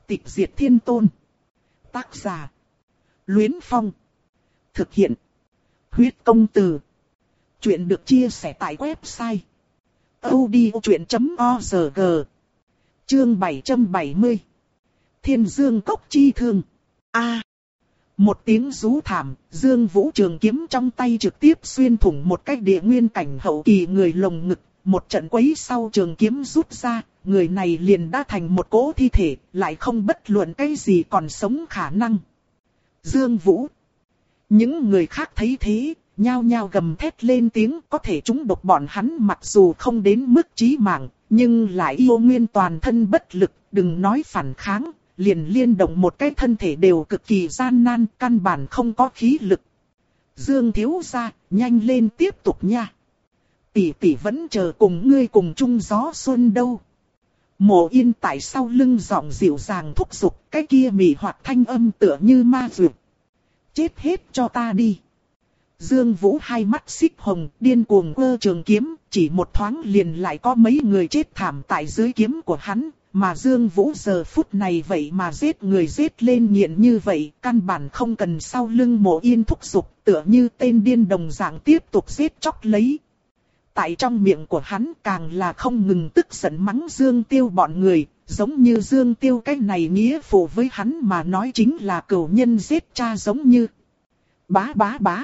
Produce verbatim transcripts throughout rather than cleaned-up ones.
Tịch diệt thiên tôn. Tác giả. Luyến Phong. Thực hiện. Huyết công từ. Chuyện được chia sẻ tại website audiochuyện chấm org. Chương bảy trăm bảy mươi. Thiên Dương Cốc Chi Thương. A. Một tiếng rú thảm, Dương Vũ trường kiếm trong tay trực tiếp xuyên thủng một cái địa nguyên cảnh hậu kỳ người lồng ngực. Một trận quấy sau trường kiếm rút ra, người này liền đã thành một cỗ thi thể, lại không bất luận cái gì còn sống khả năng. Dương Vũ. Những người khác thấy thế, nhao nhao gầm thét lên tiếng, có thể chúng độc bọn hắn mặc dù không đến mức chí mạng, nhưng lại yêu nguyên toàn thân bất lực, đừng nói phản kháng, liền liên động một cái thân thể đều cực kỳ gian nan, căn bản không có khí lực. Dương thiếu gia, nhanh lên tiếp tục nha. Tỷ tỷ vẫn chờ cùng ngươi cùng chung gió xuân đâu. Mộ Yên tại sau lưng giọng dịu dàng thúc giục, cái kia mị hoặc thanh âm tựa như ma dược. Chết hết cho ta đi. Dương Vũ hai mắt xích hồng, điên cuồng quơ trường kiếm, chỉ một thoáng liền lại có mấy người chết thảm tại dưới kiếm của hắn, mà Dương Vũ giờ phút này vậy mà giết người giết lên nghiện như vậy, căn bản không cần sau lưng Mộ Yên thúc giục, tựa như tên điên đồng dạng tiếp tục giết chóc lấy. Tại trong miệng của hắn càng là không ngừng tức giận mắng Dương Tiêu bọn người, giống như Dương Tiêu cái này nghĩa phụ với hắn mà nói chính là cửu nhân giết cha giống như. Bá bá bá.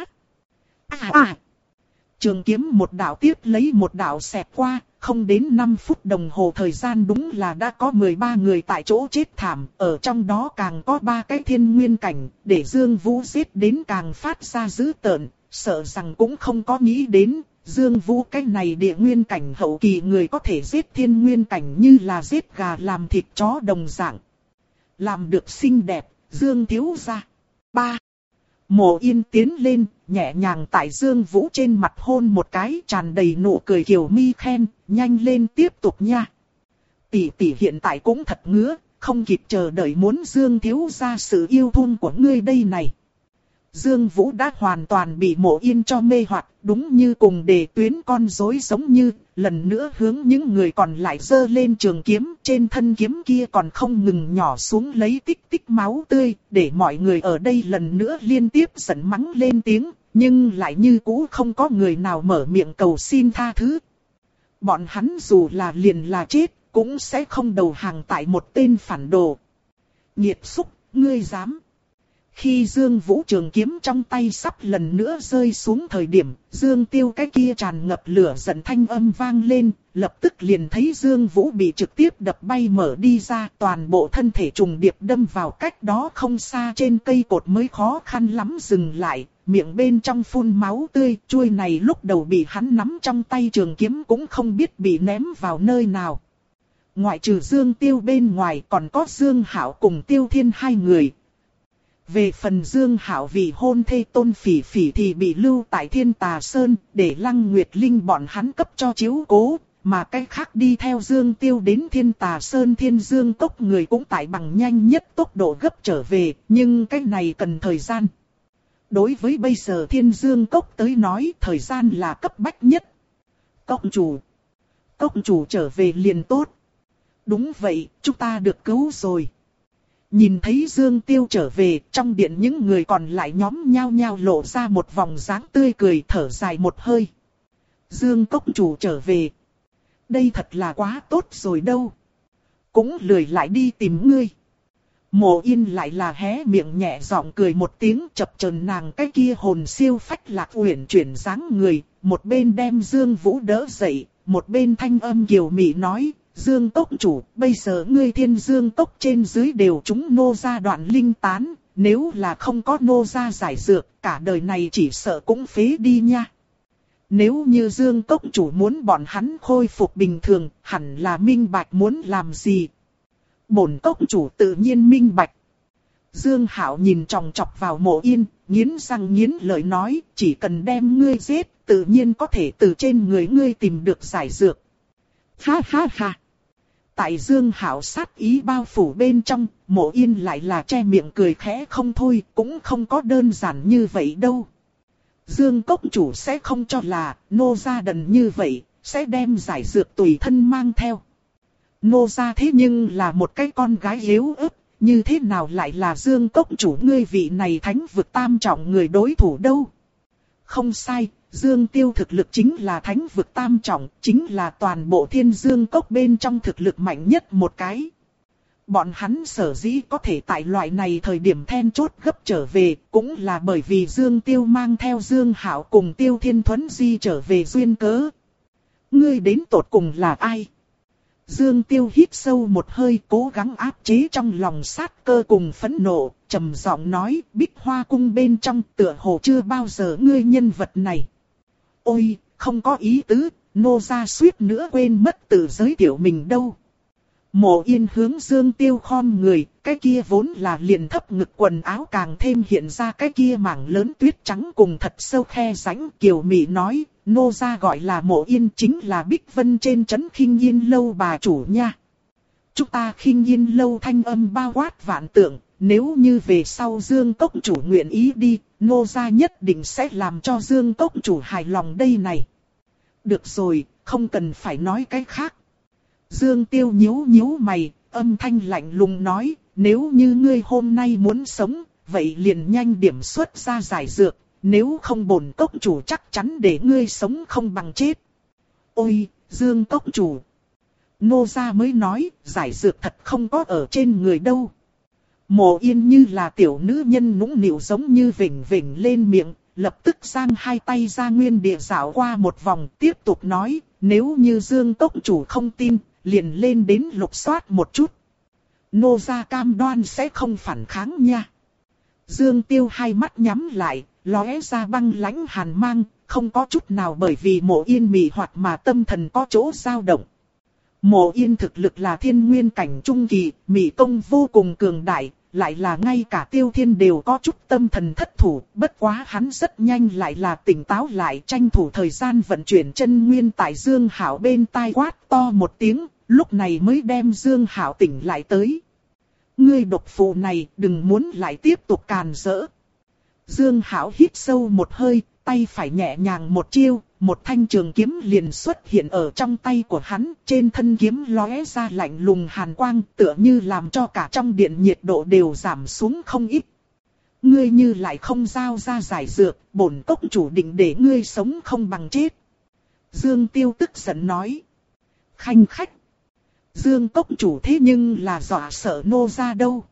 À à. Trường kiếm một đạo tiếp lấy một đạo xẹt qua, không đến năm phút đồng hồ thời gian đúng là đã có mười ba người tại chỗ chết thảm, ở trong đó càng có ba cái thiên nguyên cảnh, để Dương Vũ giết đến càng phát ra dữ tợn, sợ rằng cũng không có nghĩ đến. Dương Vũ cái này địa nguyên cảnh hậu kỳ người có thể giết thiên nguyên cảnh như là giết gà làm thịt chó đồng dạng. Làm được xinh đẹp, Dương thiếu gia. Ba. Mộ Yên tiến lên, nhẹ nhàng tại Dương Vũ trên mặt hôn một cái, tràn đầy nụ cười kiều mi khen, nhanh lên tiếp tục nha. Tỷ tỷ hiện tại cũng thật ngứa, không kịp chờ đợi muốn Dương thiếu gia sự yêu thương của ngươi đây này. Dương Vũ đã hoàn toàn bị Mộ Yên cho mê hoặc, đúng như cùng để tuyến con rối giống như, lần nữa hướng những người còn lại giơ lên trường kiếm, trên thân kiếm kia còn không ngừng nhỏ xuống lấy tích tích máu tươi, để mọi người ở đây lần nữa liên tiếp giận mắng lên tiếng, nhưng lại như cũ không có người nào mở miệng cầu xin tha thứ. Bọn hắn dù là liền là chết, cũng sẽ không đầu hàng tại một tên phản đồ. Nghiệt xúc, ngươi dám. Khi Dương Vũ trường kiếm trong tay sắp lần nữa rơi xuống thời điểm, Dương Tiêu cái kia tràn ngập lửa giận thanh âm vang lên, lập tức liền thấy Dương Vũ bị trực tiếp đập bay mở đi ra, toàn bộ thân thể trùng điệp đâm vào cách đó không xa trên cây cột mới khó khăn lắm dừng lại, miệng bên trong phun máu tươi, chuôi này lúc đầu bị hắn nắm trong tay trường kiếm cũng không biết bị ném vào nơi nào. Ngoại trừ Dương Tiêu bên ngoài còn có Dương Hạo cùng Tiêu Thiên hai người. Về phần Dương Hạo vì hôn thê Tôn Phỉ Phỉ thì bị lưu tại Thiên Tà Sơn để Lăng Nguyệt Linh bọn hắn cấp cho chiếu cố, mà cái khác đi theo Dương Tiêu đến Thiên Tà Sơn Thiên Dương Cốc người cũng tại bằng nhanh nhất tốc độ gấp trở về, nhưng cái này cần thời gian. Đối với bây giờ Thiên Dương Cốc tới nói thời gian là cấp bách nhất. Cốc chủ. Cốc chủ trở về liền tốt. Đúng vậy, chúng ta được cứu rồi. Nhìn thấy Dương Tiêu trở về, trong điện những người còn lại nhóm nhao nhao lộ ra một vòng dáng tươi cười thở dài một hơi. Dương Cốc chủ trở về. Đây thật là quá tốt rồi đâu. Cũng lười lại đi tìm ngươi. Mộ Yên lại là hé miệng nhẹ giọng cười một tiếng chập chờn nàng cái kia hồn siêu phách lạc uyển chuyển dáng người. Một bên đem Dương Vũ đỡ dậy, một bên thanh âm kiều mị nói. Dương Cốc chủ, bây giờ ngươi Thiên Dương Cốc trên dưới đều chúng nô gia đoạn linh tán, nếu là không có nô gia giải dược, cả đời này chỉ sợ cũng phế đi nha. Nếu như Dương Cốc chủ muốn bọn hắn khôi phục bình thường, hẳn là minh bạch muốn làm gì. Bổn Cốc chủ tự nhiên minh bạch. Dương Hạo nhìn chòng chọc vào Mộ Yên, nghiến răng nghiến lợi nói, chỉ cần đem ngươi giết, tự nhiên có thể từ trên người ngươi tìm được giải dược. Ha ha ha. Tại Dương Hạo sát ý bao phủ bên trong, Mộ Yên lại là che miệng cười khẽ không thôi, cũng không có đơn giản như vậy đâu. Dương Cốc chủ sẽ không cho là nô gia đần như vậy, sẽ đem giải dược tùy thân mang theo. Nô gia thế nhưng là một cái con gái yếu ớt, như thế nào lại là Dương Cốc chủ ngươi vị này thánh vực tam trọng người đối thủ đâu? Không sai, Dương Tiêu thực lực chính là thánh vực tam trọng, chính là toàn bộ Thiên Dương Cốc bên trong thực lực mạnh nhất một cái. Bọn hắn sở dĩ có thể tại loại này thời điểm then chốt gấp trở về, cũng là bởi vì Dương Tiêu mang theo Dương Hạo cùng Tiêu Thiên Thuấn Di trở về duyên cớ. Ngươi đến tột cùng là ai? Dương Tiêu hít sâu một hơi, cố gắng áp chế trong lòng sát cơ cùng phẫn nộ, trầm giọng nói, Bích Hoa cung bên trong tựa hồ chưa bao giờ ngươi nhân vật này. Ôi, không có ý tứ, nô gia suýt nữa quên mất tự giới thiệu mình đâu. Mộ Yên hướng Dương Tiêu khom người, cái kia vốn là liền thấp ngực quần áo càng thêm hiện ra cái kia mảng lớn tuyết trắng cùng thật sâu khe rãnh. Kiều Mị nói, nô gia gọi là Mộ Yên chính là Bích Vân trên trấn Khinh Yên lâu bà chủ nha. Chúng ta Khinh Yên lâu thanh âm bao quát vạn tượng, nếu như về sau Dương Cốc chủ nguyện ý đi, nô gia nhất định sẽ làm cho Dương Cốc chủ hài lòng đây này. Được rồi, không cần phải nói cái khác. Dương Tiêu nhíu nhíu mày, âm thanh lạnh lùng nói, nếu như ngươi hôm nay muốn sống, vậy liền nhanh điểm xuất ra giải dược, nếu không bổn cốc chủ chắc chắn để ngươi sống không bằng chết. Ôi, Dương cốc chủ. Nô gia mới nói, giải dược thật không có ở trên người đâu. Mộ Yên như là tiểu nữ nhân nũng nịu giống như vểnh vểnh lên miệng, lập tức giang hai tay ra nguyên địa dạo qua một vòng, tiếp tục nói, nếu như Dương cốc chủ không tin, liền lên đến lục soát một chút. Nô gia cam đoan sẽ không phản kháng nha. Dương Tiêu hai mắt nhắm lại, lóe ra băng lãnh hàn mang, không có chút nào bởi vì Mộ Yên mị hoặc mà tâm thần có chỗ dao động. Mộ Yên thực lực là thiên nguyên cảnh trung kỳ, mị công vô cùng cường đại, lại là ngay cả Tiêu Thiên đều có chút tâm thần thất thủ, bất quá hắn rất nhanh lại là tỉnh táo lại, tranh thủ thời gian vận chuyển chân nguyên tại Dương Hạo bên tai quát to một tiếng, lúc này mới đem Dương Hạo tỉnh lại tới. Ngươi độc phụ này đừng muốn lại tiếp tục càn rỡ. Dương Hạo hít sâu một hơi, tay phải nhẹ nhàng một chiêu, một thanh trường kiếm liền xuất hiện ở trong tay của hắn, trên thân kiếm lóe ra lạnh lùng hàn quang, tựa như làm cho cả trong điện nhiệt độ đều giảm xuống không ít. Ngươi như lại không giao ra giải dược, bổn cốc chủ định để ngươi sống không bằng chết. Dương Tiêu tức giận nói. Khanh khách. Dương cốc chủ thế nhưng là dọa sợ nô gia đâu.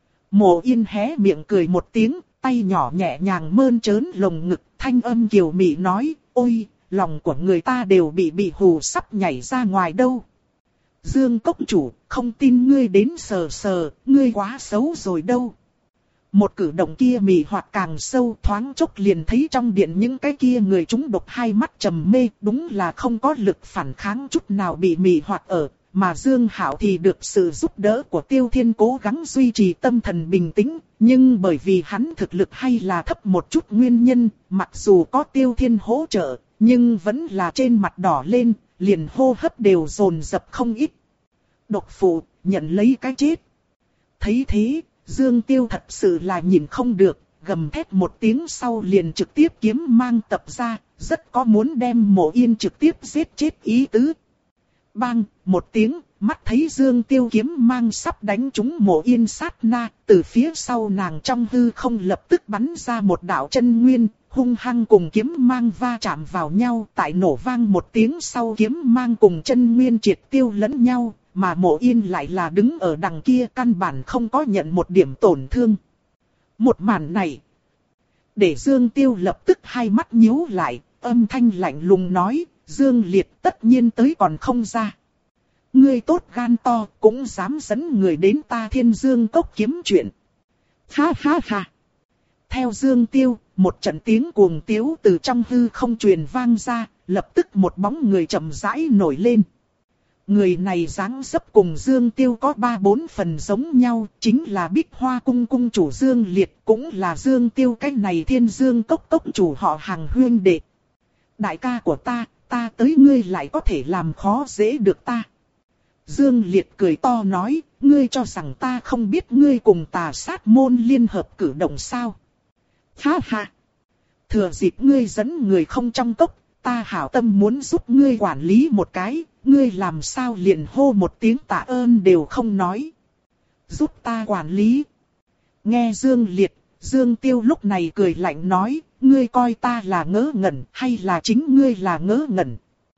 Mộ Yên hé miệng cười một tiếng, tay nhỏ nhẹ nhàng mơn trớn lồng ngực, thanh âm kiều mị nói, ôi, lòng của người ta đều bị bị hù sắp nhảy ra ngoài đâu. Dương cốc chủ, không tin ngươi đến sờ sờ, ngươi quá xấu rồi đâu. Một cử động kia mị hoặc càng sâu, thoáng chốc liền thấy trong điện những cái kia người chúng độc hai mắt trầm mê, đúng là không có lực phản kháng chút nào bị mị hoặc ở. Mà Dương Hạo thì được sự giúp đỡ của Tiêu Thiên cố gắng duy trì tâm thần bình tĩnh, nhưng bởi vì hắn thực lực hay là thấp một chút nguyên nhân, mặc dù có Tiêu Thiên hỗ trợ, nhưng vẫn là trên mặt đỏ lên, liền hô hấp đều dồn dập không ít. Độc phụ, nhận lấy cái chết. Thấy thế, Dương Tiêu thật sự là nhìn không được, gầm thét một tiếng sau liền trực tiếp kiếm mang tập ra, rất có muốn đem Mộ Yên trực tiếp giết chết ý tứ. Bang, một tiếng, mắt thấy Dương Tiêu kiếm mang sắp đánh trúng Mộ Yên sát na, từ phía sau nàng trong hư không lập tức bắn ra một đạo chân nguyên, hung hăng cùng kiếm mang va chạm vào nhau, tại nổ vang một tiếng sau kiếm mang cùng chân nguyên triệt tiêu lẫn nhau, mà Mộ Yên lại là đứng ở đằng kia căn bản không có nhận một điểm tổn thương. Một màn này, để Dương Tiêu lập tức hai mắt nhíu lại, âm thanh lạnh lùng nói, Dương Liệt tất nhiên tới còn không ra. Ngươi tốt gan to, cũng dám dẫn người đến ta Thiên Dương Cốc kiếm chuyện. Ha ha ha. Theo Dương Tiêu, một trận tiếng cuồng tiếu từ trong hư không truyền vang ra, lập tức một bóng người chậm rãi nổi lên. Người này dáng dấp cùng Dương Tiêu có ba bốn phần giống nhau, chính là Bích Hoa cung cung chủ Dương Liệt, cũng là Dương Tiêu cái này Thiên Dương Cốc cốc chủ họ hàng huyên đệ. Đại ca của ta, ta tới ngươi lại có thể làm khó dễ được ta. Dương Liệt cười to nói, ngươi cho rằng ta không biết ngươi cùng Tà Sát môn liên hợp cử động sao? Ha ha! Thừa dịp ngươi dẫn người không trong cốc, ta hảo tâm muốn giúp ngươi quản lý một cái, ngươi làm sao liền hô một tiếng tạ ơn đều không nói. Giúp ta quản lý. Nghe Dương Liệt, Dương Tiêu lúc này cười lạnh nói, ngươi coi ta là ngớ ngẩn hay là chính ngươi là ngớ ngẩn?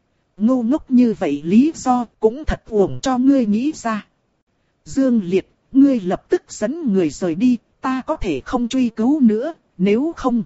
Ngu ngốc như vậy lý do cũng thật uổng cho ngươi nghĩ ra. Dương Liệt, ngươi lập tức dẫn người rời đi, ta có thể không truy cứu nữa, nếu không...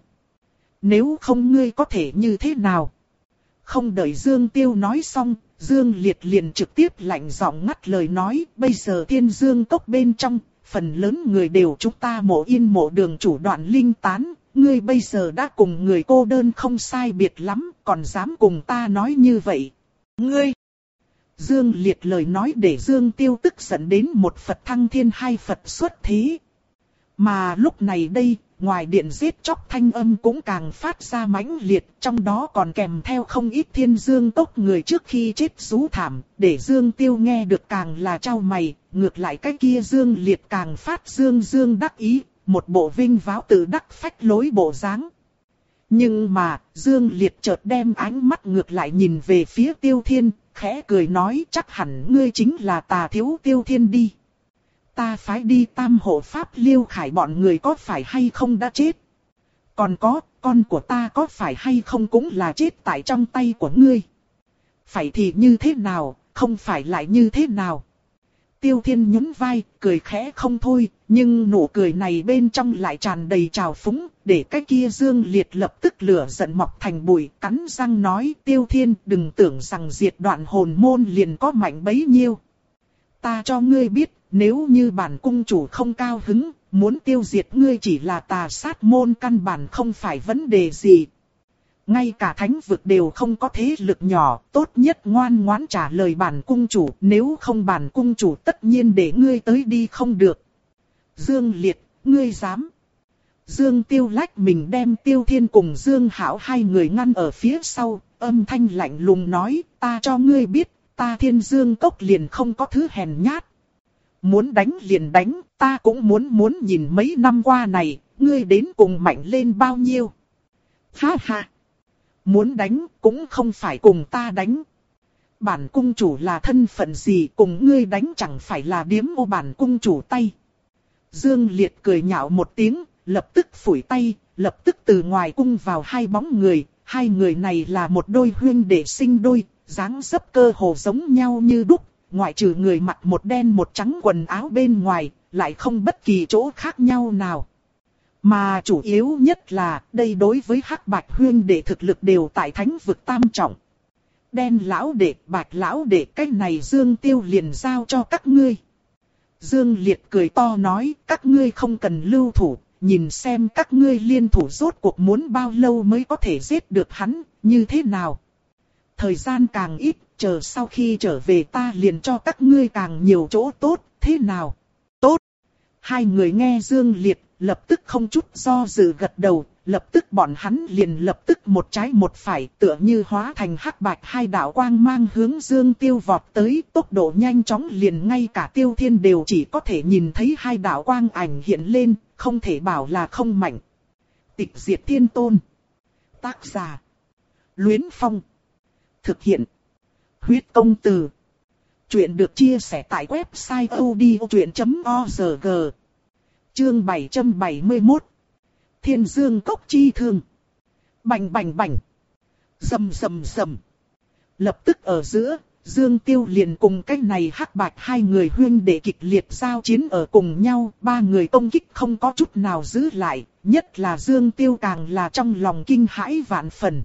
Nếu không ngươi có thể như thế nào? Không đợi Dương Tiêu nói xong, Dương Liệt liền trực tiếp lạnh giọng ngắt lời nói, bây giờ Thiên Dương Cốc bên trong, phần lớn người đều chúng ta mộ yên mộ đường chủ Đoạn Linh tán, ngươi bây giờ đã cùng người cô đơn không sai biệt lắm, còn dám cùng ta nói như vậy. Ngươi! Dương Liệt lời nói để Dương Tiêu tức giận đến một Phật thăng thiên hai Phật xuất thế. Mà lúc này đây, ngoài điện giết chóc thanh âm cũng càng phát ra mãnh liệt, trong đó còn kèm theo không ít Thiên Dương Cốc người trước khi chết rú thảm, để Dương Tiêu nghe được càng là chau mày, ngược lại cái kia Dương Liệt càng phát dương dương đắc ý, một bộ vinh váo tự đắc phách lối bộ dáng. Nhưng mà, Dương Liệt chợt đem ánh mắt ngược lại nhìn về phía Tiêu Thiên, khẽ cười nói chắc hẳn ngươi chính là Tà Thiếu Tiêu Thiên đi. Ta phái đi Tam Hộ Pháp Liêu Khải bọn người có phải hay không đã chết? Còn có, con của ta có phải hay không cũng là chết tại trong tay của ngươi? Phải thì như thế nào, không phải lại như thế nào? Tiêu Thiên nhún vai, cười khẽ không thôi, nhưng nụ cười này bên trong lại tràn đầy trào phúng, để cái kia Dương Liệt lập tức lửa giận mọc thành bụi, cắn răng nói Tiêu Thiên đừng tưởng rằng diệt Đoạn hồn môn liền có mạnh bấy nhiêu. Ta cho ngươi biết, nếu như bản cung chủ không cao hứng, muốn tiêu diệt ngươi chỉ là tà sát môn căn bản không phải vấn đề gì. Ngay cả thánh vực đều không có thế lực nhỏ, tốt nhất ngoan ngoãn trả lời bản cung chủ, nếu không bản cung chủ tất nhiên để ngươi tới đi không được. Dương Liệt, ngươi dám. Dương Tiêu lách mình đem Tiêu Thiên cùng Dương Hảo hai người ngăn ở phía sau, âm thanh lạnh lùng nói, ta cho ngươi biết, ta Thiên Dương Cốc liền không có thứ hèn nhát. Muốn đánh liền đánh, ta cũng muốn muốn nhìn mấy năm qua này, ngươi đến cùng mạnh lên bao nhiêu. Ha ha! Muốn đánh cũng không phải cùng ta đánh. Bản cung chủ là thân phận gì cùng ngươi đánh chẳng phải là điếm ô bản cung chủ tay. Dương Liệt cười nhạo một tiếng, lập tức phủi tay, lập tức từ ngoài cung vào hai bóng người. Hai người này là một đôi huynh đệ sinh đôi, dáng dấp cơ hồ giống nhau như đúc. Ngoại trừ người mặc một đen một trắng quần áo bên ngoài, lại không bất kỳ chỗ khác nhau nào. Mà chủ yếu nhất là, đây đối với Hắc Bạch huyên đệ thực lực đều tại thánh vực tam trọng. Đen lão đệ, bạch lão đệ, cái này Dương Tiêu liền giao cho các ngươi. Dương Liệt cười to nói, các ngươi không cần lưu thủ, nhìn xem các ngươi liên thủ rốt cuộc muốn bao lâu mới có thể giết được hắn, như thế nào. Thời gian càng ít, chờ sau khi trở về ta liền cho các ngươi càng nhiều chỗ tốt, thế nào? Tốt! Hai người nghe Dương Liệt, lập tức không chút do dự gật đầu, lập tức bọn hắn liền lập tức một trái một phải tựa như hóa thành hắc bạch hai đạo quang mang hướng Dương Tiêu vọt tới, tốc độ nhanh chóng liền ngay cả Tiêu Thiên đều chỉ có thể nhìn thấy hai đạo quang ảnh hiện lên, không thể bảo là không mạnh. Tịch diệt thiên tôn. Tác giả. Luyến Phong. Thực hiện. Huyết công từ. Chuyện được chia sẻ tại website odchuyện chấm org. Chương bảy trăm bảy mươi mốt. Thiên Dương Cốc chi thương. Bành bành bành. Rầm rầm rầm. Lập tức ở giữa, Dương Tiêu liền cùng cái này hắc bạch hai người huyên đệ kịch liệt giao chiến ở cùng nhau. Ba người công kích không có chút nào giữ lại, nhất là Dương Tiêu càng là trong lòng kinh hãi vạn phần.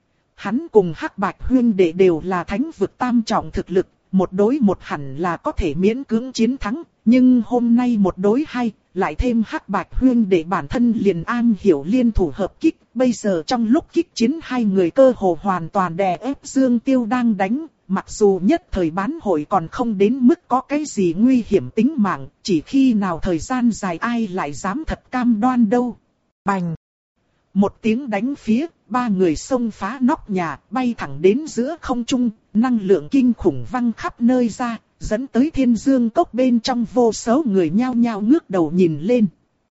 Hắn cùng hắc bạch huyên đệ đều là thánh vực tam trọng thực lực, một đối một hẳn là có thể miễn cưỡng chiến thắng, nhưng hôm nay một đối hai, lại thêm hắc bạch huyên đệ bản thân liền an hiểu liên thủ hợp kích, bây giờ trong lúc kích chiến hai người cơ hồ hoàn toàn đè ép Dương Tiêu đang đánh, mặc dù nhất thời bán hội còn không đến mức có cái gì nguy hiểm tính mạng, chỉ khi nào thời gian dài ai lại dám thật cam đoan đâu. Bành! Một tiếng đánh phía, ba người xông phá nóc nhà, bay thẳng đến giữa không trung, năng lượng kinh khủng văng khắp nơi ra, dẫn tới Thiên Dương Cốc bên trong vô số người nhao nhao ngước đầu nhìn lên.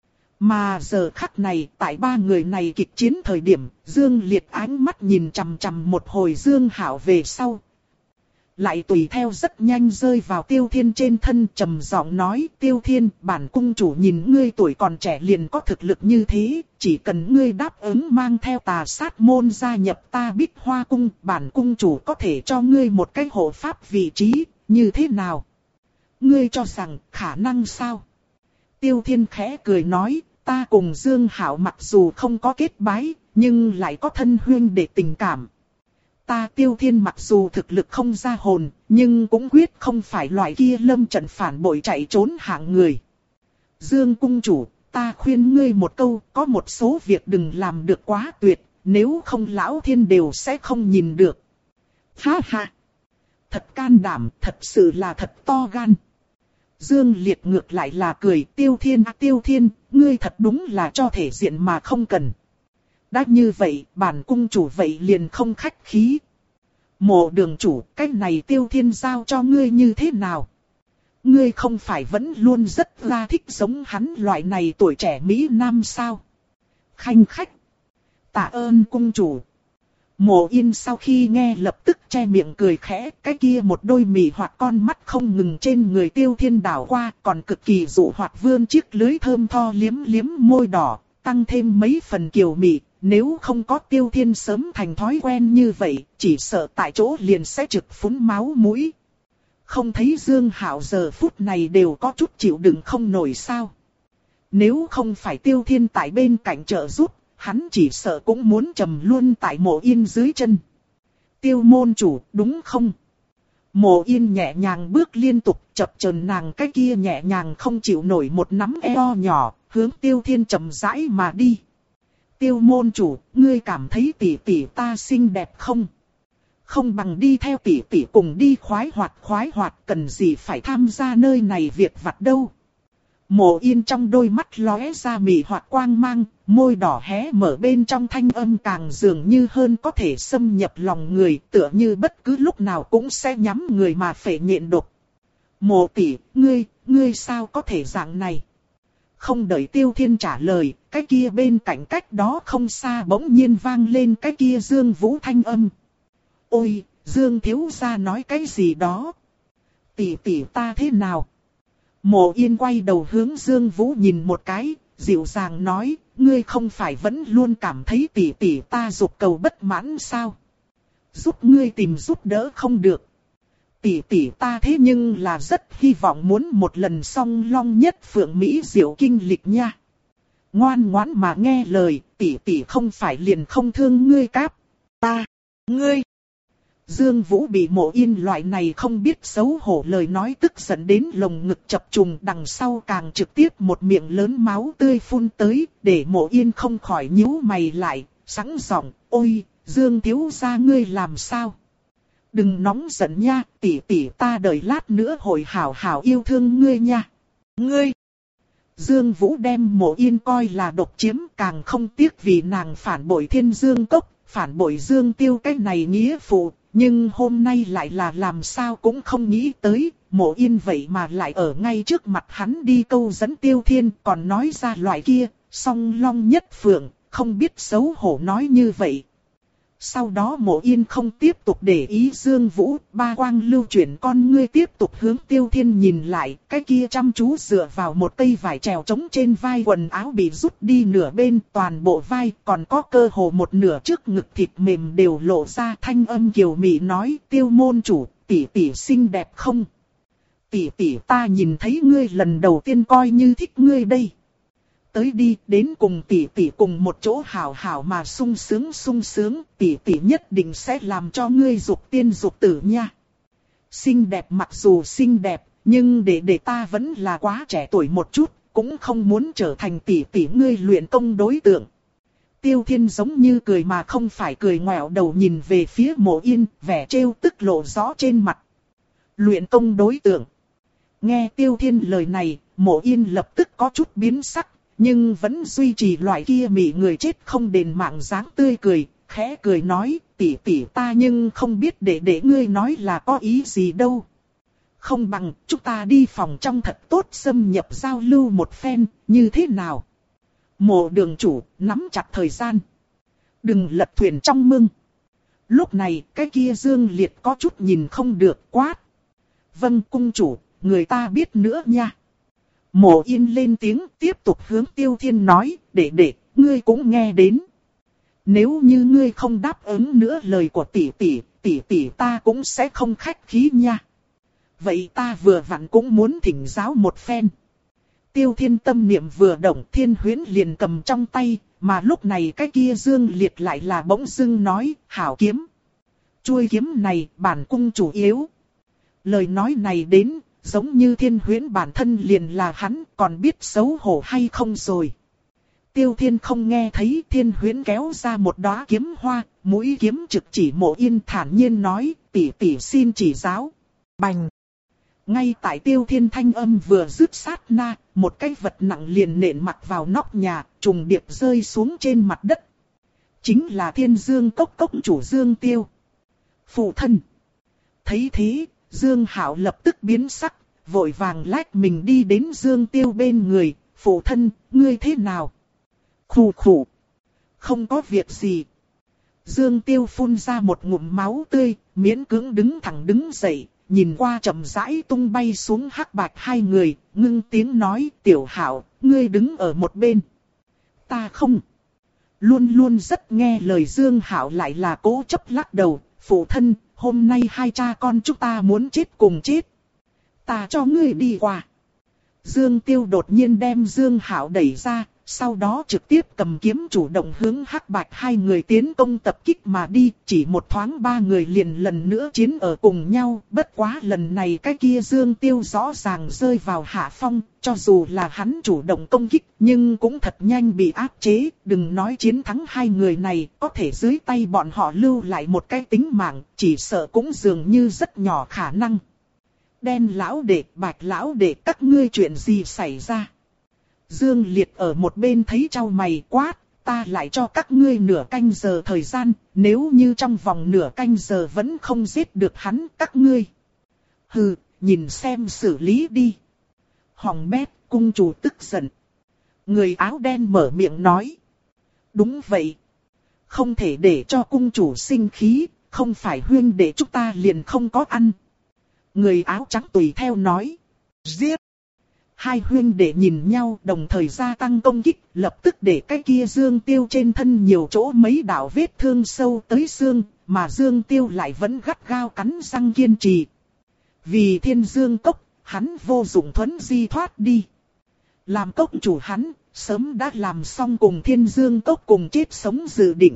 Mà giờ khắc này, tại ba người này kịch chiến thời điểm, Dương Liệt ánh mắt nhìn chằm chằm một hồi Dương Hảo về sau. lại tùy theo rất nhanh rơi vào Tiêu Thiên trên thân, trầm giọng nói: Tiêu Thiên, bản cung chủ nhìn ngươi tuổi còn trẻ liền có thực lực như thế, chỉ cần ngươi đáp ứng mang theo Tà Sát môn gia nhập ta Bích Hoa cung, bản cung chủ có thể cho ngươi một cái hộ pháp vị trí, như thế nào? Ngươi cho rằng khả năng sao? Tiêu Thiên khẽ cười nói: ta cùng Dương Hạo mặc dù không có kết bái, nhưng lại có thân huynh đệ tình cảm. Ta Tiêu Thiên mặc dù thực lực không ra hồn, nhưng cũng quyết không phải loại kia lâm trận phản bội chạy trốn hạng người. Dương cung chủ, ta khuyên ngươi một câu, có một số việc đừng làm được quá tuyệt, nếu không lão thiên đều sẽ không nhìn được. Ha ha! Thật can đảm, thật sự là thật to gan. Dương Liệt ngược lại là cười: Tiêu Thiên à, Tiêu Thiên, ngươi thật đúng là cho thể diện mà không cần. Đã như vậy, bản cung chủ vậy liền không khách khí. Mộ đường chủ, cái này Tiêu Thiên giao cho ngươi như thế nào? Ngươi không phải vẫn luôn rất là thích giống hắn loại này tuổi trẻ Mỹ Nam sao? Khanh khách. Tạ ơn cung chủ. Mộ Yên sau khi nghe lập tức che miệng cười khẽ, cái kia một đôi mị hoạt con mắt không ngừng trên người Tiêu Thiên đảo qua, còn cực kỳ dụ hoạt vươn chiếc lưới thơm tho liếm liếm môi đỏ, tăng thêm mấy phần kiều mị. Nếu không có Tiêu Thiên sớm thành thói quen như vậy, chỉ sợ tại chỗ liền sẽ trực phún máu mũi. Không thấy Dương Hạo giờ phút này đều có chút chịu đựng không nổi sao? Nếu không phải Tiêu Thiên tại bên cạnh trợ giúp, hắn chỉ sợ cũng muốn trầm luôn tại Mộ Yên dưới chân. Tiêu môn chủ, đúng không? Mộ Yên nhẹ nhàng bước liên tục, chập chờn nàng cái kia nhẹ nhàng không chịu nổi một nắm eo nhỏ, hướng Tiêu Thiên chậm rãi mà đi. Tiêu môn chủ, ngươi cảm thấy tỷ tỷ ta xinh đẹp không? Không bằng đi theo tỷ tỷ cùng đi khoái hoạt khoái hoạt, cần gì phải tham gia nơi này việc vặt đâu. Mộ Yên trong đôi mắt lóe ra mị hoạt quang mang, môi đỏ hé mở bên trong thanh âm càng dường như hơn có thể xâm nhập lòng người, tựa như bất cứ lúc nào cũng sẽ nhắm người mà phệ nhện độc. Mộ tỷ, ngươi, ngươi sao có thể dạng này? Không đợi Tiêu Thiên trả lời, cái kia bên cạnh cách đó không xa bỗng nhiên vang lên cái kia Dương Vũ thanh âm. Ôi, Dương thiếu gia nói cái gì đó? Tỷ tỷ ta thế nào? Mộ Yên quay đầu hướng Dương Vũ nhìn một cái, dịu dàng nói, ngươi không phải vẫn luôn cảm thấy tỷ tỷ ta dục cầu bất mãn sao? Giúp ngươi tìm giúp đỡ không được. Tỷ tỷ ta thế nhưng là rất hy vọng muốn một lần song long nhất phượng Mỹ diệu kinh lịch nha. Ngoan ngoãn mà nghe lời, tỷ tỷ không phải liền không thương ngươi cáp. Ta, ngươi. Dương Vũ bị Mộ Yên loại này không biết xấu hổ lời nói tức giận đến lồng ngực chập trùng, đằng sau càng trực tiếp một miệng lớn máu tươi phun tới, để Mộ Yên không khỏi nhíu mày lại, sẵn giọng, ôi, Dương thiếu gia ngươi làm sao? Đừng nóng giận nha, tỷ tỷ ta đợi lát nữa hồi hảo hảo yêu thương ngươi nha. Ngươi! Dương Vũ đem Mộ Yên coi là độc chiếm, càng không tiếc vì nàng phản bội Thiên Dương Cốc, phản bội Dương Tiêu cái này nghĩa phụ. Nhưng hôm nay lại là làm sao cũng không nghĩ tới, Mộ Yên vậy mà lại ở ngay trước mặt hắn đi câu dẫn Tiêu Thiên, còn nói ra loại kia, song long nhất phượng, không biết xấu hổ nói như vậy. Sau đó Mộ Yên không tiếp tục để ý Dương Vũ, ba quang lưu chuyển con ngươi tiếp tục hướng Tiêu Thiên nhìn lại, cái kia chăm chú dựa vào một cây vải trèo trống trên vai, quần áo bị rút đi nửa bên, toàn bộ vai, còn có cơ hồ một nửa trước ngực thịt mềm đều lộ ra, thanh âm kiều mị nói, Tiêu môn chủ, tỷ tỷ xinh đẹp không? Tỷ tỷ ta nhìn thấy ngươi lần đầu tiên coi như thích ngươi đây. Tới đi, đến cùng tỷ tỷ cùng một chỗ hảo hảo mà sung sướng sung sướng, tỷ tỷ nhất định sẽ làm cho ngươi dục tiên dục tử nha. Xinh đẹp mặc dù xinh đẹp, nhưng để để ta vẫn là quá trẻ tuổi một chút, cũng không muốn trở thành tỷ tỷ ngươi luyện công đối tượng. Tiêu Thiên giống như cười mà không phải cười, ngoẹo đầu nhìn về phía Mộ Yên, vẻ trêu tức lộ rõ trên mặt. Luyện công đối tượng. Nghe Tiêu Thiên lời này, Mộ Yên lập tức có chút biến sắc. Nhưng vẫn duy trì loại kia mị người chết không đền mạng dáng tươi cười, khẽ cười nói, tỷ tỷ ta nhưng không biết để để ngươi nói là có ý gì đâu. Không bằng, chúng ta đi phòng trong thật tốt xâm nhập giao lưu một phen, như thế nào? Mộ đường chủ, nắm chặt thời gian. Đừng lật thuyền trong mưng. Lúc này cái kia Dương Liệt có chút nhìn không được, quát. Vâng cung chủ, người ta biết nữa nha. Mộ Yên lên tiếng tiếp tục hướng Tiêu Thiên nói, để để, ngươi cũng nghe đến. Nếu như ngươi không đáp ứng nữa lời của tỷ tỷ, tỷ tỷ ta cũng sẽ không khách khí nha. Vậy ta vừa vặn cũng muốn thỉnh giáo một phen. Tiêu Thiên tâm niệm vừa động, Thiên Huyễn liền cầm trong tay, mà lúc này cái kia Dương Liệt lại là bỗng dưng nói, hảo kiếm. Chuôi kiếm này bản cung chủ yếu. Lời nói này đến, giống như Thiên Huyễn bản thân liền là hắn, còn biết xấu hổ hay không rồi. Tiêu Thiên không nghe thấy, Thiên Huyễn kéo ra một đóa kiếm hoa, mũi kiếm trực chỉ Mộ Yên, thản nhiên nói, tỷ tỷ xin chỉ giáo. Bành! Ngay tại Tiêu Thiên thanh âm vừa dứt sát na, một cái vật nặng liền nện mặt vào nóc nhà, trùng điệp rơi xuống trên mặt đất. Chính là Thiên Dương Cốc cốc chủ Dương Tiêu. Phụ thân! Thấy thế, Dương Hạo lập tức biến sắc, vội vàng lách mình đi đến Dương Tiêu bên người. Phụ thân, ngươi thế nào? Khù khù. Không có việc gì. Dương Tiêu phun ra một ngụm máu tươi, miễn cưỡng đứng thẳng đứng dậy, nhìn qua chậm rãi tung bay xuống hắc bạch hai người, ngưng tiếng nói, Tiểu Hạo, ngươi đứng ở một bên. Ta không. Luôn luôn rất nghe lời Dương Hạo lại là cố chấp lắc đầu, phụ thân, hôm nay hai cha con chúng ta muốn chết cùng chết. Ta cho ngươi đi qua. Dương Tiêu đột nhiên đem Dương Hạo đẩy ra, sau đó trực tiếp cầm kiếm chủ động hướng hắc bạch hai người tiến công tập kích mà đi, chỉ một thoáng ba người liền lần nữa chiến ở cùng nhau, bất quá lần này cái kia Dương Tiêu rõ ràng rơi vào hạ phong, cho dù là hắn chủ động công kích, nhưng cũng thật nhanh bị áp chế, đừng nói chiến thắng hai người này, có thể dưới tay bọn họ lưu lại một cái tính mạng, chỉ sợ cũng dường như rất nhỏ khả năng. Đen lão đệ, bạch lão đệ, các ngươi chuyện gì xảy ra? Dương Liệt ở một bên thấy chau mày quát, ta lại cho các ngươi nửa canh giờ thời gian, nếu như trong vòng nửa canh giờ vẫn không giết được hắn, các ngươi. Hừ, nhìn xem xử lý đi. Hỏng bét, cung chủ tức giận. Người áo đen mở miệng nói. Đúng vậy. Không thể để cho cung chủ sinh khí, không phải huyên để chúng ta liền không có ăn. Người áo trắng tùy theo nói. Giết. Hai huyên đệ nhìn nhau đồng thời gia tăng công kích, lập tức để cái kia Dương Tiêu trên thân nhiều chỗ mấy đạo vết thương sâu tới xương, mà Dương Tiêu lại vẫn gắt gao cắn răng kiên trì. Vì Thiên Dương Cốc, hắn vô dụng thuấn di thoát đi. Làm cốc chủ hắn, sớm đã làm xong cùng Thiên Dương Cốc cùng chết sống dự định.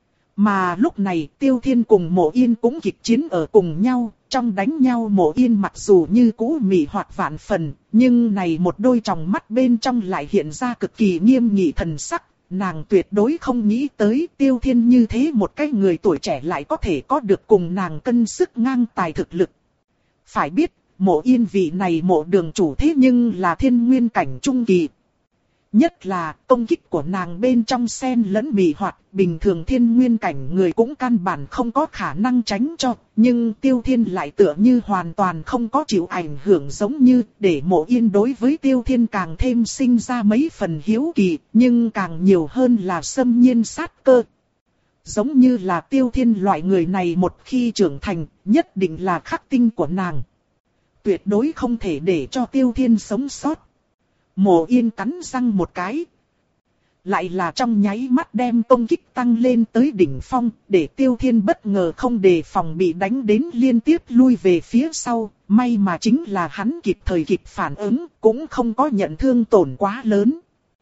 Mà lúc này Tiêu Thiên cùng Mộ Yên cũng kịch chiến ở cùng nhau, trong đánh nhau Mộ Yên mặc dù như cũ mị hoặc vạn phần, nhưng này một đôi tròng mắt bên trong lại hiện ra cực kỳ nghiêm nghị thần sắc, nàng tuyệt đối không nghĩ tới Tiêu Thiên như thế một cái người tuổi trẻ lại có thể có được cùng nàng cân sức ngang tài thực lực. Phải biết, Mộ Yên vị này mộ đường chủ thế nhưng là thiên nguyên cảnh trung kỳ. Nhất là công kích của nàng bên trong xen lẫn mị hoặc, bình thường thiên nguyên cảnh người cũng căn bản không có khả năng tránh cho, nhưng Tiêu Thiên lại tựa như hoàn toàn không có chịu ảnh hưởng, giống như để Mộ Yên đối với Tiêu Thiên càng thêm sinh ra mấy phần hiếu kỳ, nhưng càng nhiều hơn là xâm nhiên sát cơ. Giống như là Tiêu Thiên loại người này một khi trưởng thành, nhất định là khắc tinh của nàng. Tuyệt đối không thể để cho Tiêu Thiên sống sót. Mộ Yên cắn răng một cái. Lại là trong nháy mắt đem công kích tăng lên tới đỉnh phong, để Tiêu Thiên bất ngờ không đề phòng bị đánh đến liên tiếp lui về phía sau. May mà chính là hắn kịp thời kịp phản ứng, cũng không có nhận thương tổn quá lớn.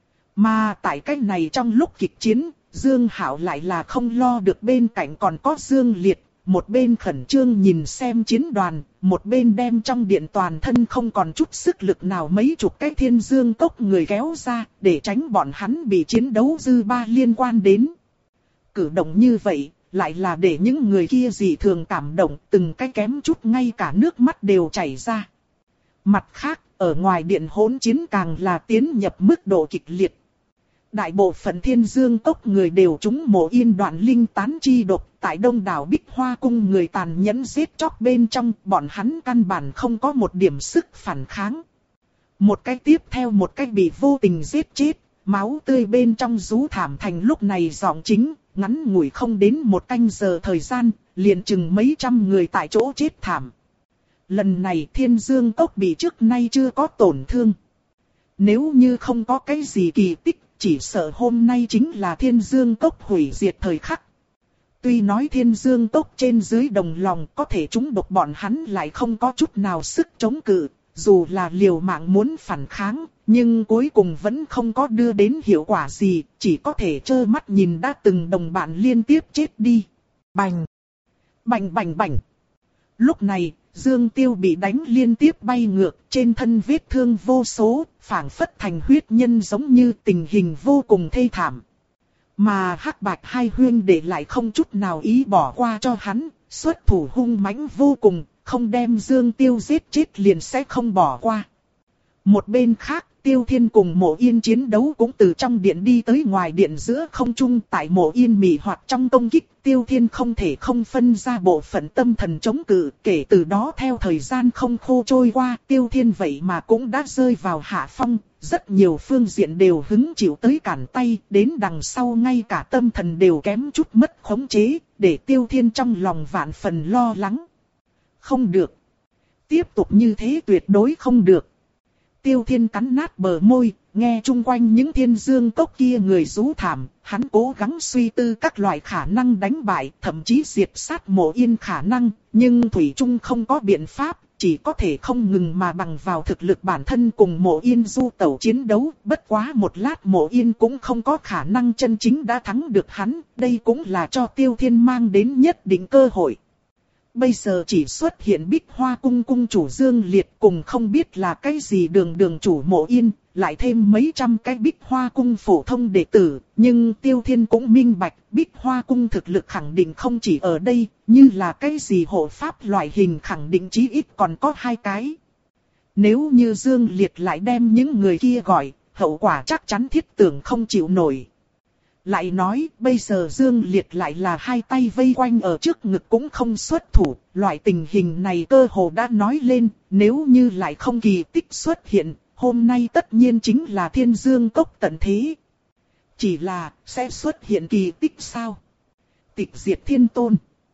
Mà tại cách này trong lúc kịch chiến, Dương Hạo lại là không lo được bên cạnh còn có Dương Liệt. Một bên khẩn trương nhìn xem chiến đoàn, một bên đem trong điện toàn thân không còn chút sức lực nào mấy chục cái Thiên Dương Cốc người kéo ra, để tránh bọn hắn bị chiến đấu dư ba liên quan đến. Cử động như vậy, lại là để những người kia dị thường cảm động, từng cái kém chút ngay cả nước mắt đều chảy ra. Mặt khác, ở ngoài điện hỗn chiến càng là tiến nhập mức độ kịch liệt. Đại bộ phận Thiên Dương Cốc người đều trúng Mộ Yên đoạn linh tán chi độc, tại Đông đảo Bích Hoa cung người tàn nhẫn giết chóc bên trong, bọn hắn căn bản không có một điểm sức phản kháng. Một cái tiếp theo một cái bị vô tình giết chết, máu tươi bên trong rú thảm thành lúc này giọng chính, ngắn ngủi không đến một canh giờ thời gian, liền chừng mấy trăm người tại chỗ chết thảm. Lần này Thiên Dương Cốc bị trước nay chưa có tổn thương. Nếu như không có cái gì kỳ tích, chỉ sợ hôm nay chính là Thiên Dương Cốc hủy diệt thời khắc. Tuy nói Thiên Dương Cốc trên dưới đồng lòng có thể trúng độc, bọn hắn lại không có chút nào sức chống cự, dù là liều mạng muốn phản kháng, nhưng cuối cùng vẫn không có đưa đến hiệu quả gì, chỉ có thể trơ mắt nhìn đã từng đồng bạn liên tiếp chết đi. Bành! Bành bành bành! Lúc này, Dương Tiêu bị đánh liên tiếp bay ngược, trên thân vết thương vô số, phảng phất thành huyết nhân, giống như tình hình vô cùng thê thảm. Mà Hắc Bạch hai huynh đệ lại không chút nào ý bỏ qua cho hắn, xuất thủ hung mãnh vô cùng, không đem Dương Tiêu giết chết liền sẽ không bỏ qua. Một bên khác, Tiêu Thiên cùng Mộ Yên chiến đấu cũng từ trong điện đi tới ngoài điện giữa không trung. Tại Mộ Yên mị hoặc trong công kích, Tiêu Thiên không thể không phân ra bộ phận tâm thần chống cự. Kể từ đó theo thời gian không khô trôi qua, Tiêu Thiên vậy mà cũng đã rơi vào hạ phong. Rất nhiều phương diện đều hứng chịu tới cản tay, đến đằng sau ngay cả tâm thần đều kém chút mất khống chế, để Tiêu Thiên trong lòng vạn phần lo lắng. Không được. Tiếp tục như thế tuyệt đối không được. Tiêu Thiên cắn nát bờ môi, nghe chung quanh những Thiên Dương Cốc kia người rú thảm, hắn cố gắng suy tư các loại khả năng đánh bại, thậm chí diệt sát Mộ Yên khả năng, nhưng thủy chung không có biện pháp, chỉ có thể không ngừng mà bằng vào thực lực bản thân cùng Mộ Yên du tẩu chiến đấu. Bất quá một lát Mộ Yên cũng không có khả năng chân chính đã thắng được hắn, đây cũng là cho Tiêu Thiên mang đến nhất định cơ hội. Bây giờ chỉ xuất hiện Bích Hoa Cung cung chủ Dương Liệt cùng không biết là cái gì đường đường chủ Mộ Yên, lại thêm mấy trăm cái Bích Hoa Cung phổ thông đệ tử, nhưng Tiêu Thiên cũng minh bạch, Bích Hoa Cung thực lực khẳng định không chỉ ở đây, như là cái gì hộ pháp loại hình khẳng định chí ít còn có hai cái. Nếu như Dương Liệt lại đem những người kia gọi, hậu quả chắc chắn thiết tưởng không chịu nổi. Lại nói, bây giờ Dương Liệt lại là hai tay vây quanh ở trước ngực cũng không xuất thủ, loại tình hình này cơ hồ đã nói lên, nếu như lại không kỳ tích xuất hiện, hôm nay tất nhiên chính là Thiên Dương Cốc tận thế. Chỉ là, sẽ xuất hiện kỳ tích sao? Tịch diệt thiên tôn.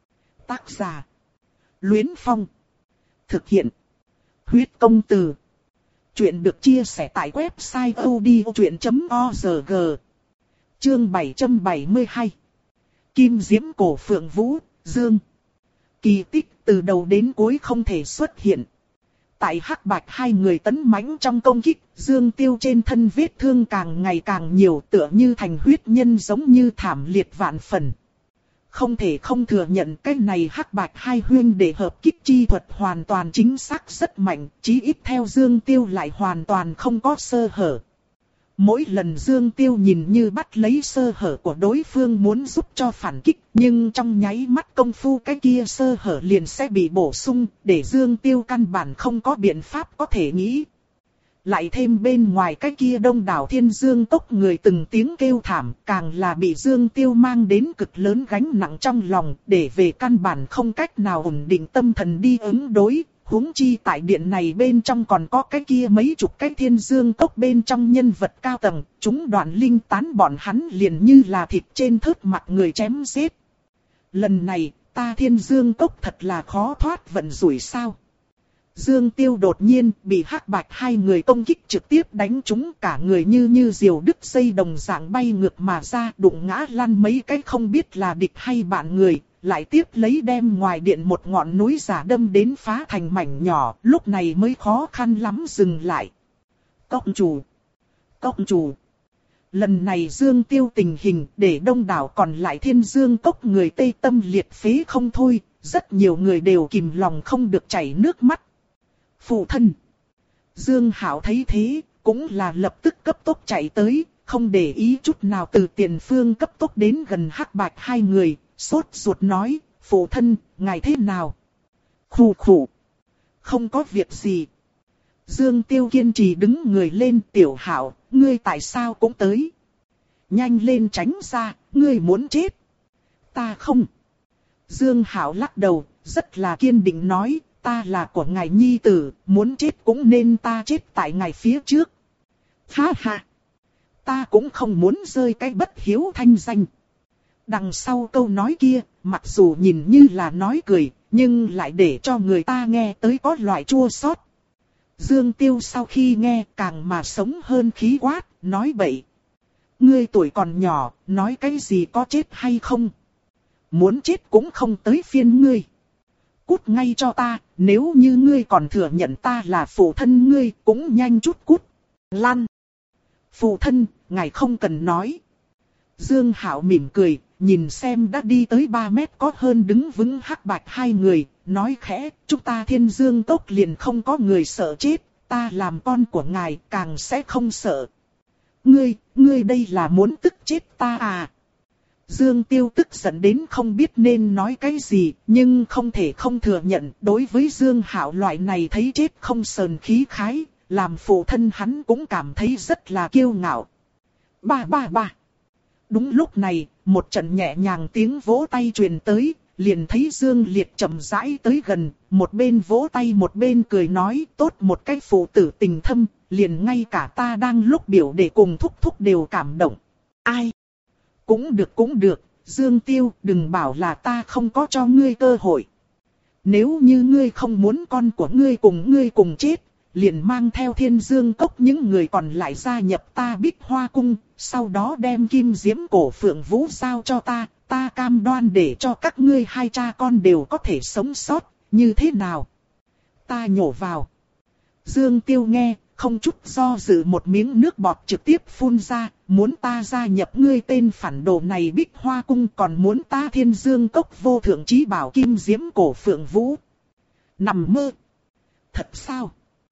Tác giả: Luyến Phong. Thực hiện: Huyết Công Từ. Chuyện được chia sẻ tại website odchuyện chấm org. Chương bảy trăm bảy mươi hai. Kim Diễm Cổ Phượng Vũ, Dương. Kỳ tích từ đầu đến cuối không thể xuất hiện. Tại Hắc Bạch hai người tấn mãnh trong công kích, Dương Tiêu trên thân vết thương càng ngày càng nhiều, tựa như thành huyết nhân, giống như thảm liệt vạn phần. Không thể không thừa nhận cái này Hắc Bạch hai huynh đệ hợp kích chi thuật hoàn toàn chính xác rất mạnh, chí ít theo Dương Tiêu lại hoàn toàn không có sơ hở. Mỗi lần Dương Tiêu nhìn như bắt lấy sơ hở của đối phương muốn giúp cho phản kích, nhưng trong nháy mắt công phu cái kia sơ hở liền sẽ bị bổ sung, để Dương Tiêu căn bản không có biện pháp có thể nghĩ. Lại thêm bên ngoài cái kia đông đảo Thiên Dương Cốc người từng tiếng kêu thảm, càng là bị Dương Tiêu mang đến cực lớn gánh nặng trong lòng, để về căn bản không cách nào ổn định tâm thần đi ứng đối. Huống chi tại điện này bên trong còn có cái kia mấy chục cái Thiên Dương Cốc bên trong nhân vật cao tầng, chúng đoạn linh tán bọn hắn liền như là thịt trên thớt mặt người chém giết. Lần này, ta Thiên Dương Cốc thật là khó thoát vận rủi sao. Dương Tiêu đột nhiên bị Hắc Bạch hai người công kích trực tiếp đánh trúng, cả người như như diều đứt dây đồng dạng bay ngược mà ra, đụng ngã lăn mấy cái không biết là địch hay bạn người. Lại tiếp lấy đem ngoài điện một ngọn núi giả đâm đến phá thành mảnh nhỏ, lúc này mới khó khăn lắm dừng lại. Cốc chủ! Cốc chủ! Lần này Dương Tiêu tình hình để đông đảo còn lại Thiên Dương Cốc người tê tâm liệt phế không thôi, rất nhiều người đều kìm lòng không được chảy nước mắt. Phụ thân! Dương Hảo thấy thế, cũng là lập tức cấp tốc chạy tới, không để ý chút nào từ tiền phương cấp tốc đến gần Hắc Bạch hai người. Sốt ruột nói, phụ thân, ngài thế nào? Khủ khủ. Không có việc gì. Dương Tiêu kiên trì đứng người lên, Tiểu Hảo, ngươi tại sao cũng tới? Nhanh lên tránh ra, ngươi muốn chết. Ta không. Dương Hảo lắc đầu, rất là kiên định nói, ta là của ngài nhi tử, muốn chết cũng nên ta chết tại ngài phía trước. Ha ha. Ta cũng không muốn rơi cái bất hiếu thanh danh. Đằng sau câu nói kia, mặc dù nhìn như là nói cười, nhưng lại để cho người ta nghe tới có loại chua xót. Dương Tiêu sau khi nghe càng mà sống hơn khí quát, nói bậy. Ngươi tuổi còn nhỏ, nói cái gì có chết hay không? Muốn chết cũng không tới phiên ngươi. Cút ngay cho ta, nếu như ngươi còn thừa nhận ta là phụ thân ngươi, cũng nhanh chút cút. Lan. Phụ thân, ngài không cần nói. Dương Hạo mỉm cười, nhìn xem đã đi tới ba mét có hơn đứng vững Hắc Bạch hai người, nói khẽ, chúng ta Thiên Dương Cốc liền không có người sợ chết, ta làm con của ngài càng sẽ không sợ. Ngươi, ngươi đây là muốn tức chết ta à? Dương Tiêu tức giận đến không biết nên nói cái gì, nhưng không thể không thừa nhận, đối với Dương Hạo loại này thấy chết không sờn khí khái, làm phụ thân hắn cũng cảm thấy rất là kiêu ngạo. Ba ba ba. Đúng lúc này, một trận nhẹ nhàng tiếng vỗ tay truyền tới, liền thấy Dương Liệt chậm rãi tới gần, một bên vỗ tay một bên cười nói, tốt một cái phụ tử tình thâm, liền ngay cả ta đang lúc biểu để cùng thúc thúc đều cảm động. Ai? Cũng được cũng được, Dương Tiêu, đừng bảo là ta không có cho ngươi cơ hội. Nếu như ngươi không muốn con của ngươi cùng ngươi cùng chết, liền mang theo Thiên Dương Cốc những người còn lại gia nhập ta Bích Hoa Cung, sau đó đem kim diễm cổ phượng vũ giao cho ta, ta cam đoan để cho các ngươi hai cha con đều có thể sống sót, như thế nào? Ta nhổ vào. Dương Tiêu nghe, không chút do dự một miếng nước bọt trực tiếp phun ra, muốn ta gia nhập ngươi tên phản đồ này Bích Hoa Cung, còn muốn ta Thiên Dương Cốc vô thượng chí bảo kim diễm cổ phượng vũ. Nằm mơ. Thật sao?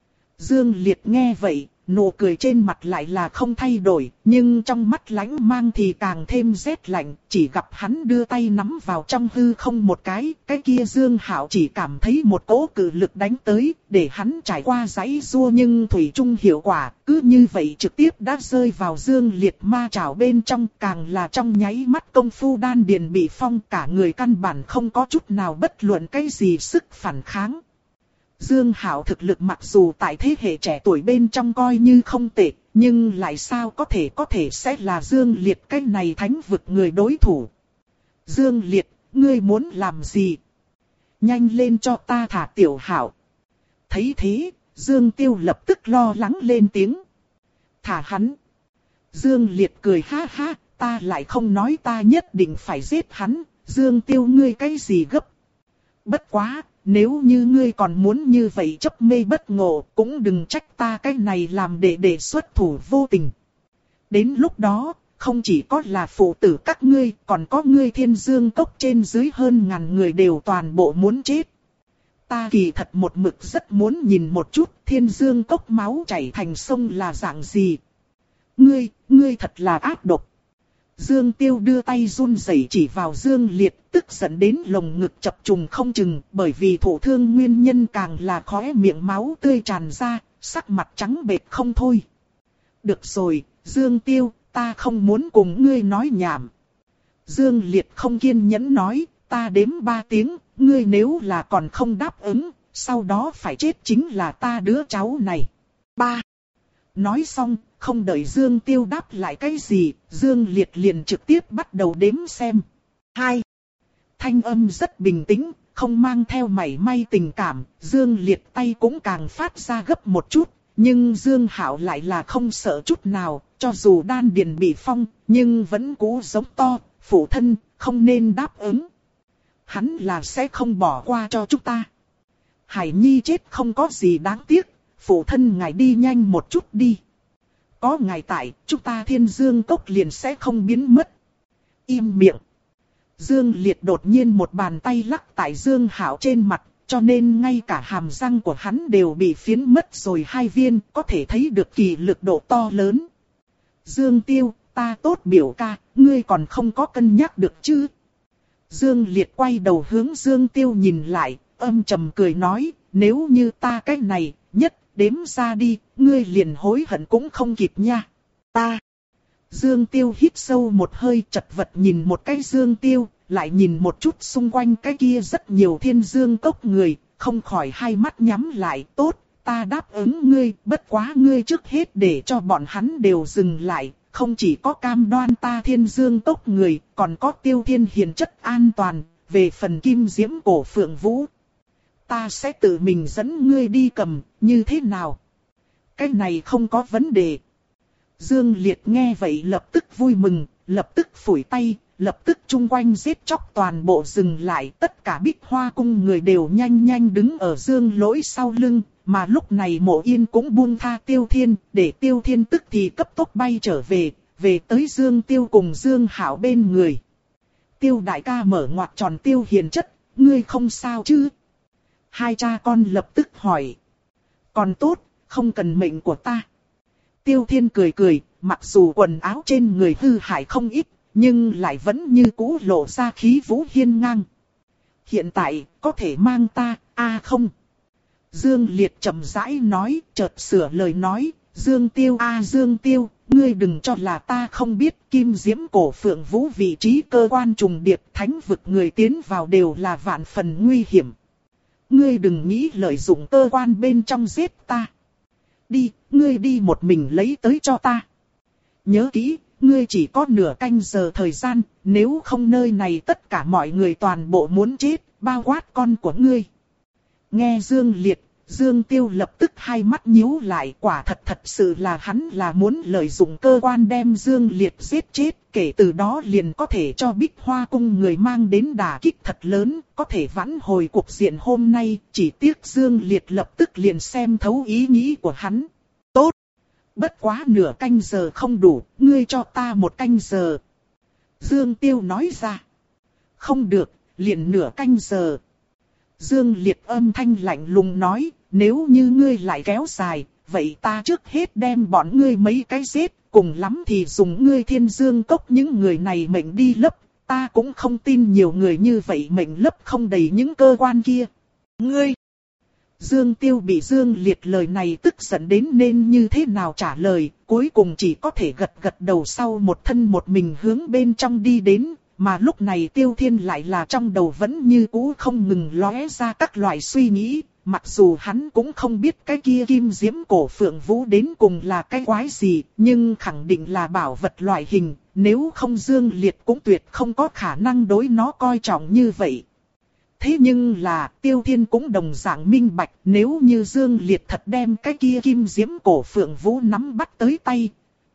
Dương Liệt nghe vậy, nụ cười trên mặt lại là không thay đổi, nhưng trong mắt lãnh mang thì càng thêm rét lạnh, chỉ gặp hắn đưa tay nắm vào trong hư không một cái, cái kia Dương Hạo chỉ cảm thấy một cỗ cự lực đánh tới, để hắn trải qua giãy giụa nhưng thủy chung hiệu quả, cứ như vậy trực tiếp đã rơi vào Dương Liệt ma trảo bên trong, càng là trong nháy mắt công phu đan điền bị phong, cả người căn bản không có chút nào bất luận cái gì sức phản kháng. Dương Hạo thực lực mặc dù tại thế hệ trẻ tuổi bên trong coi như không tệ, nhưng lại sao có thể có thể sẽ là Dương Liệt cái này thánh vực người đối thủ. Dương Liệt, ngươi muốn làm gì? Nhanh lên cho ta thả Tiểu Hạo. Thấy thế, Dương Tiêu lập tức lo lắng lên tiếng. Thả hắn. Dương Liệt cười ha ha, ta lại không nói ta nhất định phải giết hắn, Dương Tiêu ngươi cái gì gấp? Bất quá. Nếu như ngươi còn muốn như vậy chấp mê bất ngộ, cũng đừng trách ta cái này làm để để xuất thủ vô tình. Đến lúc đó, không chỉ có là phụ tử các ngươi, còn có ngươi Thiên Dương Cốc trên dưới hơn ngàn người đều toàn bộ muốn chết. Ta kỳ thật một mực rất muốn nhìn một chút Thiên Dương Cốc máu chảy thành sông là dạng gì. Ngươi, ngươi thật là ác độc. Dương Tiêu đưa tay run rẩy chỉ vào Dương Liệt, tức giận đến lồng ngực chập trùng không chừng, bởi vì thổ thương nguyên nhân càng là khóe miệng máu tươi tràn ra, sắc mặt trắng bệch không thôi. Được rồi, Dương Tiêu, ta không muốn cùng ngươi nói nhảm. Dương Liệt không kiên nhẫn nói, ta đếm ba tiếng, ngươi nếu là còn không đáp ứng, sau đó phải chết chính là ta đứa cháu này. Ba. Nói xong, không đợi Dương Tiêu đáp lại cái gì, Dương Liệt liền trực tiếp bắt đầu đếm xem. Hai. Thanh âm rất bình tĩnh, không mang theo mảy may tình cảm, Dương Liệt tay cũng càng phát ra gấp một chút, nhưng Dương Hạo lại là không sợ chút nào, cho dù đan điền bị phong, nhưng vẫn cố giống to, phụ thân, không nên đáp ứng. Hắn là sẽ không bỏ qua cho chúng ta. Hải Nhi chết không có gì đáng tiếc, phụ thân ngài đi nhanh một chút đi. Có ngài tại, chúng ta Thiên Dương Cốc liền sẽ không biến mất. Im miệng. Dương Liệt đột nhiên một bàn tay lắc tại Dương Hạo trên mặt, cho nên ngay cả hàm răng của hắn đều bị phiến mất rồi hai viên, có thể thấy được kỳ lực độ to lớn. Dương Tiêu, ta tốt biểu ca, ngươi còn không có cân nhắc được chứ? Dương Liệt quay đầu hướng Dương Tiêu nhìn lại, âm trầm cười nói, nếu như ta cái này, nhất đếm ra đi, ngươi liền hối hận cũng không kịp nha. Ta. Dương Tiêu hít sâu một hơi, chật vật nhìn một cái Dương Tiêu, lại nhìn một chút xung quanh cái kia rất nhiều Thiên Dương Cốc người, không khỏi hai mắt nhắm lại. Tốt, ta đáp ứng ngươi, bất quá ngươi trước hết để cho bọn hắn đều dừng lại, không chỉ có cam đoan ta Thiên Dương tốc người, còn có Tiêu Thiên hiền chất an toàn, về phần kim diễm cổ Phượng Vũ. Ta sẽ tự mình dẫn ngươi đi cầm, như thế nào? Cái này không có vấn đề. Dương Liệt nghe vậy lập tức vui mừng, lập tức phủi tay, lập tức chung quanh giết chóc toàn bộ dừng lại. Tất cả Bích Hoa cung người đều nhanh nhanh đứng ở Dương Lỗi sau lưng, mà lúc này Mộ Yên cũng buông tha Tiêu Thiên, để Tiêu Thiên tức thì cấp tốc bay trở về, về tới Dương Tiêu cùng Dương Hảo bên người. Tiêu đại ca mở ngoặc tròn Tiêu hiền chất, ngươi không sao chứ? Hai cha con lập tức hỏi. Còn tốt, không cần mệnh của ta. Tiêu Thiên cười cười, mặc dù quần áo trên người hư hại không ít, nhưng lại vẫn như cũ lộ ra khí vũ hiên ngang. Hiện tại, có thể mang ta, a à không? Dương Liệt chậm rãi nói, chợt sửa lời nói, Dương Tiêu a à Dương Tiêu, ngươi đừng cho là ta không biết kim diễm cổ Phượng Vũ vị trí cơ quan trùng điệp thánh vực người tiến vào đều là vạn phần nguy hiểm. Ngươi đừng nghĩ lợi dụng cơ quan bên trong giết ta. Đi, ngươi đi một mình lấy tới cho ta. Nhớ kỹ, ngươi chỉ có nửa canh giờ thời gian, nếu không nơi này tất cả mọi người toàn bộ muốn chết, bao quát con của ngươi. Nghe Dương Liệt, Dương Tiêu lập tức hai mắt nhíu lại, quả thật thật sự là hắn là muốn lợi dụng cơ quan đem Dương Liệt giết chết, kể từ đó liền có thể cho Bích Hoa cung người mang đến đả kích thật lớn, có thể vãn hồi cuộc diện hôm nay, chỉ tiếc Dương Liệt lập tức liền xem thấu ý nghĩ của hắn. Tốt! Bất quá nửa canh giờ không đủ, ngươi cho ta một canh giờ. Dương Tiêu nói ra. Không được, liền nửa canh giờ. Dương Liệt âm thanh lạnh lùng nói, nếu như ngươi lại kéo dài, vậy ta trước hết đem bọn ngươi mấy cái giết, cùng lắm thì dùng ngươi Thiên Dương cốc những người này mệnh đi lấp, ta cũng không tin nhiều người như vậy mệnh lấp không đầy những cơ quan kia. Ngươi! Dương Tiêu bị Dương Liệt lời này tức giận đến nên như thế nào trả lời, cuối cùng chỉ có thể gật gật đầu sau một thân một mình hướng bên trong đi đến. Mà lúc này Tiêu Thiên lại là trong đầu vẫn như cũ không ngừng lóe ra các loại suy nghĩ, mặc dù hắn cũng không biết cái kia kim diễm cổ Phượng Vũ đến cùng là cái quái gì, nhưng khẳng định là bảo vật loại hình, nếu không Dương Liệt cũng tuyệt không có khả năng đối nó coi trọng như vậy. Thế nhưng là Tiêu Thiên cũng đồng dạng minh bạch, nếu như Dương Liệt thật đem cái kia kim diễm cổ Phượng Vũ nắm bắt tới tay,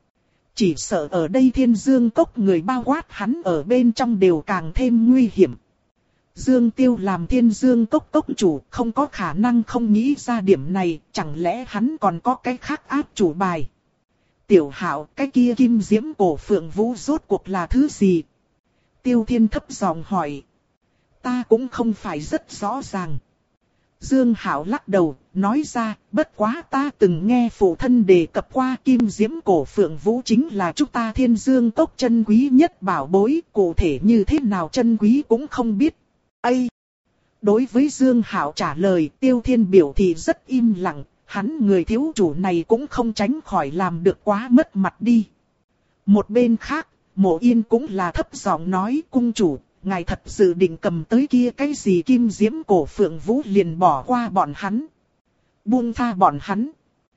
chỉ sợ ở đây Thiên Dương cốc người bao quát hắn ở bên trong đều càng thêm nguy hiểm. Dương Tiêu làm Thiên Dương cốc cốc chủ không có khả năng không nghĩ ra điểm này, chẳng lẽ hắn còn có cái khác áp chủ bài. Tiểu Hạo, cái kia kim diễm cổ Phượng Vũ rốt cuộc là thứ gì? Tiêu Thiên thấp giọng hỏi. Ta cũng không phải rất rõ ràng. Dương Hạo lắc đầu, nói ra, bất quá ta từng nghe phụ thân đề cập qua kim diễm cổ Phượng Vũ chính là chúng ta Thiên Dương cốc chân quý nhất bảo bối, cụ thể như thế nào chân quý cũng không biết. Ây! Đối với Dương Hạo trả lời, Tiêu Thiên biểu thì rất im lặng, hắn người thiếu chủ này cũng không tránh khỏi làm được quá mất mặt đi. Một bên khác, Mộ Yên cũng là thấp giọng nói, cung chủ, ngài thật sự định cầm tới kia cái gì kim diễm cổ Phượng Vũ liền bỏ qua bọn hắn. Buông tha bọn hắn.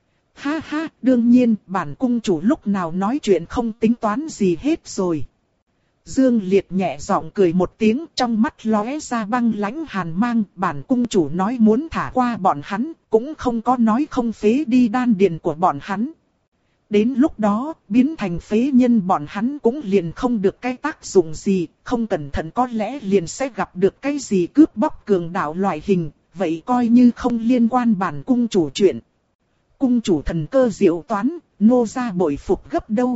Ha ha, đương nhiên, bản cung chủ lúc nào nói chuyện không tính toán gì hết rồi. Dương Liệt nhẹ giọng cười một tiếng, trong mắt lóe ra băng lãnh hàn mang, bản cung chủ nói muốn thả qua bọn hắn, cũng không có nói không phế đi đan điền của bọn hắn. Đến lúc đó, biến thành phế nhân bọn hắn cũng liền không được cái tác dụng gì, không cẩn thận có lẽ liền sẽ gặp được cái gì cướp bóc cường đạo loại hình, vậy coi như không liên quan bản cung chủ chuyện. Cung chủ thần cơ diệu toán, nô ra bội phục gấp đâu.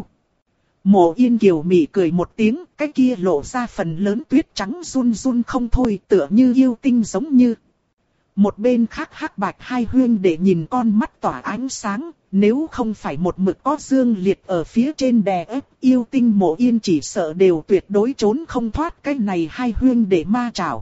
Mộ Yên kiều mị cười một tiếng, cái kia lộ ra phần lớn tuyết trắng run run không thôi, tựa như yêu tinh giống như. Một bên khác hắc bạch hai huyên để nhìn con mắt tỏa ánh sáng, nếu không phải một mực có Dương Liệt ở phía trên đè ép, yêu tinh Mộ Yên chỉ sợ đều tuyệt đối trốn không thoát cái này hai huyên để ma trảo.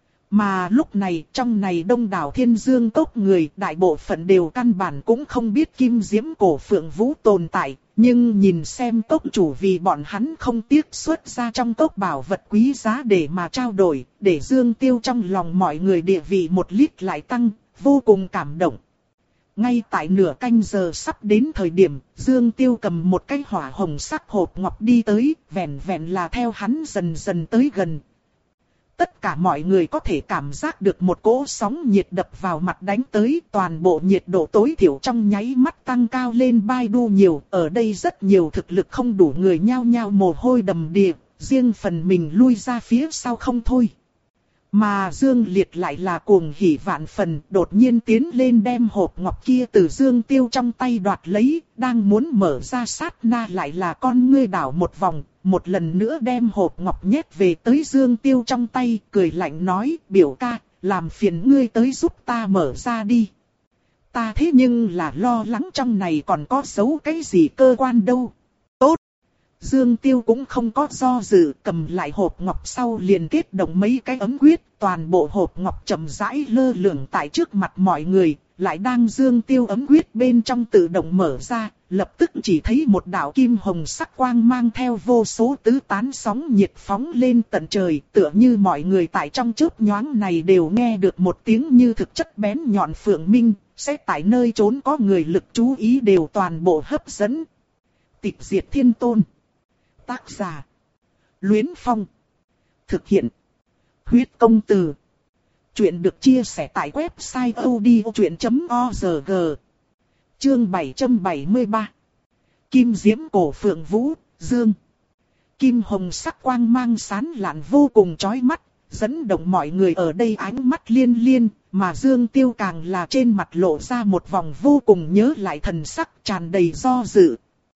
Mà lúc này trong này đông đảo Thiên Dương cốc người đại bộ phận đều căn bản cũng không biết kim diễm cổ Phượng Vũ tồn tại. Nhưng nhìn xem cốc chủ vì bọn hắn không tiếc xuất ra trong cốc bảo vật quý giá để mà trao đổi, để Dương Tiêu trong lòng mọi người địa vị một lít lại tăng, vô cùng cảm động. Ngay tại nửa canh giờ sắp đến thời điểm, Dương Tiêu cầm một cái hỏa hồng sắc hộp ngọc đi tới, vẹn vẹn là theo hắn dần dần tới gần. Tất cả mọi người có thể cảm giác được một cỗ sóng nhiệt đập vào mặt đánh tới, toàn bộ nhiệt độ tối thiểu trong nháy mắt tăng cao lên bai đu nhiều. Ở đây rất nhiều thực lực không đủ người nhao nhao mồ hôi đầm đìa, riêng phần mình lui ra phía sau không thôi. Mà Dương Liệt lại là cuồng hỉ vạn phần, đột nhiên tiến lên đem hộp ngọc kia từ Dương Tiêu trong tay đoạt lấy, đang muốn mở ra sát na lại là con ngươi đảo một vòng, một lần nữa đem hộp ngọc nhét về tới Dương Tiêu trong tay, cười lạnh nói, biểu ca, làm phiền ngươi tới giúp ta mở ra đi. Ta thế nhưng là lo lắng trong này còn có giấu cái gì cơ quan đâu. Tốt. Dương Tiêu cũng không có do dự, cầm lại hộp ngọc sau liền kết động mấy cái ấm quyết, toàn bộ hộp ngọc chậm rãi lơ lửng tại trước mặt mọi người, lại đang Dương Tiêu ấm quyết bên trong tự động mở ra, lập tức chỉ thấy một đạo kim hồng sắc quang mang theo vô số tứ tán sóng nhiệt phóng lên tận trời, tựa như mọi người tại trong chớp nhoáng này đều nghe được một tiếng như thực chất bén nhọn phượng minh, sẽ tại nơi trốn có người lực chú ý đều toàn bộ hấp dẫn. Tịch diệt thiên tôn. Tác giả Luyến Phong. Thực hiện Huyết Công Từ. Chuyện được chia sẻ tại website odchuyện chấm org. Chương bảy trăm bảy mươi ba. Kim diễm cổ phượng vũ, dương. Kim hồng sắc quang mang sáng lạn vô cùng chói mắt, dẫn động mọi người ở đây ánh mắt liên liên, mà Dương Tiêu càng là trên mặt lộ ra một vòng vô cùng nhớ lại thần sắc tràn đầy do dự.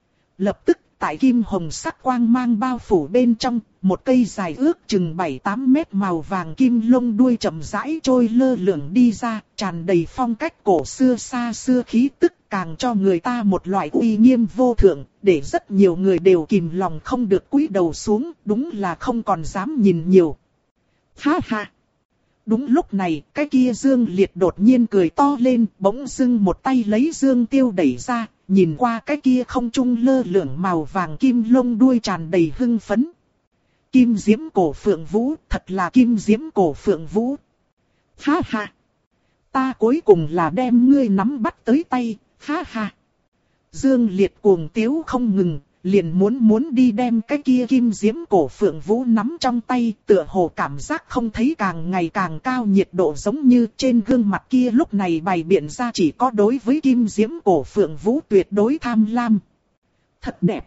Lập tức tại kim hồng sắc quang mang bao phủ bên trong, một cây dài ước chừng bảy tám mét màu vàng kim lông đuôi chậm rãi trôi lơ lửng đi ra, tràn đầy phong cách cổ xưa xa xưa khí tức, càng cho người ta một loại uy nghiêm vô thượng, để rất nhiều người đều kìm lòng không được cúi đầu xuống, đúng là không còn dám nhìn nhiều. Ha ha! Đúng lúc này, cái kia Dương Liệt đột nhiên cười to lên, bỗng dưng một tay lấy Dương Tiêu đẩy ra, nhìn qua cái kia không trung lơ lửng màu vàng kim lông đuôi tràn đầy hưng phấn. Kim diễm cổ phượng vũ, thật là kim diễm cổ phượng vũ. Ha ha! Ta cuối cùng là đem ngươi nắm bắt tới tay, ha ha! Dương Liệt cuồng tiếu không ngừng, liền muốn muốn đi đem cái kia kim diễm cổ phượng vũ nắm trong tay, tựa hồ cảm giác không thấy càng ngày càng cao nhiệt độ, giống như trên gương mặt kia lúc này bày biện ra chỉ có đối với kim diễm cổ phượng vũ tuyệt đối tham lam. Thật đẹp.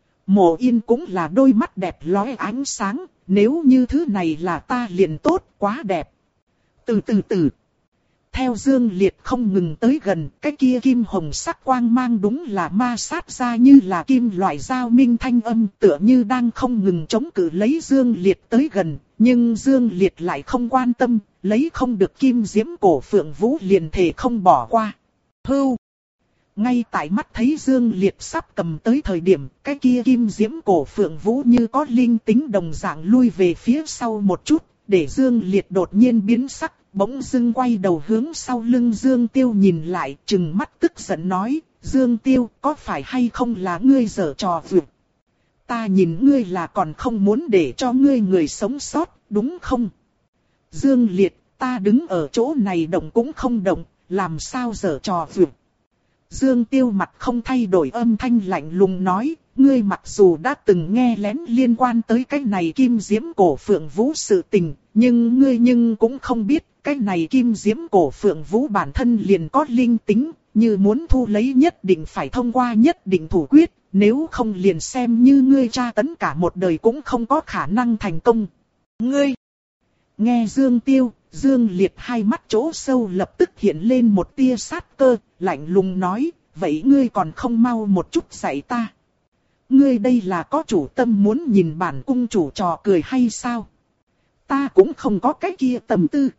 Mộ Yên cũng là đôi mắt đẹp lóe ánh sáng, nếu như thứ này là ta liền tốt, quá đẹp. Từ từ từ. Theo Dương Liệt không ngừng tới gần, cái kia kim hồng sắc quang mang đúng là ma sát ra như là kim loại giao minh thanh âm, tựa như đang không ngừng chống cự lấy Dương Liệt tới gần, nhưng Dương Liệt lại không quan tâm, lấy không được kim diễm cổ phượng vũ liền thể không bỏ qua. Hưu! Ngay tại mắt thấy Dương Liệt sắp cầm tới thời điểm, cái kia kim diễm cổ phượng vũ như có linh tính đồng dạng lui về phía sau một chút, để Dương Liệt đột nhiên biến sắc. Bỗng dưng quay đầu hướng sau lưng Dương Tiêu nhìn lại, trừng mắt tức giận nói, Dương Tiêu, có phải hay không là ngươi giở trò vượt? Ta nhìn ngươi là còn không muốn để cho ngươi người sống sót, đúng không? Dương Liệt, ta đứng ở chỗ này động cũng không động, làm sao giở trò vượt? Dương Tiêu mặt không thay đổi, âm thanh lạnh lùng nói, ngươi mặc dù đã từng nghe lén liên quan tới cái này kim diễm cổ phượng vũ sự tình, nhưng ngươi nhưng cũng không biết, cái này kim diễm cổ phượng vũ bản thân liền có linh tính, như muốn thu lấy nhất định phải thông qua nhất định thủ quyết, nếu không liền xem như ngươi tra tấn cả một đời cũng không có khả năng thành công. Ngươi! Nghe Dương Tiêu, Dương Liệt hai mắt chỗ sâu lập tức hiện lên một tia sát cơ, lạnh lùng nói, vậy ngươi còn không mau một chút dạy ta. Ngươi đây là có chủ tâm muốn nhìn bản cung chủ trò cười hay sao? Ta cũng không có cái kia tầm tư.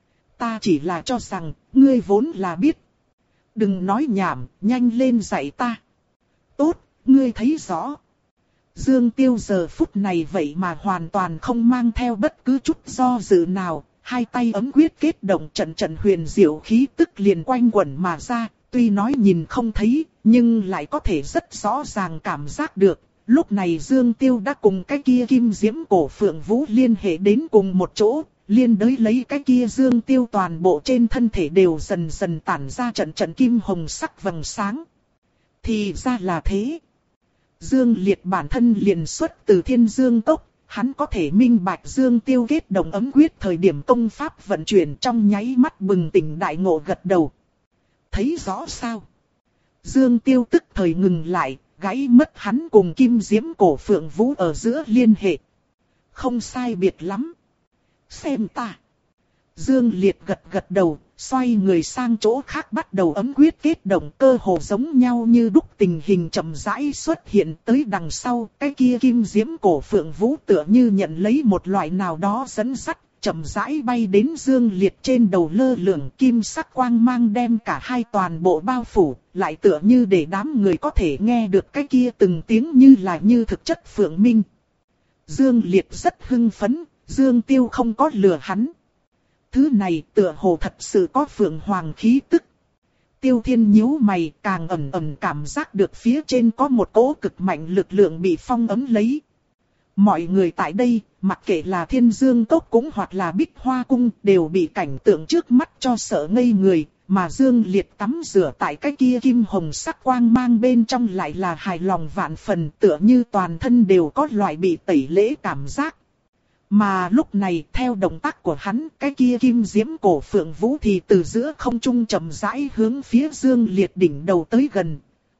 Ta chỉ là cho rằng, ngươi vốn là biết. Đừng nói nhảm, nhanh lên dạy ta. Tốt, ngươi thấy rõ. Dương Tiêu giờ phút này vậy mà hoàn toàn không mang theo bất cứ chút do dự nào. Hai tay ấm quyết kết động, trận trận huyền diệu khí tức liền quanh quẩn mà ra. Tuy nói nhìn không thấy, nhưng lại có thể rất rõ ràng cảm giác được. Lúc này Dương Tiêu đã cùng cái kia kim diễm cổ phượng vũ liên hệ đến cùng một chỗ, liên đới lấy cái kia Dương Tiêu toàn bộ trên thân thể đều dần dần tản ra trận trận kim hồng sắc vầng sáng. Thì ra là thế. Dương Liệt bản thân liền xuất từ Thiên Dương Cốc, hắn có thể minh bạch Dương Tiêu kết đồng ấm quyết thời điểm công pháp vận chuyển trong nháy mắt bừng tỉnh đại ngộ gật đầu. Thấy rõ sao? Dương Tiêu tức thời ngừng lại, gãy mất hắn cùng Kim Diễm Cổ Phượng Vũ ở giữa liên hệ. Không sai biệt lắm. Xem ta. Dương Liệt gật gật đầu, xoay người sang chỗ khác bắt đầu ấm quyết kết động, cơ hồ giống nhau như đúc tình hình chậm rãi xuất hiện tới đằng sau. Cái kia Kim Diễm Cổ Phượng Vũ tựa như nhận lấy một loại nào đó dẫn dắt, chậm rãi bay đến Dương Liệt trên đầu lơ lửng, kim sắc quang mang đem cả hai toàn bộ bao phủ, lại tựa như để đám người có thể nghe được cái kia từng tiếng như là như thực chất phượng minh. Dương Liệt rất hưng phấn, Dương Tiêu không có lừa hắn. Thứ này tựa hồ thật sự có phượng hoàng khí tức. Tiêu Thiên nhíu mày, càng ẩn ẩn cảm giác được phía trên có một cỗ cực mạnh lực lượng bị phong ấn lấy. Mọi người tại đây, mặc kệ là Thiên Dương Cốc cũng hoặc là Bích Hoa Cung, đều bị cảnh tượng trước mắt cho sợ ngây người, mà Dương Liệt tắm rửa tại cái kia kim hồng sắc quang mang bên trong lại là hài lòng vạn phần, tựa như toàn thân đều có loại bị tẩy lễ cảm giác. Mà lúc này, theo động tác của hắn, cái kia Kim Diễm Cổ Phượng Vũ thì từ giữa không trung chậm rãi hướng phía Dương Liệt đỉnh đầu tới gần.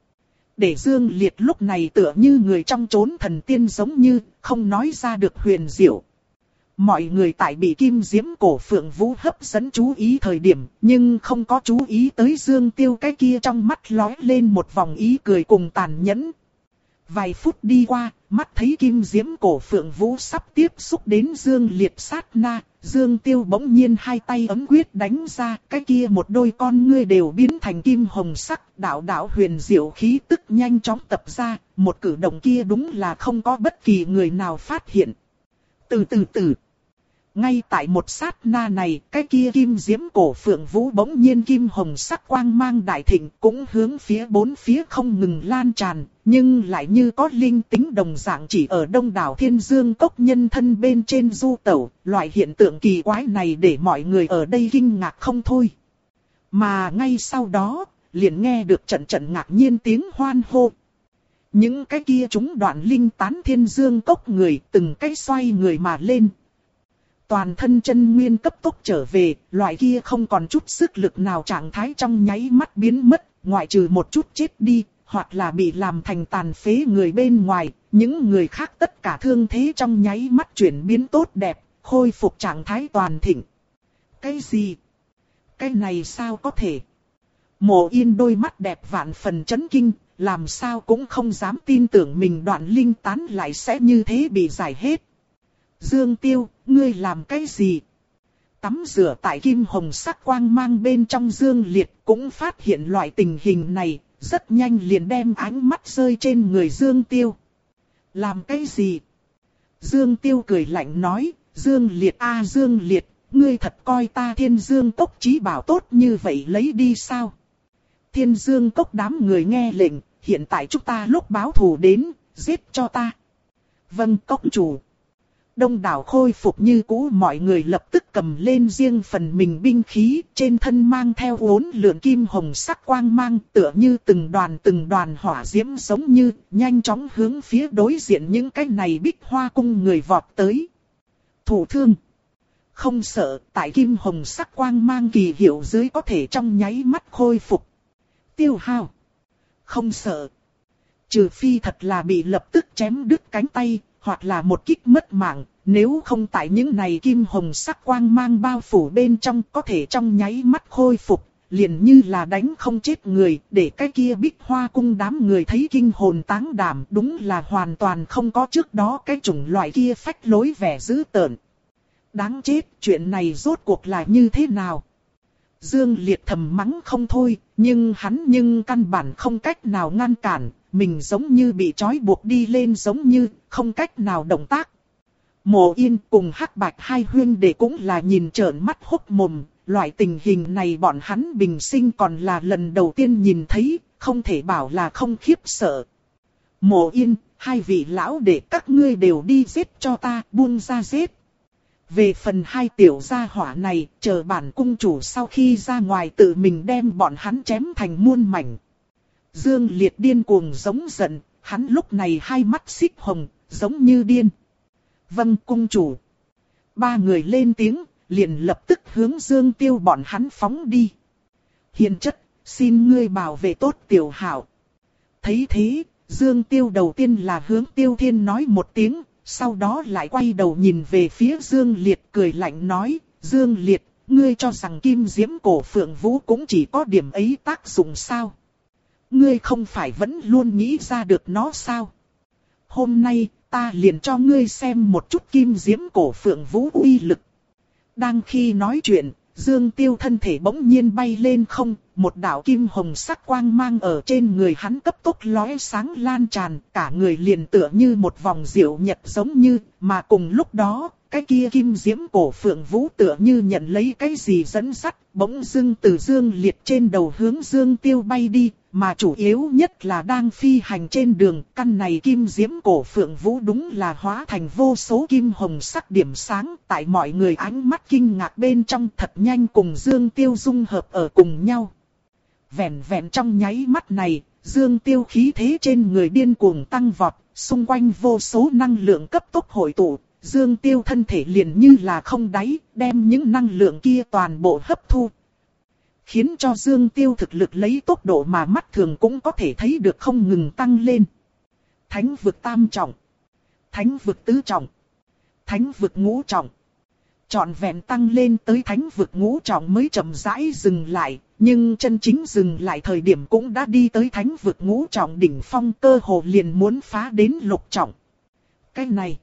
Để Dương Liệt lúc này tựa như người trong chốn thần tiên giống như, không nói ra được huyền diệu. Mọi người tại bị Kim Diễm Cổ Phượng Vũ hấp dẫn chú ý thời điểm, nhưng không có chú ý tới Dương Tiêu cái kia trong mắt lóe lên một vòng ý cười cùng tàn nhẫn. Vài phút đi qua, mắt thấy Kim Diễm Cổ Phượng Vũ sắp tiếp xúc đến Dương Liệt sát na, Dương Tiêu bỗng nhiên hai tay ấm quyết đánh ra, cái kia một đôi con ngươi đều biến thành kim hồng sắc, đạo đạo huyền diệu khí tức nhanh chóng tập ra, một cử động kia đúng là không có bất kỳ người nào phát hiện. Từ từ từ, ngay tại một sát na này, cái kia Kim Diễm Cổ Phượng Vũ bỗng nhiên kim hồng sắc quang mang đại thịnh cũng hướng phía bốn phía không ngừng lan tràn, nhưng lại như có linh tính đồng dạng chỉ ở đông đảo Thiên Dương Cốc nhân thân bên trên du tẩu, loại hiện tượng kỳ quái này để mọi người ở đây kinh ngạc không thôi. Mà ngay sau đó, liền nghe được trận trận ngạc nhiên tiếng hoan hô. Những cái kia chúng đoạn linh tán Thiên Dương Cốc người từng cái xoay người mà lên. Toàn thân chân nguyên cấp tốc trở về, loại kia không còn chút sức lực nào trạng thái trong nháy mắt biến mất, ngoại trừ một chút chết đi, hoặc là bị làm thành tàn phế người bên ngoài, những người khác tất cả thương thế trong nháy mắt chuyển biến tốt đẹp, khôi phục trạng thái toàn thịnh. Cái gì? Cái này sao có thể? Mộ Yên đôi mắt đẹp vạn phần chấn kinh, làm sao cũng không dám tin tưởng mình đoạn linh tán lại sẽ như thế bị giải hết. Dương Tiêu, ngươi làm cái gì? Tắm rửa tại kim hồng sắc quang mang bên trong Dương Liệt cũng phát hiện loại tình hình này, rất nhanh liền đem ánh mắt rơi trên người Dương Tiêu. Làm cái gì? Dương Tiêu cười lạnh nói, Dương Liệt a à, Dương Liệt, ngươi thật coi ta Thiên Dương Cốc chí bảo tốt như vậy lấy đi sao? Thiên Dương Cốc đám người nghe lệnh, hiện tại chúng ta lúc báo thù đến, giết cho ta. Vâng cốc chủ. Đông đảo khôi phục như cũ, mọi người lập tức cầm lên riêng phần mình binh khí, trên thân mang theo uốn lượn kim hồng sắc quang mang, tựa như từng đoàn từng đoàn hỏa diễm giống như, nhanh chóng hướng phía đối diện những cái này Bích Hoa Cung người vọt tới. Thủ thương. Không sợ, tại kim hồng sắc quang mang kỳ hiệu dưới có thể trong nháy mắt khôi phục. Tiêu hao. Không sợ. Trừ phi thật là bị lập tức chém đứt cánh tay, hoặc là một kích mất mạng, nếu không tại những này kim hồng sắc quang mang bao phủ bên trong có thể trong nháy mắt khôi phục, liền như là đánh không chết người, để cái kia Bích Hoa Cung đám người thấy kinh hồn táng đảm, đúng là hoàn toàn không có trước đó cái chủng loại kia phách lối vẻ dữ tợn. Đáng chết, chuyện này rốt cuộc là như thế nào? Dương Liệt thầm mắng không thôi, nhưng hắn nhưng căn bản không cách nào ngăn cản, mình giống như bị trói buộc đi lên giống như, không cách nào động tác. Mộ Yên cùng Hắc Bạch hai huyên đệ cũng là nhìn trợn mắt hốc mồm, loại tình hình này bọn hắn bình sinh còn là lần đầu tiên nhìn thấy, không thể bảo là không khiếp sợ. Mộ Yên, hai vị lão đệ các ngươi đều đi giết cho ta, buông ra giết. Về phần hai tiểu gia hỏa này, chờ bản cung chủ sau khi ra ngoài tự mình đem bọn hắn chém thành muôn mảnh. Dương Liệt điên cuồng giống giận, hắn lúc này hai mắt xích hồng, giống như điên. Vâng cung chủ. Ba người lên tiếng, liền lập tức hướng Dương Tiêu bọn hắn phóng đi. Hiền chất, xin ngươi bảo vệ tốt tiểu hảo. Thấy thế, Dương Tiêu đầu tiên là hướng Tiêu Thiên nói một tiếng, sau đó lại quay đầu nhìn về phía Dương Liệt cười lạnh nói, Dương Liệt, ngươi cho rằng kim diễm cổ phượng vũ cũng chỉ có điểm ấy tác dụng sao? Ngươi không phải vẫn luôn nghĩ ra được nó sao? Hôm nay, ta liền cho ngươi xem một chút kim diễm cổ phượng vũ uy lực. Đang khi nói chuyện, Dương Tiêu thân thể bỗng nhiên bay lên không, một đạo kim hồng sắc quang mang ở trên người hắn cấp tốc lóe sáng lan tràn, cả người liền tựa như một vòng diệu nhật giống như, mà cùng lúc đó, cái kia kim diễm cổ phượng vũ tựa như nhận lấy cái gì dẫn sắt, bỗng dưng từ Dương Liệt trên đầu hướng Dương Tiêu bay đi, mà chủ yếu nhất là đang phi hành trên đường, căn này kim diễm cổ phượng vũ đúng là hóa thành vô số kim hồng sắc điểm sáng, tại mọi người ánh mắt kinh ngạc bên trong thật nhanh cùng Dương Tiêu dung hợp ở cùng nhau. Vẹn vẹn trong nháy mắt này, Dương Tiêu khí thế trên người điên cuồng tăng vọt, xung quanh vô số năng lượng cấp tốc hội tụ, Dương Tiêu thân thể liền như là không đáy, đem những năng lượng kia toàn bộ hấp thu. Khiến cho Dương Tiêu thực lực lấy tốc độ mà mắt thường cũng có thể thấy được không ngừng tăng lên. Thánh vực tam trọng, thánh vực tứ trọng, thánh vực ngũ trọng. Trọn vẹn tăng lên tới thánh vực ngũ trọng mới chậm rãi dừng lại, nhưng chân chính dừng lại thời điểm cũng đã đi tới thánh vực ngũ trọng đỉnh phong, cơ hồ liền muốn phá đến lục trọng. Cái này,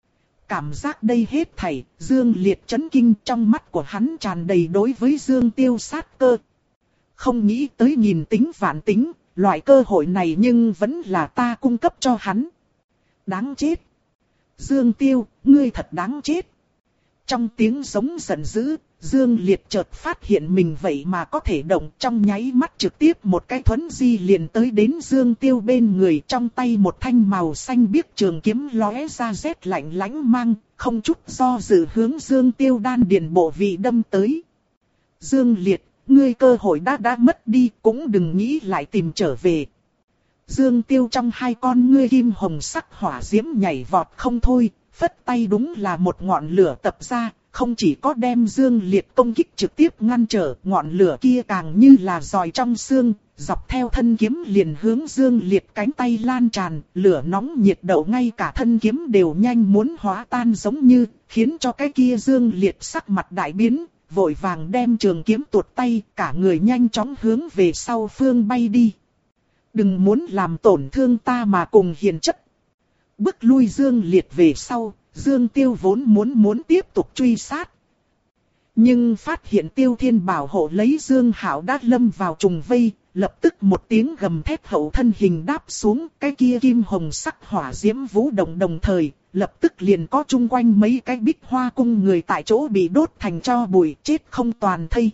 cảm giác đây hết thảy, Dương Liệt chấn kinh, trong mắt của hắn tràn đầy đối với Dương Tiêu sát cơ. Không nghĩ tới nghìn tính vạn tính, loại cơ hội này nhưng vẫn là ta cung cấp cho hắn. Đáng chết! Dương Tiêu, ngươi thật đáng chết! Trong tiếng giống giận dữ, Dương Liệt chợt phát hiện mình vậy mà có thể động, trong nháy mắt trực tiếp một cái thuấn di liền tới đến Dương Tiêu bên người, trong tay một thanh màu xanh biếc trường kiếm lóe ra rét lạnh lãnh mang, không chút do dự hướng Dương Tiêu đan điền bộ vị đâm tới. Dương Liệt, ngươi cơ hội đã đã mất đi, cũng đừng nghĩ lại tìm trở về. Dương Tiêu trong hai con ngươi kim hồng sắc hỏa diễm nhảy vọt không thôi, phất tay đúng là một ngọn lửa tập ra, không chỉ có đem Dương Liệt công kích trực tiếp ngăn trở, ngọn lửa kia càng như là giòi trong xương, dọc theo thân kiếm liền hướng Dương Liệt cánh tay lan tràn, lửa nóng nhiệt độ ngay cả thân kiếm đều nhanh muốn hóa tan giống như, khiến cho cái kia Dương Liệt sắc mặt đại biến, vội vàng đem trường kiếm tuột tay, cả người nhanh chóng hướng về sau phương bay đi. Đừng muốn làm tổn thương ta mà cùng hiền chất. Bước lui Dương Liệt về sau, Dương Tiêu vốn muốn muốn tiếp tục truy sát. Nhưng phát hiện Tiêu Thiên bảo hộ lấy Dương Hạo đã lâm vào trùng vây, lập tức một tiếng gầm thét hậu thân hình đáp xuống, cái kia kim hồng sắc hỏa diễm vũ động đồng thời, lập tức liền có chung quanh mấy cái bích hoa cung người tại chỗ bị đốt thành tro bụi, chết không toàn thây.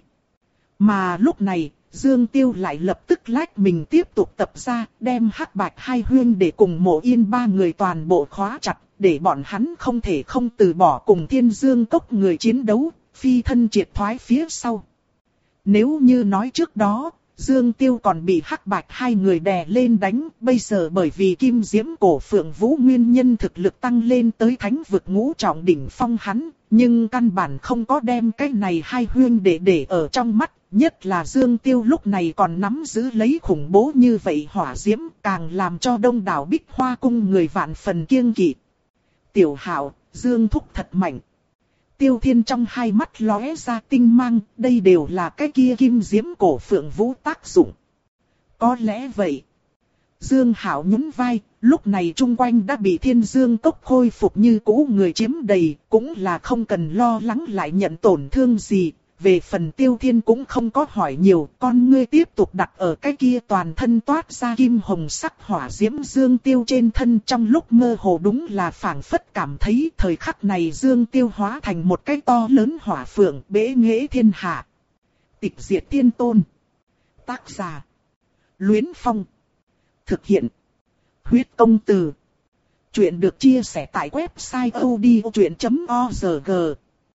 Mà lúc này, Dương Tiêu lại lập tức lách mình tiếp tục tập ra, đem Hắc Bạch hai huyên để cùng Mộ Yên ba người toàn bộ khóa chặt, để bọn hắn không thể không từ bỏ cùng Thiên Dương Cốc người chiến đấu, phi thân triệt thoái phía sau. Nếu như nói trước đó, Dương Tiêu còn bị Hắc Bạch hai người đè lên đánh, bây giờ bởi vì Kim Diễm Cổ Phượng Vũ nguyên nhân thực lực tăng lên tới thánh vực ngũ trọng đỉnh phong hắn, nhưng căn bản không có đem cái này hai huyên để để ở trong mắt, nhất là Dương Tiêu lúc này còn nắm giữ lấy khủng bố như vậy hỏa diễm, càng làm cho đông đảo Bích Hoa cung người vạn phần kiêng kỵ. Tiểu Hạo, Dương Thúc thật mạnh. Tiêu Thiên trong hai mắt lóe ra tinh mang, đây đều là cái kia Kim Diễm Cổ Phượng Vũ tác dụng. Có lẽ vậy. Dương Hạo nhún vai, lúc này chung quanh đã bị Thiên Dương Cốc khôi phục như cũ người chiếm đầy, cũng là không cần lo lắng lại nhận tổn thương gì. Về phần Tiêu Thiên cũng không có hỏi nhiều, con ngươi tiếp tục đặt ở cái kia toàn thân toát ra kim hồng sắc hỏa diễm Dương Tiêu trên thân, trong lúc mơ hồ đúng là phảng phất cảm thấy thời khắc này Dương Tiêu hóa thành một cái to lớn hỏa phượng bế nghệ thiên hạ. Tịch diệt tiên tôn. Tác giả: Luyến Phong. Thực hiện: Huyết Công Từ. Chuyện được chia sẻ tại website odchuyện chấm org.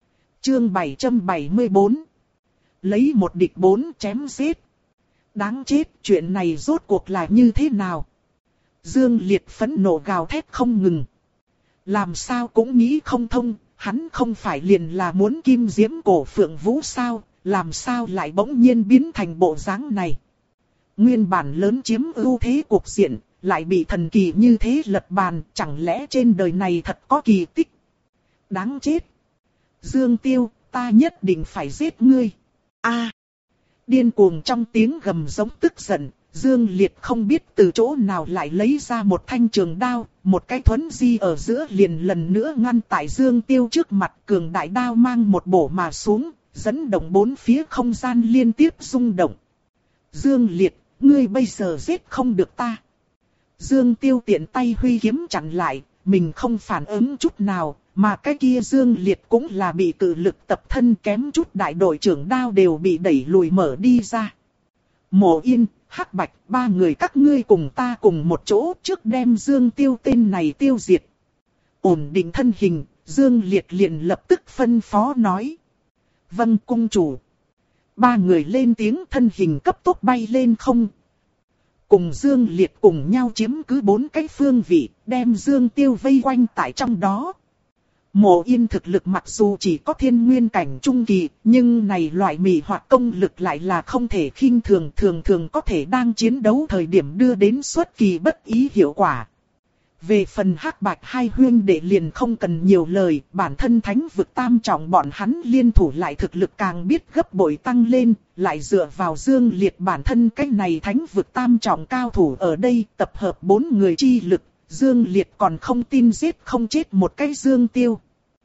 Chương bảy trăm bảy mươi bốn. Lấy một địch bốn chém giết. Đáng chết, chuyện này rốt cuộc là như thế nào? Dương Liệt phẫn nộ gào thét không ngừng. Làm sao cũng nghĩ không thông, hắn không phải liền là muốn kim diễm cổ phượng vũ sao, làm sao lại bỗng nhiên biến thành bộ dáng này? Nguyên bản lớn chiếm ưu thế cuộc diện, lại bị thần kỳ như thế lật bàn, chẳng lẽ trên đời này thật có kỳ tích? Đáng chết! Dương Tiêu, ta nhất định phải giết ngươi! A! Điên cuồng trong tiếng gầm giống tức giận, Dương Liệt không biết từ chỗ nào lại lấy ra một thanh trường đao, một cái thuấn di ở giữa liền lần nữa ngăn tại Dương Tiêu trước mặt, cường đại đao mang một bổ mà xuống, dẫn động bốn phía không gian liên tiếp rung động. Dương Liệt, ngươi bây giờ giết không được ta. Dương Tiêu tiện tay huy kiếm chặn lại, mình không phản ứng chút nào, mà cái kia Dương Liệt cũng là bị cự lực tập thân kém chút, đại đội trưởng đao đều bị đẩy lùi mở đi ra. Mộ Yên, Hắc Bạch, ba người các ngươi cùng ta cùng một chỗ trước đem Dương Tiêu tên này tiêu diệt. Ổn định thân hình, Dương Liệt liền lập tức phân phó nói. Vâng cung chủ. Ba người lên tiếng, thân hình cấp tốc bay lên không. Cùng Dương Liệt cùng nhau chiếm cứ bốn cái phương vị, đem Dương Tiêu vây quanh tại trong đó. Mộ Yên thực lực mặc dù chỉ có thiên nguyên cảnh trung kỳ, nhưng này loại mị hoặc công lực lại là không thể khinh thường, thường thường có thể đang chiến đấu thời điểm đưa đến xuất kỳ bất ý hiệu quả. Về phần Hắc Bạch hai huyên đệ liền không cần nhiều lời, bản thân thánh vực tam trọng bọn hắn liên thủ lại thực lực càng biết gấp bội tăng lên, lại dựa vào Dương Liệt bản thân cái này thánh vực tam trọng cao thủ ở đây tập hợp bốn người chi lực, Dương Liệt còn không tin giết không chết một cái Dương Tiêu.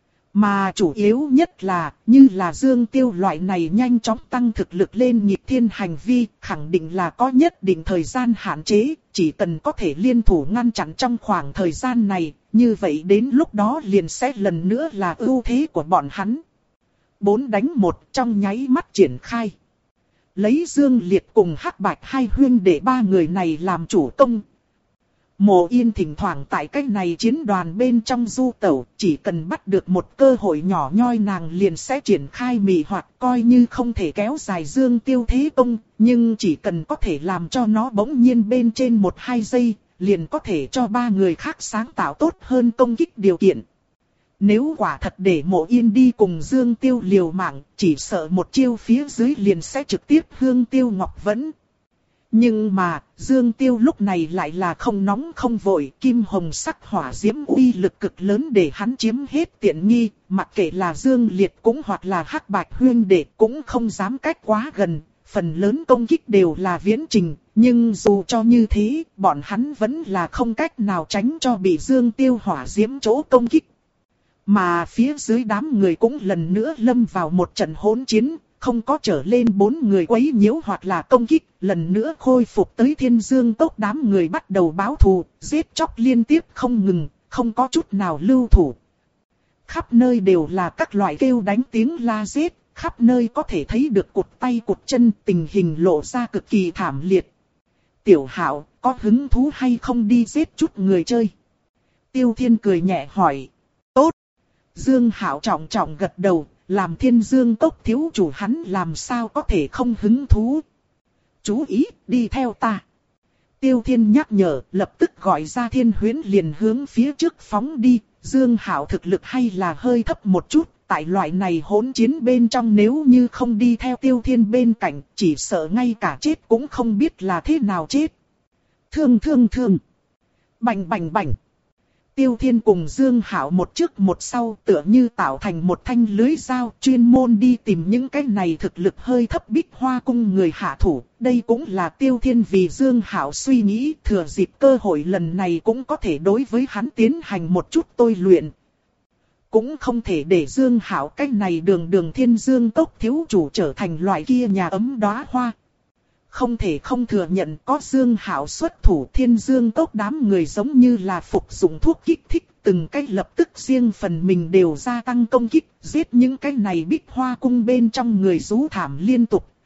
Mà chủ yếu nhất là, như là Dương Tiêu loại này nhanh chóng tăng thực lực lên nhịp thiên hành vi, khẳng định là có nhất định thời gian hạn chế, chỉ cần có thể liên thủ ngăn chặn trong khoảng thời gian này, như vậy đến lúc đó liền sẽ lần nữa là ưu thế của bọn hắn. Bốn đánh một trong nháy mắt triển khai. Lấy Dương Liệt cùng Hắc Bạch hai huyên để ba người này làm chủ công. Mộ Yên thỉnh thoảng tại cách này chiến đoàn bên trong du tẩu, chỉ cần bắt được một cơ hội nhỏ nhoi nàng liền sẽ triển khai mị hoặc, coi như không thể kéo dài Dương Tiêu thế công, nhưng chỉ cần có thể làm cho nó bỗng nhiên bên trên một hai giây, liền có thể cho ba người khác sáng tạo tốt hơn công kích điều kiện. Nếu quả thật để Mộ Yên đi cùng Dương Tiêu liều mạng, chỉ sợ một chiêu phía dưới liền sẽ trực tiếp hương tiêu ngọc vẫn. Nhưng mà, Dương Tiêu lúc này lại là không nóng không vội, kim hồng sắc hỏa diễm uy lực cực lớn để hắn chiếm hết tiện nghi, mặc kệ là Dương Liệt cũng hoặc là Hắc Bạch huyên đệ cũng không dám cách quá gần, phần lớn công kích đều là viễn trình, nhưng dù cho như thế, bọn hắn vẫn là không cách nào tránh cho bị Dương Tiêu hỏa diễm chỗ công kích. Mà phía dưới đám người cũng lần nữa lâm vào một trận hỗn chiến. Không có trở lên bốn người quấy nhiễu hoặc là công kích, lần nữa khôi phục tới Thiên Dương Tốc, đám người bắt đầu báo thù, giết chóc liên tiếp không ngừng, không có chút nào lưu thủ. Khắp nơi đều là các loại kêu đánh tiếng la giết, khắp nơi có thể thấy được cụt tay cụt chân, tình hình lộ ra cực kỳ thảm liệt. Tiểu Hạo, có hứng thú hay không đi giết chút người chơi? Tiêu Thiên cười nhẹ hỏi. Tốt. Dương Hạo trọng trọng gật đầu. Làm Thiên Dương Cốc thiếu chủ hắn làm sao có thể không hứng thú. Chú ý, đi theo ta. Tiêu Thiên nhắc nhở, lập tức gọi ra Thiên Huyễn liền hướng phía trước phóng đi. Dương Hạo thực lực hay là hơi thấp một chút. Tại loại này hỗn chiến bên trong nếu như không đi theo Tiêu Thiên bên cạnh, chỉ sợ ngay cả chết cũng không biết là thế nào chết. Thương thương thương. Bành bành bành. Tiêu Thiên cùng Dương Hạo một trước một sau tựa như tạo thành một thanh lưới dao chuyên môn đi tìm những cái này thực lực hơi thấp Bích Hoa cung người hạ thủ. Đây cũng là Tiêu Thiên vì Dương Hạo suy nghĩ thừa dịp cơ hội lần này cũng có thể đối với hắn tiến hành một chút tôi luyện. Cũng không thể để Dương Hạo cái này đường đường Thiên Dương Cốc thiếu chủ trở thành loại kia nhà ấm đóa hoa. Không thể không thừa nhận có Dương Hạo xuất thủ, Thiên Dương Cốc đám người giống như là phục dụng thuốc kích thích, từng cách lập tức riêng phần mình đều gia tăng công kích, giết những cái này Bích Hoa cung bên trong người rú thảm liên tục,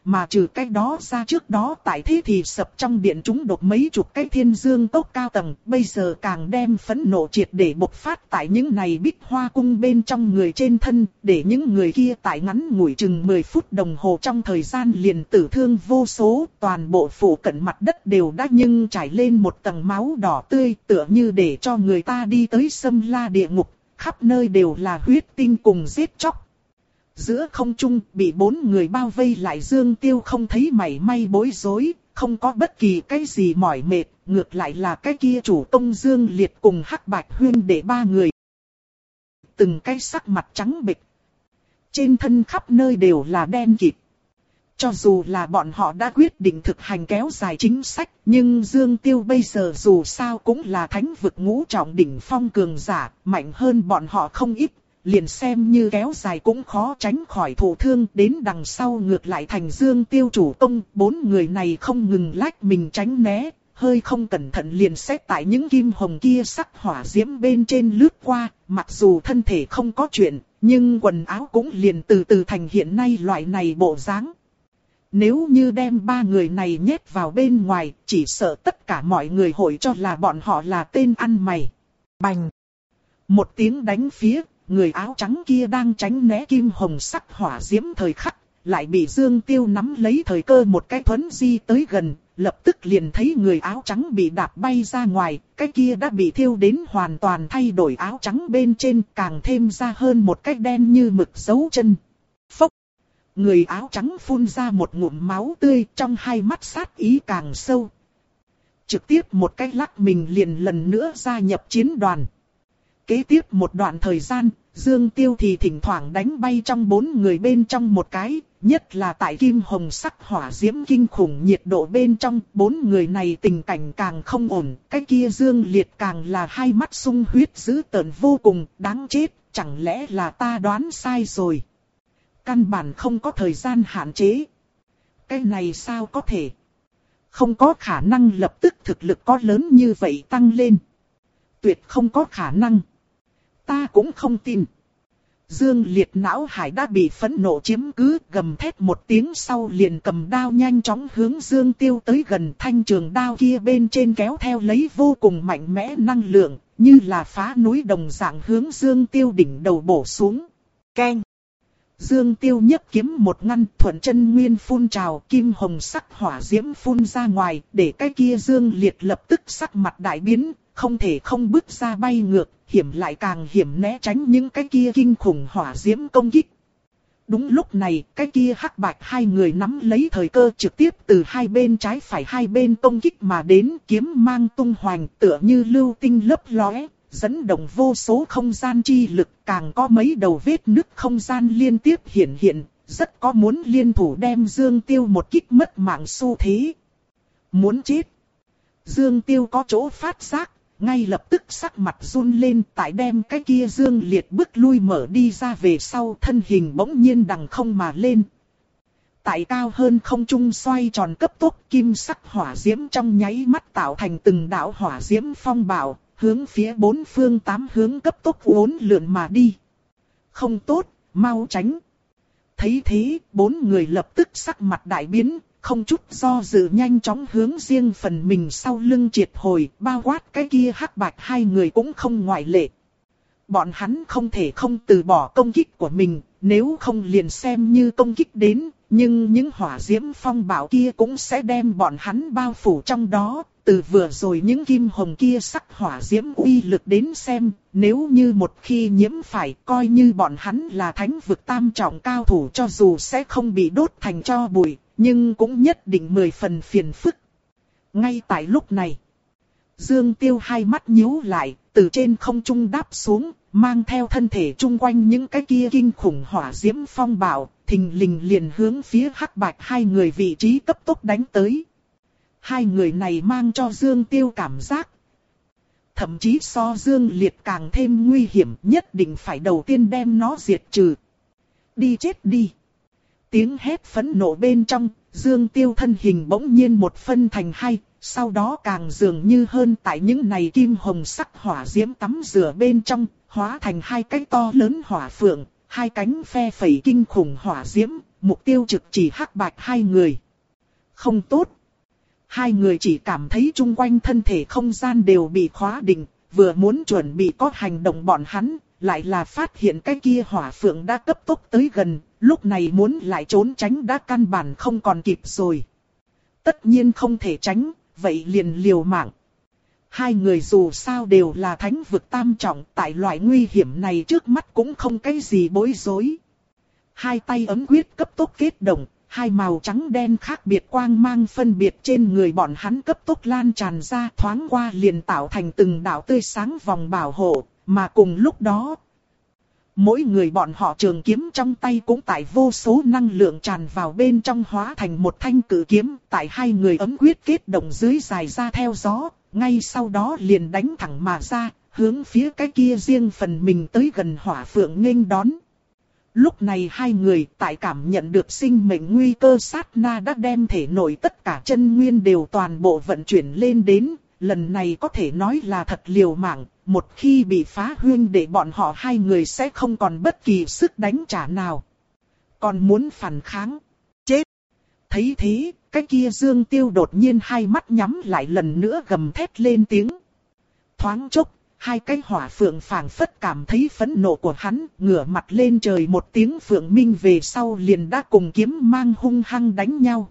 mà trừ cái đó ra trước đó tại thế thì sập trong điện chúng đột mấy chục cái thiên dương tốc cao tầng, bây giờ càng đem phẫn nộ triệt để bộc phát tại những này bích hoa cung bên trong người trên thân, để những người kia tại ngắn ngủi chừng mười phút đồng hồ trong thời gian liền tử thương vô số, toàn bộ phủ cận mặt đất đều đã nhưng trải lên một tầng máu đỏ tươi, tựa như để cho người ta đi tới xâm la địa ngục, khắp nơi đều là huyết tinh cùng giết chóc. Giữa không trung bị bốn người bao vây lại, Dương Tiêu không thấy mảy may bối rối, không có bất kỳ cái gì mỏi mệt, ngược lại là cái kia chủ công Dương Liệt cùng Hắc Bạch Huyên để ba người. Từng cái sắc mặt trắng bệch, trên thân khắp nơi đều là đen kịt. Cho dù là bọn họ đã quyết định thực hành kéo dài chính sách, nhưng Dương Tiêu bây giờ dù sao cũng là thánh vực ngũ trọng đỉnh phong cường giả, mạnh hơn bọn họ không ít. Liền xem như kéo dài cũng khó tránh khỏi thụ thương, đến đằng sau ngược lại thành Dương Tiêu chủ công, bốn người này không ngừng lách mình tránh né, hơi không cẩn thận liền xét tại những kim hồng kia sắc hỏa diễm bên trên lướt qua, mặc dù thân thể không có chuyện, nhưng quần áo cũng liền từ từ thành hiện nay loại này bộ dáng. Nếu như đem ba người này nhét vào bên ngoài, chỉ sợ tất cả mọi người hội cho là bọn họ là tên ăn mày. Bành! Một tiếng đánh phía. Người áo trắng kia đang tránh né kim hồng sắc hỏa diễm thời khắc, lại bị Dương Tiêu nắm lấy thời cơ một cái thuấn di tới gần, lập tức liền thấy người áo trắng bị đạp bay ra ngoài, cái kia đã bị thiêu đến hoàn toàn thay đổi áo trắng bên trên, càng thêm ra hơn một cái đen như mực dấu chân. Phốc! Người áo trắng phun ra một ngụm máu tươi, trong hai mắt sát ý càng sâu. Trực tiếp một cái lắc mình liền lần nữa gia nhập chiến đoàn. Kế tiếp một đoạn thời gian, Dương Tiêu thì thỉnh thoảng đánh bay trong bốn người bên trong một cái, nhất là tại kim hồng sắc hỏa diễm kinh khủng nhiệt độ bên trong, bốn người này tình cảnh càng không ổn, cái kia Dương Liệt càng là hai mắt sung huyết dữ tợn vô cùng, đáng chết, chẳng lẽ là ta đoán sai rồi. Căn bản không có thời gian hạn chế. Cái này sao có thể? Không có khả năng lập tức thực lực có lớn như vậy tăng lên. Tuyệt không có khả năng. Ta cũng không tin. Dương Liệt não hải đã bị phẫn nộ chiếm cứ, gầm thét một tiếng sau liền cầm đao nhanh chóng hướng Dương Tiêu tới gần, thanh trường đao kia bên trên kéo theo lấy vô cùng mạnh mẽ năng lượng, như là phá núi đồng dạng hướng Dương Tiêu đỉnh đầu bổ xuống. Keng! Dương Tiêu nhấc kiếm một ngăn, thuận chân nguyên phun trào, kim hồng sắc hỏa diễm phun ra ngoài, để cái kia Dương Liệt lập tức sắc mặt đại biến, không thể không bước ra bay ngược, hiểm lại càng hiểm né tránh những cái kia kinh khủng hỏa diễm công kích. Đúng lúc này, cái kia Hắc Bạch hai người nắm lấy thời cơ trực tiếp từ hai bên trái phải hai bên công kích mà đến, kiếm mang tung hoành tựa như lưu tinh lấp lóe, dẫn động vô số không gian chi lực, càng có mấy đầu vết nứt không gian liên tiếp hiện hiện, rất có muốn liên thủ đem Dương Tiêu một kích mất mạng xu thế. Muốn chết. Dương Tiêu có chỗ phát giác, ngay lập tức sắc mặt run lên, tại đem cái kia Dương Liệt bước lui mở đi ra về sau, thân hình bỗng nhiên đằng không mà lên. Tại cao hơn không trung xoay tròn cấp tốc, kim sắc hỏa diễm trong nháy mắt tạo thành từng đạo hỏa diễm phong bạo, hướng phía bốn phương tám hướng cấp tốc uốn lượn mà đi. Không tốt, mau tránh. Thấy thế, bốn người lập tức sắc mặt đại biến, không chút do dự nhanh chóng hướng riêng phần mình sau lưng triệt hồi, bao quát cái kia Hắc Bạch hai người cũng không ngoại lệ. Bọn hắn không thể không từ bỏ công kích của mình, nếu không liền xem như công kích đến, nhưng những hỏa diễm phong bạo kia cũng sẽ đem bọn hắn bao phủ trong đó. Từ vừa rồi những kim hồng kia sắc hỏa diễm uy lực đến xem, nếu như một khi nhiễm phải, coi như bọn hắn là thánh vực tam trọng cao thủ cho dù sẽ không bị đốt thành tro bụi, nhưng cũng nhất định mười phần phiền phức. Ngay tại lúc này, Dương Tiêu hai mắt nhíu lại, từ trên không trung đáp xuống, mang theo thân thể chung quanh những cái kia kinh khủng hỏa diễm phong bạo, thình lình liền hướng phía Hắc Bạch hai người vị trí cấp tốc đánh tới. Hai người này mang cho Dương Tiêu cảm giác, thậm chí so Dương Liệt càng thêm nguy hiểm, nhất định phải đầu tiên đem nó diệt trừ. Đi chết đi! Tiếng hét phẫn nộ bên trong, Dương Tiêu thân hình bỗng nhiên một phân thành hai, sau đó càng dường như hơn tại những này kim hồng sắc hỏa diễm tắm rửa bên trong, hóa thành hai cái to lớn hỏa phượng, hai cánh phe phẩy kinh khủng hỏa diễm, mục tiêu trực chỉ Hắc Bạch hai người. Không tốt. Hai người chỉ cảm thấy chung quanh thân thể không gian đều bị khóa định, vừa muốn chuẩn bị có hành động bọn hắn, lại là phát hiện cái kia hỏa phượng đã cấp tốc tới gần, lúc này muốn lại trốn tránh đã căn bản không còn kịp rồi. Tất nhiên không thể tránh, vậy liền liều mạng. Hai người dù sao đều là thánh vực tam trọng, tại loại nguy hiểm này trước mắt cũng không cái gì bối rối. Hai tay ấm quyết cấp tốc kết động, hai màu trắng đen khác biệt quang mang phân biệt trên người bọn hắn cấp tốc lan tràn ra, thoáng qua liền tạo thành từng đạo tươi sáng vòng bảo hộ, mà cùng lúc đó, mỗi người bọn họ trường kiếm trong tay cũng tại vô số năng lượng tràn vào bên trong hóa thành một thanh cự kiếm, tại hai người ấm quyết kết động dưới dài ra theo gió, ngay sau đó liền đánh thẳng mà ra, hướng phía cái kia riêng phần mình tới gần hỏa phượng nghênh đón. Lúc này hai người tại cảm nhận được sinh mệnh nguy cơ sát na đã đem thể nội tất cả chân nguyên đều toàn bộ vận chuyển lên đến, lần này có thể nói là thật liều mạng, một khi bị phá huyên để bọn họ hai người sẽ không còn bất kỳ sức đánh trả nào. Còn muốn phản kháng, chết. Thấy thế, cái kia Dương Tiêu đột nhiên hai mắt nhắm lại lần nữa gầm thét lên tiếng. Thoáng chốc, hai cái hỏa phượng phảng phất cảm thấy phẫn nộ của hắn, ngửa mặt lên trời một tiếng phượng minh về sau liền đã cùng kiếm mang hung hăng đánh nhau.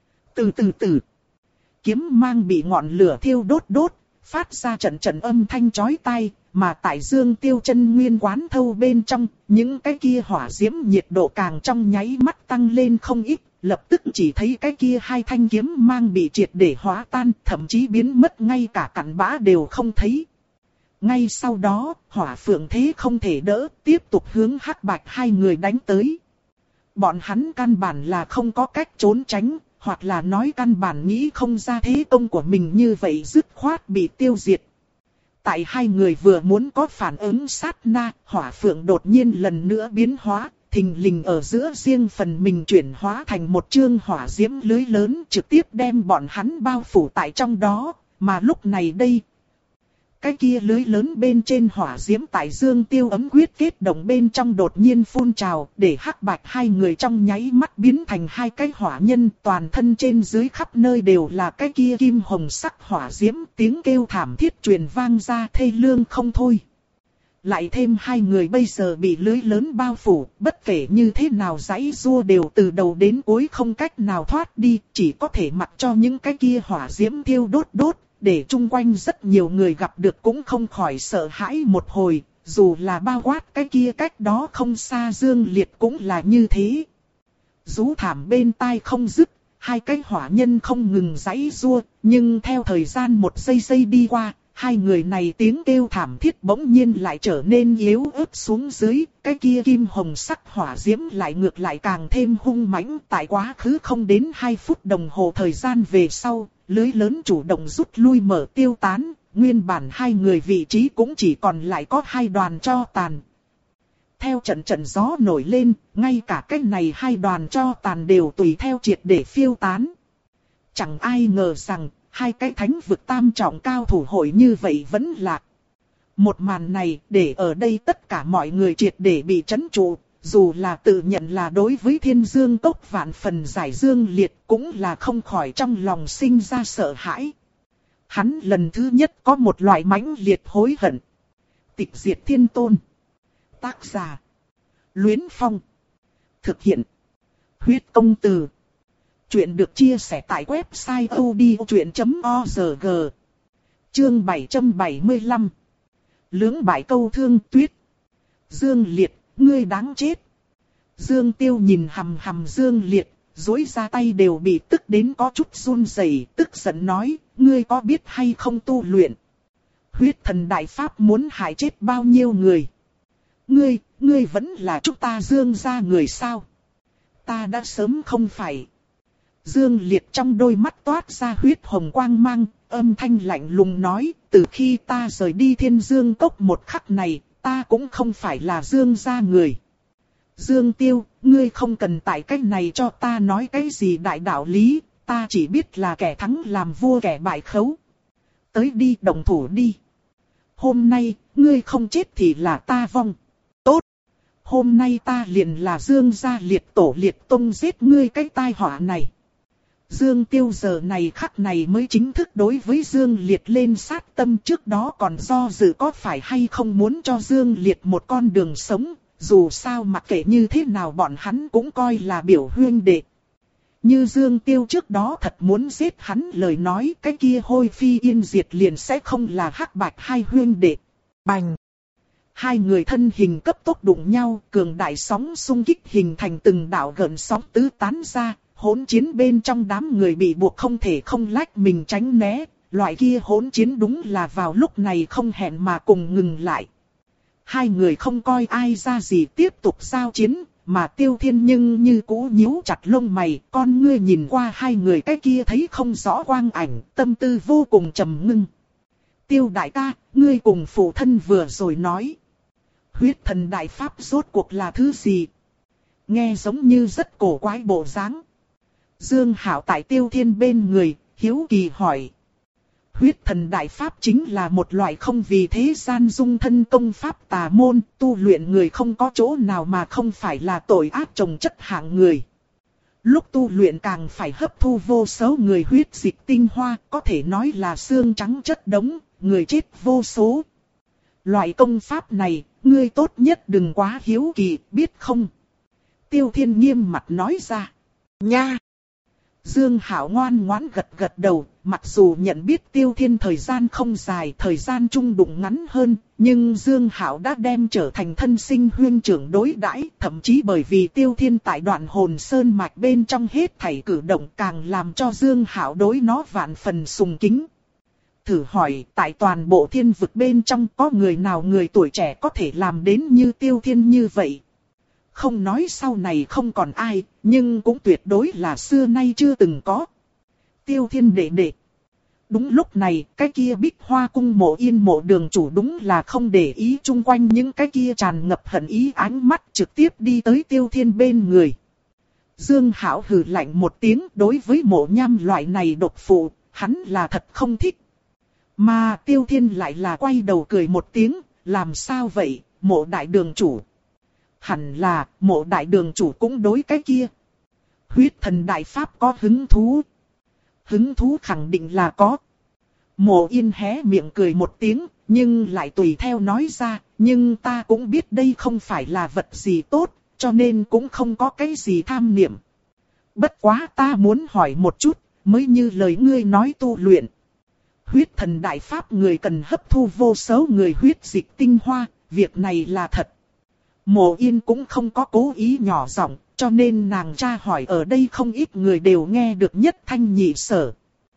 Từ từ từ, kiếm mang bị ngọn lửa thiêu đốt đốt, phát ra trận trận âm thanh chói tai, mà tại Dương Tiêu chân nguyên quán thâu bên trong, những cái kia hỏa diễm nhiệt độ càng trong nháy mắt tăng lên không ít, lập tức chỉ thấy cái kia hai thanh kiếm mang bị triệt để hóa tan, thậm chí biến mất ngay cả cặn bã đều không thấy. Ngay sau đó, hỏa phượng thế không thể đỡ, tiếp tục hướng Hắc Bạch hai người đánh tới. Bọn hắn căn bản là không có cách trốn tránh, hoặc là nói căn bản nghĩ không ra thế công của mình như vậy dứt khoát bị tiêu diệt. Tại hai người vừa muốn có phản ứng sát na, hỏa phượng đột nhiên lần nữa biến hóa, thình lình ở giữa riêng phần mình chuyển hóa thành một chương hỏa diễm lưới lớn trực tiếp đem bọn hắn bao phủ tại trong đó, mà lúc này đây, cái kia lưới lớn bên trên hỏa diễm tại Dương Tiêu ấm quyết kết động bên trong đột nhiên phun trào, để Hắc Bạch hai người trong nháy mắt biến thành hai cái hỏa nhân, toàn thân trên dưới khắp nơi đều là cái kia kim hồng sắc hỏa diễm, tiếng kêu thảm thiết truyền vang ra thê lương không thôi. Lại thêm hai người bây giờ bị lưới lớn bao phủ, bất kể như thế nào giãy giụa đều từ đầu đến cuối không cách nào thoát đi, chỉ có thể mặc cho những cái kia hỏa diễm thiêu đốt đốt. Để chung quanh rất nhiều người gặp được cũng không khỏi sợ hãi một hồi, dù là bao quát cái kia cách đó không xa Dương Liệt cũng là như thế. Rú thảm bên tai không dứt, hai cái hỏa nhân không ngừng giãy giụa, nhưng theo thời gian một giây giây đi qua, hai người này tiếng kêu thảm thiết bỗng nhiên lại trở nên yếu ớt xuống dưới, cái kia kim hồng sắc hỏa diễm lại ngược lại càng thêm hung mãnh, tại quá khứ không đến hai phút đồng hồ thời gian về sau. Lưới lớn chủ động rút lui mở tiêu tán, nguyên bản hai người vị trí cũng chỉ còn lại có hai đoàn tro tàn. Theo trận trận gió nổi lên, ngay cả cái này hai đoàn tro tàn đều tùy theo triệt để phiêu tán. Chẳng ai ngờ rằng, hai cái thánh vực tam trọng cao thủ hội như vậy vẫn lạc. Một màn này để ở đây tất cả mọi người triệt để bị trấn trụ. Dù là tự nhận là đối với Thiên Dương Cốc vạn phần giải Dương Liệt cũng là không khỏi trong lòng sinh ra sợ hãi. Hắn lần thứ nhất có một loại mãnh liệt hối hận. Tịch diệt thiên tôn. Tác giả. Luyến Phong. Thực hiện. Huyết công từ. Chuyện được chia sẻ tại website odchuyện chấm org. Chương bảy trăm bảy mươi lăm. Lưỡng bại câu thương tuyết. Dương Liệt. Ngươi đáng chết. Dương Tiêu nhìn hằm hằm Dương Liệt, duỗi ra tay đều bị tức đến có chút run rẩy, tức giận nói, ngươi có biết hay không tu luyện? Huyết thần đại pháp muốn hại chết bao nhiêu người? Ngươi, ngươi vẫn là chúng ta Dương gia người sao? Ta đã sớm không phải. Dương Liệt trong đôi mắt toát ra huyết hồng quang mang, âm thanh lạnh lùng nói, từ khi ta rời đi Thiên Dương Cốc một khắc này, ta cũng không phải là Dương gia người. Dương Tiêu, ngươi không cần tại cách này cho ta nói cái gì đại đạo lý, ta chỉ biết là kẻ thắng làm vua kẻ bại khấu. Tới đi đồng thủ đi. Hôm nay, ngươi không chết thì là ta vong. Tốt. hôm nay ta liền là Dương gia liệt tổ liệt tông giết ngươi cái tai họa này. Dương Tiêu giờ này khắc này mới chính thức đối với Dương Liệt lên sát tâm, trước đó còn do dự có phải hay không muốn cho Dương Liệt một con đường sống, dù sao mặc kệ như thế nào bọn hắn cũng coi là biểu huynh đệ. Như Dương Tiêu trước đó thật muốn giết hắn lời nói, cái kia Hôi Phi Yên Diệt liền sẽ không là hắc bạch hai huynh đệ. Bành! Hai người thân hình cấp tốc đụng nhau, cường đại sóng xung kích hình thành từng đạo gợn sóng tứ tán ra, hỗn chiến bên trong đám người bị buộc không thể không lách mình tránh né, loại kia hỗn chiến đúng là vào lúc này không hẹn mà cùng ngừng lại. Hai người không coi ai ra gì tiếp tục giao chiến, mà Tiêu Thiên nhưng như cũ nhíu chặt lông mày, con ngươi nhìn qua hai người cái kia thấy không rõ quang ảnh, tâm tư vô cùng trầm ngưng. Tiêu đại ca, ngươi cùng phụ thân vừa rồi nói. Huyết thần đại pháp rốt cuộc là thứ gì? Nghe giống như rất cổ quái bộ dáng. Dương Hạo tại Tiêu Thiên bên người, hiếu kỳ hỏi. Huyết thần đại pháp chính là một loại không vì thế gian dung thân công pháp tà môn, tu luyện người không có chỗ nào mà không phải là tội ác chồng chất hạng người. Lúc tu luyện càng phải hấp thu vô số người huyết dịch tinh hoa, có thể nói là xương trắng chất đống, người chết vô số. Loại công pháp này, ngươi tốt nhất đừng quá hiếu kỳ, biết không? Tiêu Thiên nghiêm mặt nói ra. Nha! Dương Hạo ngoan ngoãn gật gật đầu, mặc dù nhận biết Tiêu Thiên thời gian không dài, thời gian chung đụng ngắn hơn, nhưng Dương Hạo đã đem trở thành thân sinh huynh trưởng đối đãi, thậm chí bởi vì Tiêu Thiên tại đoạn hồn sơn mạch bên trong hết thảy cử động càng làm cho Dương Hạo đối nó vạn phần sùng kính. Thử hỏi, tại toàn bộ thiên vực bên trong có người nào người tuổi trẻ có thể làm đến như Tiêu Thiên như vậy? Không nói sau này không còn ai, nhưng cũng tuyệt đối là xưa nay chưa từng có. Tiêu Thiên đệ đệ. Đúng lúc này, cái kia Bích Hoa cung Mộ Yên Mộ đường chủ đúng là không để ý chung quanh những cái kia tràn ngập hận ý ánh mắt, trực tiếp đi tới Tiêu Thiên bên người. Dương Hạo hừ lạnh một tiếng, đối với Mộ Nham loại này độc phụ, hắn là thật không thích. Mà Tiêu Thiên lại là quay đầu cười một tiếng, làm sao vậy, Mộ đại đường chủ? Hẳn là, Mộ đại đường chủ cũng đối cái kia. Huyết thần đại pháp có hứng thú. Hứng thú khẳng định là có. Mộ Yên hé miệng cười một tiếng, nhưng lại tùy theo nói ra, nhưng ta cũng biết đây không phải là vật gì tốt, cho nên cũng không có cái gì tham niệm. Bất quá ta muốn hỏi một chút, mới như lời ngươi nói tu luyện. Huyết thần đại pháp người cần hấp thu vô số người huyết dịch tinh hoa, việc này là thật. Mộ Yên cũng không có cố ý nhỏ giọng, cho nên nàng tra hỏi ở đây không ít người đều nghe được nhất thanh nhị sở.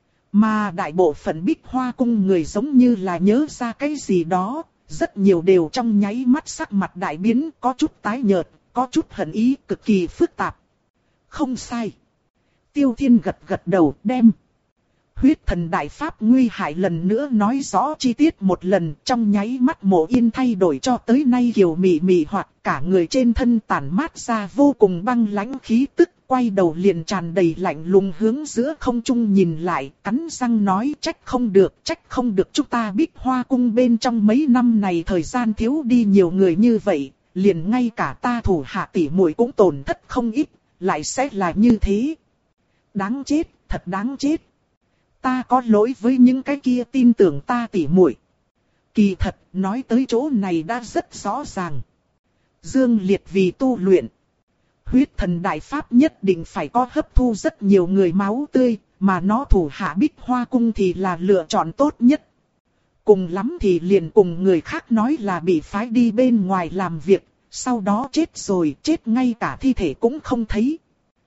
Mà đại bộ phận Bích Hoa cung người giống như là nhớ ra cái gì đó, rất nhiều đều trong nháy mắt sắc mặt đại biến, có chút tái nhợt, có chút hận ý cực kỳ phức tạp. Không sai. Tiêu Thiên gật gật đầu đem huyết thần đại pháp nguy hại lần nữa nói rõ chi tiết một lần, trong nháy mắt Mộ Yên thay đổi cho tới nay kiều mị mị hoặc cả người trên thân tản mát ra vô cùng băng lãnh khí tức, quay đầu liền tràn đầy lạnh lùng hướng giữa không trung nhìn lại, cắn răng nói trách không được, trách không được chúng ta Bích Hoa cung bên trong mấy năm này thời gian thiếu đi nhiều người như vậy, liền ngay cả ta thủ hạ tỷ muội cũng tổn thất không ít, lại sẽ là như thế. Đáng chết, thật đáng chết. Ta có lỗi với những cái kia tin tưởng ta tỉ muội. Kỳ thật, nói tới chỗ này đã rất rõ ràng. Dương Liệt vì tu luyện. Huyết thần đại pháp nhất định phải có hấp thu rất nhiều người máu tươi, mà nó thủ hạ Bích Hoa cung thì là lựa chọn tốt nhất. Cùng lắm thì liền cùng người khác nói là bị phái đi bên ngoài làm việc, sau đó chết rồi, chết ngay cả thi thể cũng không thấy.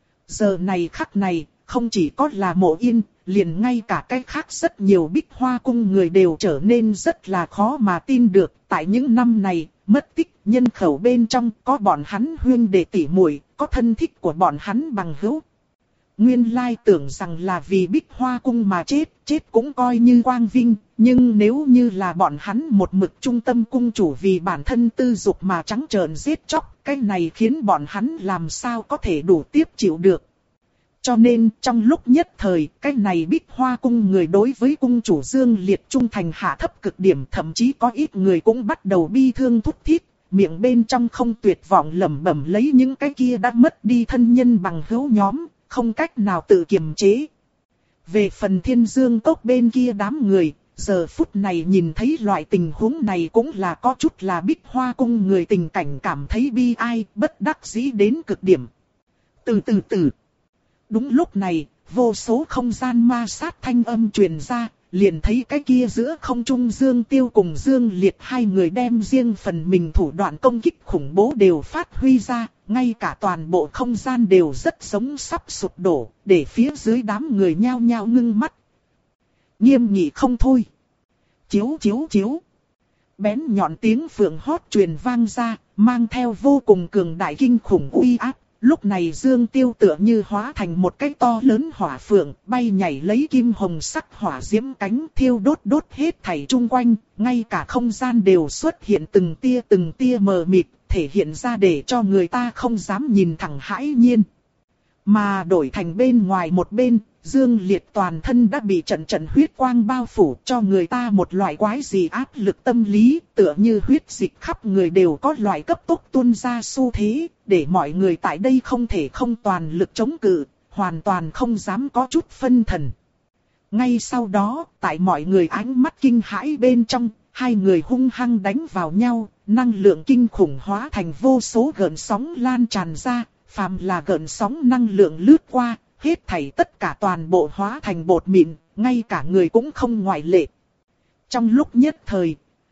Giờ này khắc này, không chỉ có là Mộ Yên, liền ngay cả cái khác rất nhiều Bích Hoa cung người đều trở nên rất là khó mà tin được. Tại những năm này, mất tích nhân khẩu bên trong có bọn hắn huynh đệ tỷ muội, có thân thích của bọn hắn bằng hữu. Nguyên lai tưởng rằng là vì Bích Hoa cung mà chết, chết cũng coi như quang vinh, nhưng nếu như là bọn hắn một mực trung tâm cung chủ vì bản thân tư dục mà trắng trợn giết chóc, cái này khiến bọn hắn làm sao có thể đủ tiếp chịu được. Cho nên trong lúc nhất thời, cái này Bích Hoa cung người đối với cung chủ Dương Liệt trung thành hạ thấp cực điểm, thậm chí có ít người cũng bắt đầu bi thương thút thít, miệng bên trong không tuyệt vọng lẩm bẩm lấy những cái kia đã mất đi thân nhân bằng hữu nhóm, không cách nào tự kiềm chế. Về phần Thiên Dương Cốc bên kia đám người, giờ phút này nhìn thấy loại tình huống này cũng là có chút là Bích Hoa Cung người tình cảnh cảm thấy bi ai, bất đắc dĩ đến cực điểm. Từ từ từ. Đúng lúc này, vô số không gian ma sát thanh âm truyền ra, liền thấy cái kia giữa không trung Dương Tiêu cùng Dương Liệt hai người đem riêng phần mình thủ đoạn công kích khủng bố đều phát huy ra, ngay cả toàn bộ không gian đều rất giống sắp sụp đổ, để phía dưới đám người nhao nhao ngưng mắt. Nghiêm nghị không thôi. Chiếu chiếu chiếu. Bén nhọn tiếng phượng hót truyền vang ra, mang theo vô cùng cường đại kinh khủng uy áp. Lúc này Dương Tiêu tựa như hóa thành một cái to lớn hỏa phượng, bay nhảy lấy kim hồng sắc hỏa diễm cánh thiêu đốt đốt hết thảy chung quanh, ngay cả không gian đều xuất hiện từng tia từng tia mờ mịt, thể hiện ra để cho người ta không dám nhìn thẳng hãi nhiên. Mà đổi thành bên ngoài một bên, Dương Liệt toàn thân đã bị trận trận huyết quang bao phủ, cho người ta một loại quái dị áp lực tâm lý, tựa như huyết dịch khắp người đều có loại cấp tốc tuôn ra xu thế, để mọi người tại đây không thể không toàn lực chống cự, hoàn toàn không dám có chút phân thần. Ngay sau đó, tại mọi người ánh mắt kinh hãi bên trong, hai người hung hăng đánh vào nhau, năng lượng kinh khủng hóa thành vô số gợn sóng lan tràn ra, phàm là gợn sóng năng lượng lướt qua, hết thảy tất cả toàn bộ hóa thành bột mịn, ngay cả người cũng không ngoại lệ. Trong lúc nhất thời,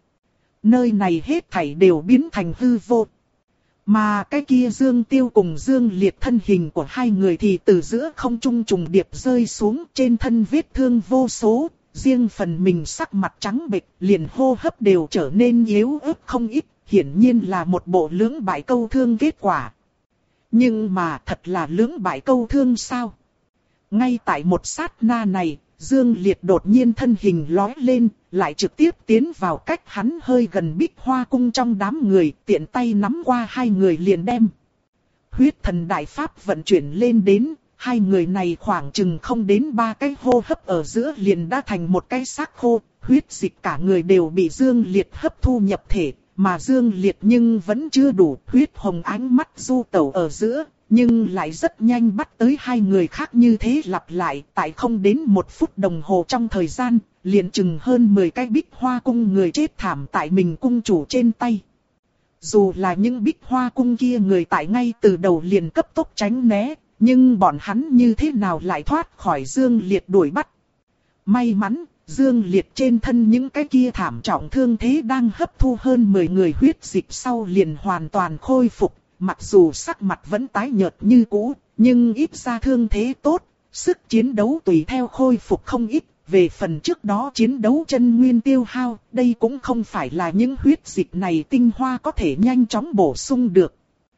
nơi này hết thảy đều biến thành hư vô. Mà cái kia Dương Tiêu cùng Dương Liệt thân hình của hai người thì từ giữa không trung trùng điệp rơi xuống, trên thân vết thương vô số, riêng phần mình sắc mặt trắng bệch, liền hô hấp đều trở nên yếu ớt không ít, hiển nhiên là một bộ lưỡng bại câu thương kết quả. Nhưng mà thật là lưỡng bại câu thương sao? Ngay tại một sát na này, Dương Liệt đột nhiên thân hình lói lên, lại trực tiếp tiến vào cách hắn hơi gần Bích Hoa Cung trong đám người, tiện tay nắm qua hai người liền đem. Huyết thần đại pháp vận chuyển lên đến, hai người này khoảng chừng không đến ba cái hô hấp ở giữa liền đã thành một cái xác khô, huyết dịch cả người đều bị Dương Liệt hấp thu nhập thể. Mà Dương Liệt nhưng vẫn chưa đủ, huyết hồng ánh mắt du tẩu ở giữa, nhưng lại rất nhanh bắt tới hai người khác như thế lặp lại, tại không đến một phút đồng hồ trong thời gian, liền chừng hơn mười cái Bích Hoa Cung người chết thảm tại mình cung chủ trên tay. Dù là những Bích Hoa Cung kia người tại ngay từ đầu liền cấp tốc tránh né, nhưng bọn hắn như thế nào lại thoát khỏi Dương Liệt đuổi bắt. May mắn, Dương Liệt trên thân những cái kia thảm trọng thương thế đang hấp thu hơn mười người huyết dịch sau liền hoàn toàn khôi phục, mặc dù sắc mặt vẫn tái nhợt như cũ, nhưng ít ra thương thế tốt, sức chiến đấu tùy theo khôi phục không ít. Về phần trước đó chiến đấu chân nguyên tiêu hao, đây cũng không phải là những huyết dịch này tinh hoa có thể nhanh chóng bổ sung được.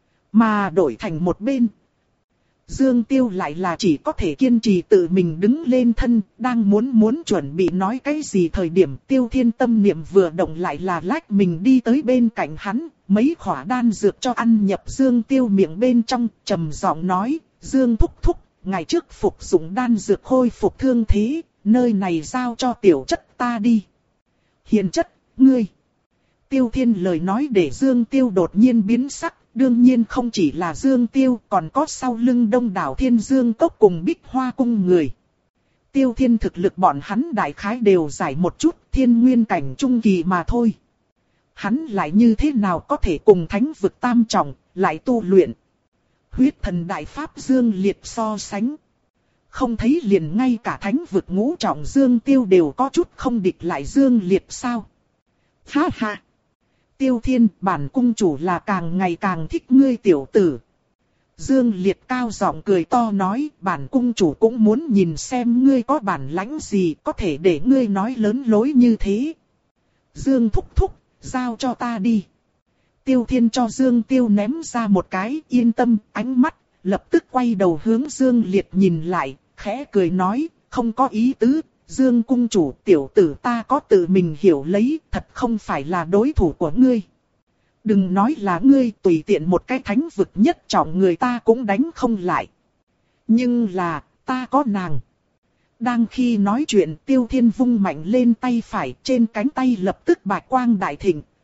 Mà đổi thành một bên, Dương Tiêu lại là chỉ có thể kiên trì tự mình đứng lên thân, đang muốn muốn chuẩn bị nói cái gì thời điểm Tiêu Thiên tâm niệm vừa động lại là lách mình đi tới bên cạnh hắn, mấy khỏa đan dược cho ăn nhập Dương Tiêu miệng bên trong, trầm giọng nói, Dương thúc thúc, ngày trước phục dụng đan dược khôi phục thương thế, nơi này giao cho tiểu chất ta đi. Hiền chất, ngươi. Tiêu Thiên lời nói để Dương Tiêu đột nhiên biến sắc. Đương nhiên không chỉ là Dương Tiêu, còn có sau lưng đông đảo Thiên Dương Cốc cùng Bích Hoa Cung người. Tiêu Thiên thực lực bọn hắn đại khái đều giải một chút, thiên nguyên cảnh trung kỳ mà thôi. Hắn lại như thế nào có thể cùng thánh vực tam trọng, lại tu luyện. Huyết thần đại pháp Dương Liệt so sánh. Không thấy liền ngay cả thánh vực ngũ trọng Dương Tiêu đều có chút không địch lại Dương Liệt sao. Ha ha. Tiêu Thiên, bản cung chủ là càng ngày càng thích ngươi tiểu tử. Dương Liệt cao giọng cười to nói, bản cung chủ cũng muốn nhìn xem ngươi có bản lãnh gì có thể để ngươi nói lớn lối như thế. Dương thúc thúc, giao cho ta đi. Tiêu Thiên cho Dương Tiêu ném ra một cái, yên tâm, ánh mắt, lập tức quay đầu hướng Dương Liệt nhìn lại, khẽ cười nói, không có ý tứ. Dương cung chủ, tiểu tử ta có tự mình hiểu lấy, thật không phải là đối thủ của ngươi. Đừng nói là ngươi, tùy tiện một cái thánh vực nhất trọng người ta cũng đánh không lại. Nhưng là, ta có nàng. Đang khi nói chuyện, Tiêu Thiên vung mạnh lên tay phải, trên cánh tay lập tức bạch quang đại thịnh,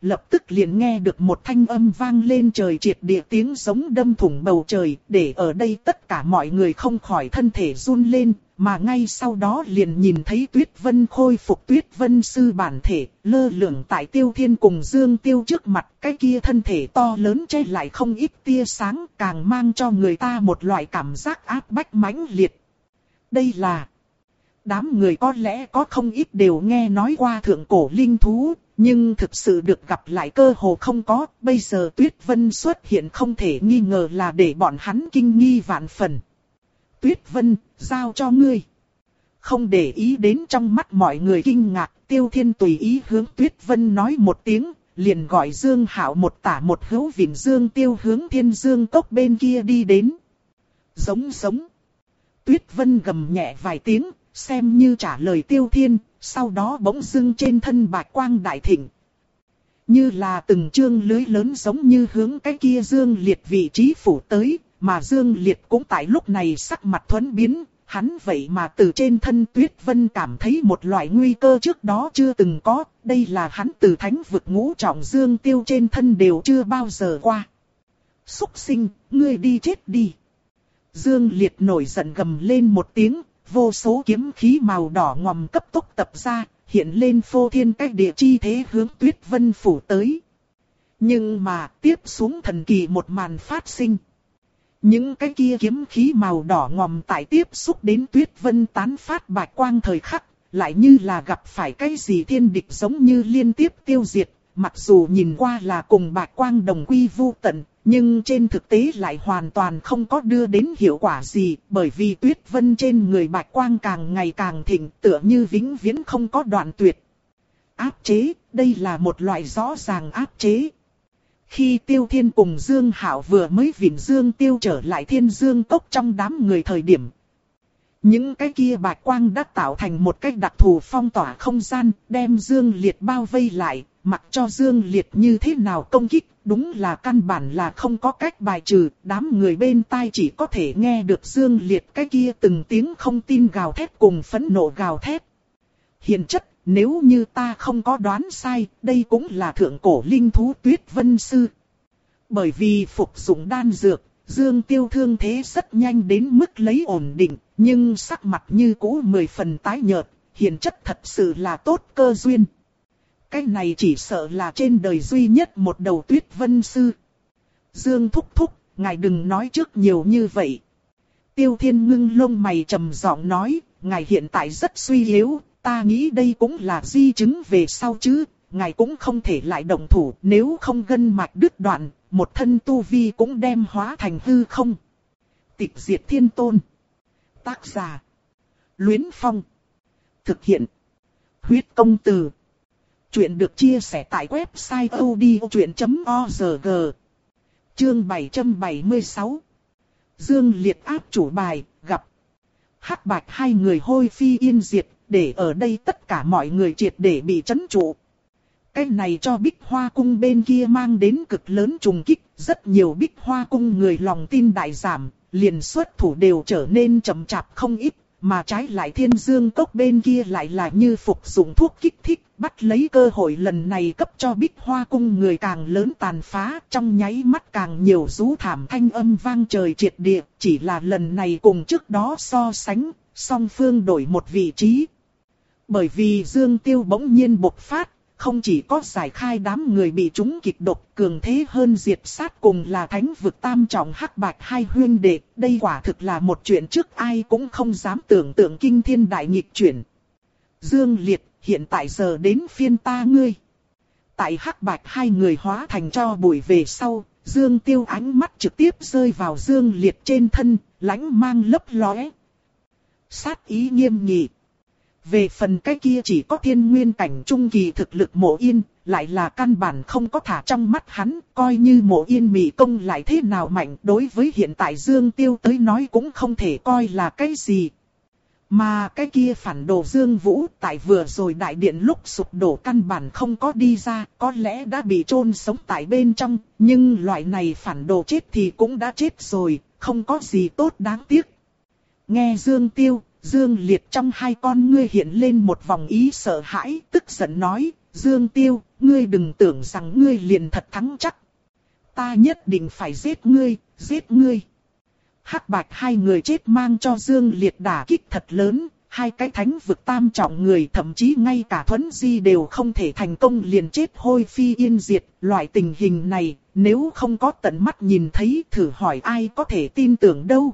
lập tức liền nghe được một thanh âm vang lên trời triệt địa, tiếng giống đâm thủng bầu trời, để ở đây tất cả mọi người không khỏi thân thể run lên, mà ngay sau đó liền nhìn thấy Tuyết Vân khôi phục Tuyết Vân sư bản thể, lơ lửng tại Tiêu Thiên cùng Dương Tiêu trước mặt, cái kia thân thể to lớn che lại không ít tia sáng, càng mang cho người ta một loại cảm giác áp bách mãnh liệt. Đây là... Đám người có lẽ có không ít đều nghe nói qua thượng cổ linh thú, nhưng thực sự được gặp lại cơ hồ không có. Bây giờ Tuyết Vân xuất hiện không thể nghi ngờ là để bọn hắn kinh nghi vạn phần. Tuyết Vân, giao cho ngươi. Không để ý đến trong mắt mọi người kinh ngạc, Tiêu Thiên tùy ý hướng Tuyết Vân nói một tiếng, liền gọi Dương Hạo một tả một hữu vịn Dương Tiêu hướng Thiên Dương Cốc bên kia đi đến. Giống giống. Tuyết Vân gầm nhẹ vài tiếng, xem như trả lời Tiêu Thiên, sau đó bỗng dưng trên thân bạch quang đại thịnh. Như là từng chương lưới lớn giống như hướng cái kia Dương Liệt vị trí phủ tới, mà Dương Liệt cũng tại lúc này sắc mặt thuẫn biến, hắn vậy mà từ trên thân Tuyết Vân cảm thấy một loại nguy cơ trước đó chưa từng có, đây là hắn từ thánh vực ngũ trọng Dương Tiêu trên thân đều chưa bao giờ qua. Súc sinh, ngươi đi chết đi. Dương Liệt nổi giận gầm lên một tiếng. Vô số kiếm khí màu đỏ ngòm cấp tốc tập ra, hiện lên phô thiên cách địa chi thế hướng Tuyết Vân phủ tới. Nhưng mà tiếp xuống thần kỳ một màn phát sinh. Những cái kia kiếm khí màu đỏ ngòm tại tiếp xúc đến Tuyết Vân tán phát bạch quang thời khắc, lại như là gặp phải cái gì thiên địch giống như liên tiếp tiêu diệt, mặc dù nhìn qua là cùng bạch quang đồng quy vu tận. Nhưng trên thực tế lại hoàn toàn không có đưa đến hiệu quả gì, bởi vì Tuyết Vân trên người bạch quang càng ngày càng thịnh, tựa như vĩnh viễn không có đoạn tuyệt. Áp chế, đây là một loại rõ ràng áp chế. Khi Tiêu Thiên cùng Dương Hạo vừa mới vịn Dương Tiêu trở lại Thiên Dương Cốc trong đám người thời điểm, những cái kia bạch quang đã tạo thành một cách đặc thù phong tỏa không gian, đem Dương Liệt bao vây lại, mặc cho Dương Liệt như thế nào công kích, đúng là căn bản là không có cách bài trừ, đám người bên tai chỉ có thể nghe được Dương Liệt cái kia từng tiếng không tin gào thét cùng phẫn nộ gào thét. Hiền chất, nếu như ta không có đoán sai, đây cũng là thượng cổ linh thú Tuyết Vân Sư. Bởi vì phục dụng đan dược, Dương Tiêu thương thế rất nhanh đến mức lấy ổn định, nhưng sắc mặt như cũ mười phần tái nhợt, hiền chất thật sự là tốt cơ duyên. Cái này chỉ sợ là trên đời duy nhất một đầu Tuyết Vân Sư. Dương thúc thúc, ngài đừng nói trước nhiều như vậy. Tiêu Thiên ngưng lông mày trầm giọng nói, ngài hiện tại rất suy yếu, ta nghĩ đây cũng là di chứng về sau chứ, ngài cũng không thể lại động thủ, nếu không gân mạch đứt đoạn, một thân tu vi cũng đem hóa thành hư không. Tịch diệt thiên tôn. Tác giả. Luyến Phong. Thực hiện. Huyết công từ. Chuyện được chia sẻ tại website odchuyện chấm org. Chương bảy trăm bảy mươi sáu. Dương Liệt áp chủ bài, gặp. Hắc Bạch hai người hôi phi yên diệt, để ở đây tất cả mọi người triệt để bị trấn trụ. Cái này cho Bích Hoa Cung bên kia mang đến cực lớn trùng kích, rất nhiều Bích Hoa Cung người lòng tin đại giảm, liền xuất thủ đều trở nên chậm chạp không ít, mà trái lại Thiên Dương Cốc bên kia lại là như phục dụng thuốc kích thích, bắt lấy cơ hội lần này cấp cho Bích Hoa Cung người càng lớn tàn phá, trong nháy mắt càng nhiều rú thảm thanh âm vang trời triệt địa, chỉ là lần này cùng trước đó so sánh, song phương đổi một vị trí. Bởi vì Dương Tiêu bỗng nhiên bộc phát, không chỉ có giải khai đám người bị trúng kịch độc, cường thế hơn diệt sát cùng là thánh vực tam trọng Hắc Bạch hai huyên đệ, đây quả thực là một chuyện trước ai cũng không dám tưởng tượng kinh thiên đại nghịch chuyển. Dương Liệt, hiện tại giờ đến phiên ta ngươi. Tại Hắc Bạch hai người hóa thành tro bụi về sau, Dương Tiêu ánh mắt trực tiếp rơi vào Dương Liệt trên thân, lãnh mang lấp lóe. Sát ý nghiêm nghị. Về phần cái kia chỉ có thiên nguyên cảnh trung kỳ thực lực Mộ Yên, lại là căn bản không có thả trong mắt hắn, coi như Mộ Yên mị công lại thế nào mạnh, đối với hiện tại Dương Tiêu tới nói cũng không thể coi là cái gì. Mà cái kia phản đồ Dương Vũ tại vừa rồi đại điện lúc sụp đổ căn bản không có đi ra, có lẽ đã bị chôn sống tại bên trong, nhưng loại này phản đồ chết thì cũng đã chết rồi, không có gì tốt đáng tiếc. Nghe Dương Tiêu, Dương Liệt trong hai con ngươi hiện lên một vòng ý sợ hãi, tức giận nói, Dương Tiêu, ngươi đừng tưởng rằng ngươi liền thật thắng chắc. Ta nhất định phải giết ngươi, giết ngươi. Hắc Bạch hai người chết mang cho Dương Liệt đả kích thật lớn, hai cái thánh vực tam trọng người thậm chí ngay cả Thuấn Di đều không thể thành công liền chết hôi phi yên diệt. Loại tình hình này, nếu không có tận mắt nhìn thấy thử hỏi ai có thể tin tưởng đâu.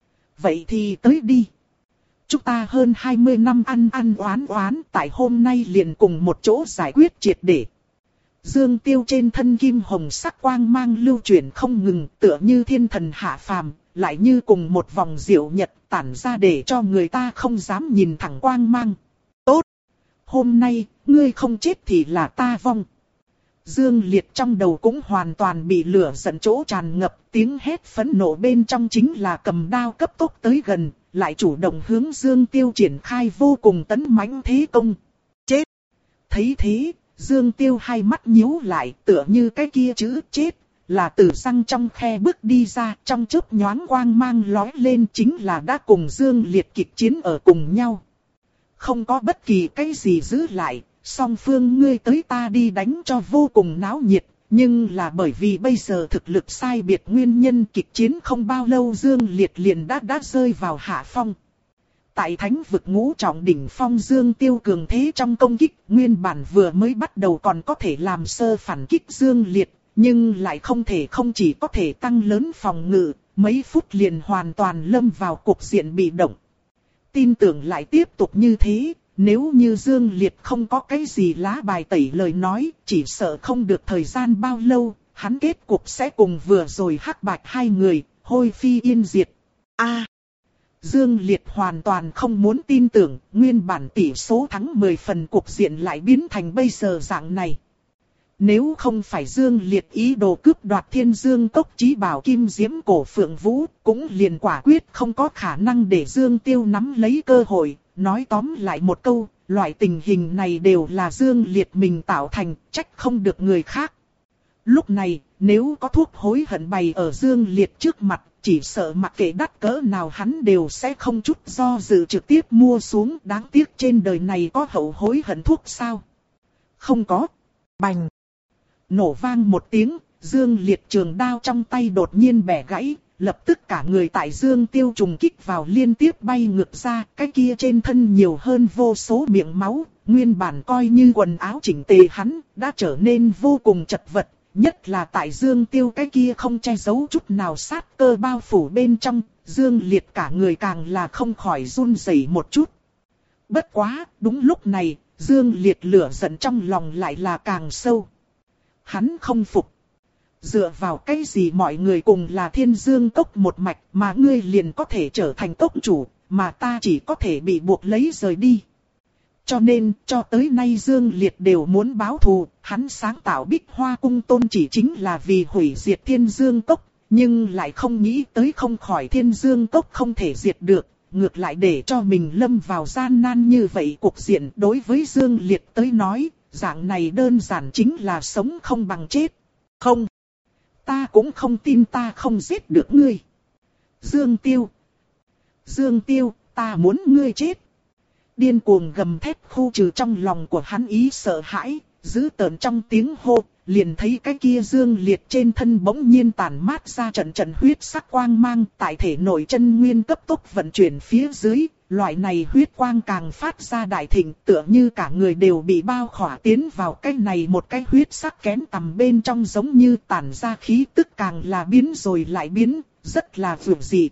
Vậy thì tới đi. Chúng ta hơn hai mươi năm ăn ăn oán oán, tại hôm nay liền cùng một chỗ giải quyết triệt để. Dương Tiêu trên thân kim hồng sắc quang mang lưu chuyển không ngừng, tựa như thiên thần hạ phàm, lại như cùng một vòng diệu nhật tản ra để cho người ta không dám nhìn thẳng quang mang. Tốt! Hôm nay, ngươi không chết thì là ta vong. Dương Liệt trong đầu cũng hoàn toàn bị lửa giận chỗ tràn ngập, tiếng hét phẫn nộ bên trong chính là cầm đao cấp tốc tới gần, lại chủ động hướng Dương Tiêu triển khai vô cùng tấn mãnh thế công. Chết! Thấy thế, Dương Tiêu hai mắt nhíu lại, tựa như cái kia chữ chết, là từ răng trong khe bước đi ra, trong chớp nhoáng quang mang lói lên chính là đã cùng Dương Liệt kịch chiến ở cùng nhau. Không có bất kỳ cái gì giữ lại, song phương ngươi tới ta đi đánh cho vô cùng náo nhiệt, nhưng là bởi vì bây giờ thực lực sai biệt nguyên nhân kịch chiến không bao lâu Dương Liệt liền đã đã rơi vào hạ phong. Tại thánh vực ngũ trọng đỉnh phong Dương Tiêu cường thế trong công kích, nguyên bản vừa mới bắt đầu còn có thể làm sơ phản kích Dương Liệt, nhưng lại không thể không chỉ có thể tăng lớn phòng ngự, mấy phút liền hoàn toàn lâm vào cục diện bị động. Tin tưởng lại tiếp tục như thế, nếu như Dương Liệt không có cái gì lá bài tẩy lời nói, chỉ sợ không được thời gian bao lâu, hắn kết cục sẽ cùng vừa rồi Hắc Bạch hai người, hôi phi yên diệt. A, Dương Liệt hoàn toàn không muốn tin tưởng, nguyên bản tỷ số thắng mười phần cục diện lại biến thành bây giờ dạng này. Nếu không phải Dương Liệt ý đồ cướp đoạt Thiên Dương Cốc chí bảo Kim Diễm Cổ Phượng Vũ, cũng liền quả quyết không có khả năng để Dương Tiêu nắm lấy cơ hội. Nói tóm lại một câu, loại tình hình này đều là Dương Liệt mình tạo thành, trách không được người khác. Lúc này, nếu có thuốc hối hận bày ở Dương Liệt trước mặt, chỉ sợ mặc kệ đắt cỡ nào hắn đều sẽ không chút do dự trực tiếp mua xuống. Đáng tiếc trên đời này có hậu hối hận thuốc sao? Không có. Bành! Nổ vang một tiếng, Dương Liệt trường đao trong tay đột nhiên bẻ gãy, lập tức cả người tại Dương Tiêu trùng kích vào liên tiếp bay ngược ra, cái kia trên thân nhiều hơn vô số miệng máu, nguyên bản coi như quần áo chỉnh tề hắn, đã trở nên vô cùng chật vật, nhất là tại Dương Tiêu cái kia không che giấu chút nào sát cơ bao phủ bên trong, Dương Liệt cả người càng là không khỏi run rẩy một chút. Bất quá, đúng lúc này, Dương Liệt lửa giận trong lòng lại là càng sâu. Hắn không phục. Dựa vào cái gì mọi người cùng là Thiên Dương Cốc một mạch mà ngươi liền có thể trở thành cốc chủ, mà ta chỉ có thể bị buộc lấy rời đi. Cho nên, cho tới nay Dương Liệt đều muốn báo thù, hắn sáng tạo Bích Hoa Cung tôn chỉ chính là vì hủy diệt Thiên Dương Cốc, nhưng lại không nghĩ tới không khỏi Thiên Dương Cốc không thể diệt được, ngược lại để cho mình lâm vào gian nan như vậy cục diện. Đối với Dương Liệt tới nói, dạng này đơn giản chính là sống không bằng chết. Không, ta cũng không tin ta không giết được ngươi. Dương Tiêu, Dương Tiêu, ta muốn ngươi chết. Điên cuồng gầm thét khu trừ trong lòng của hắn ý sợ hãi, giữ tợn trong tiếng hô, liền thấy cái kia Dương Liệt trên thân bỗng nhiên tản mát ra trận trận huyết sắc quang mang, tại thể nội chân nguyên cấp tốc vận chuyển phía dưới, loại này huyết quang càng phát ra đại thịnh, tựa như cả người đều bị bao khỏa tiến vào cái này một cái huyết sắc kén tầm bên trong, giống như tản ra khí tức càng là biến rồi lại biến, rất là vượt dị.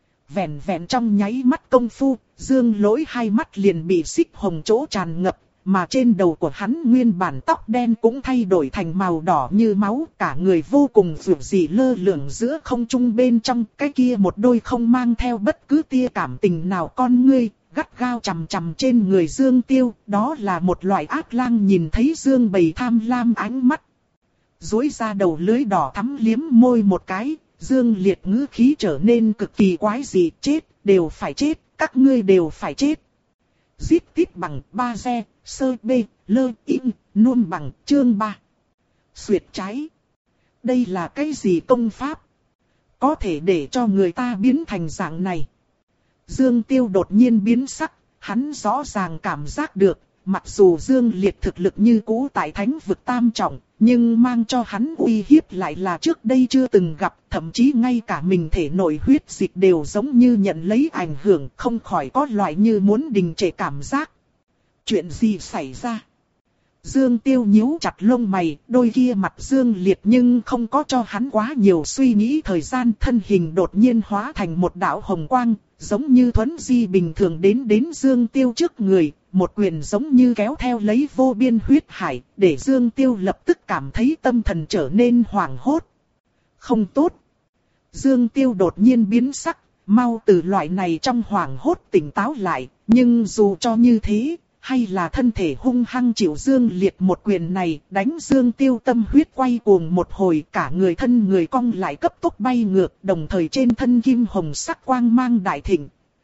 Vẹn vẹn trong nháy mắt công phu, Dương Lỗi hai mắt liền bị xích hồng chỗ tràn ngập, mà trên đầu của hắn nguyên bản tóc đen cũng thay đổi thành màu đỏ như máu, cả người vô cùng vượt dị lơ lửng giữa không trung bên trong, cái kia một đôi không mang theo bất cứ tia cảm tình nào con ngươi, gắt gao chằm chằm trên người Dương Tiêu, đó là một loại ác lang nhìn thấy Dương bầy tham lam ánh mắt. Duỗi ra đầu lưới đỏ thắm liếm môi một cái, Dương Liệt ngữ khí trở nên cực kỳ quái dị, chết, đều phải chết, các ngươi đều phải chết. Giết tít bằng ba xe, sơ bê, lơ im, nuông bằng chương ba. Xuyệt trái. Đây là cái gì công pháp? Có thể để cho người ta biến thành dạng này. Dương Tiêu đột nhiên biến sắc, hắn rõ ràng cảm giác được, mặc dù Dương Liệt thực lực như cũ tại thánh vực tam trọng, nhưng mang cho hắn uy hiếp lại là trước đây chưa từng gặp, thậm chí ngay cả mình thể nội huyết dịch đều giống như nhận lấy ảnh hưởng, không khỏi có loại như muốn đình trệ cảm giác. Chuyện gì xảy ra? Dương Tiêu nhíu chặt lông mày, đôi kia mặt Dương Liệt nhưng không có cho hắn quá nhiều suy nghĩ thời gian, thân hình đột nhiên hóa thành một đạo hồng quang, giống như thuấn di bình thường đến đến Dương Tiêu trước người, một quyền giống như kéo theo lấy vô biên huyết hải, để Dương Tiêu lập tức cảm thấy tâm thần trở nên hoảng hốt. Không tốt. Dương Tiêu đột nhiên biến sắc, mau từ loại này trong hoảng hốt tỉnh táo lại, nhưng dù cho như thế, hay là thân thể hung hăng chịu Dương Liệt một quyền này, đánh Dương Tiêu tâm huyết quay cuồng một hồi, cả người thân người cong lại cấp tốc bay ngược, đồng thời trên thân kim hồng sắc quang mang đại thịnh.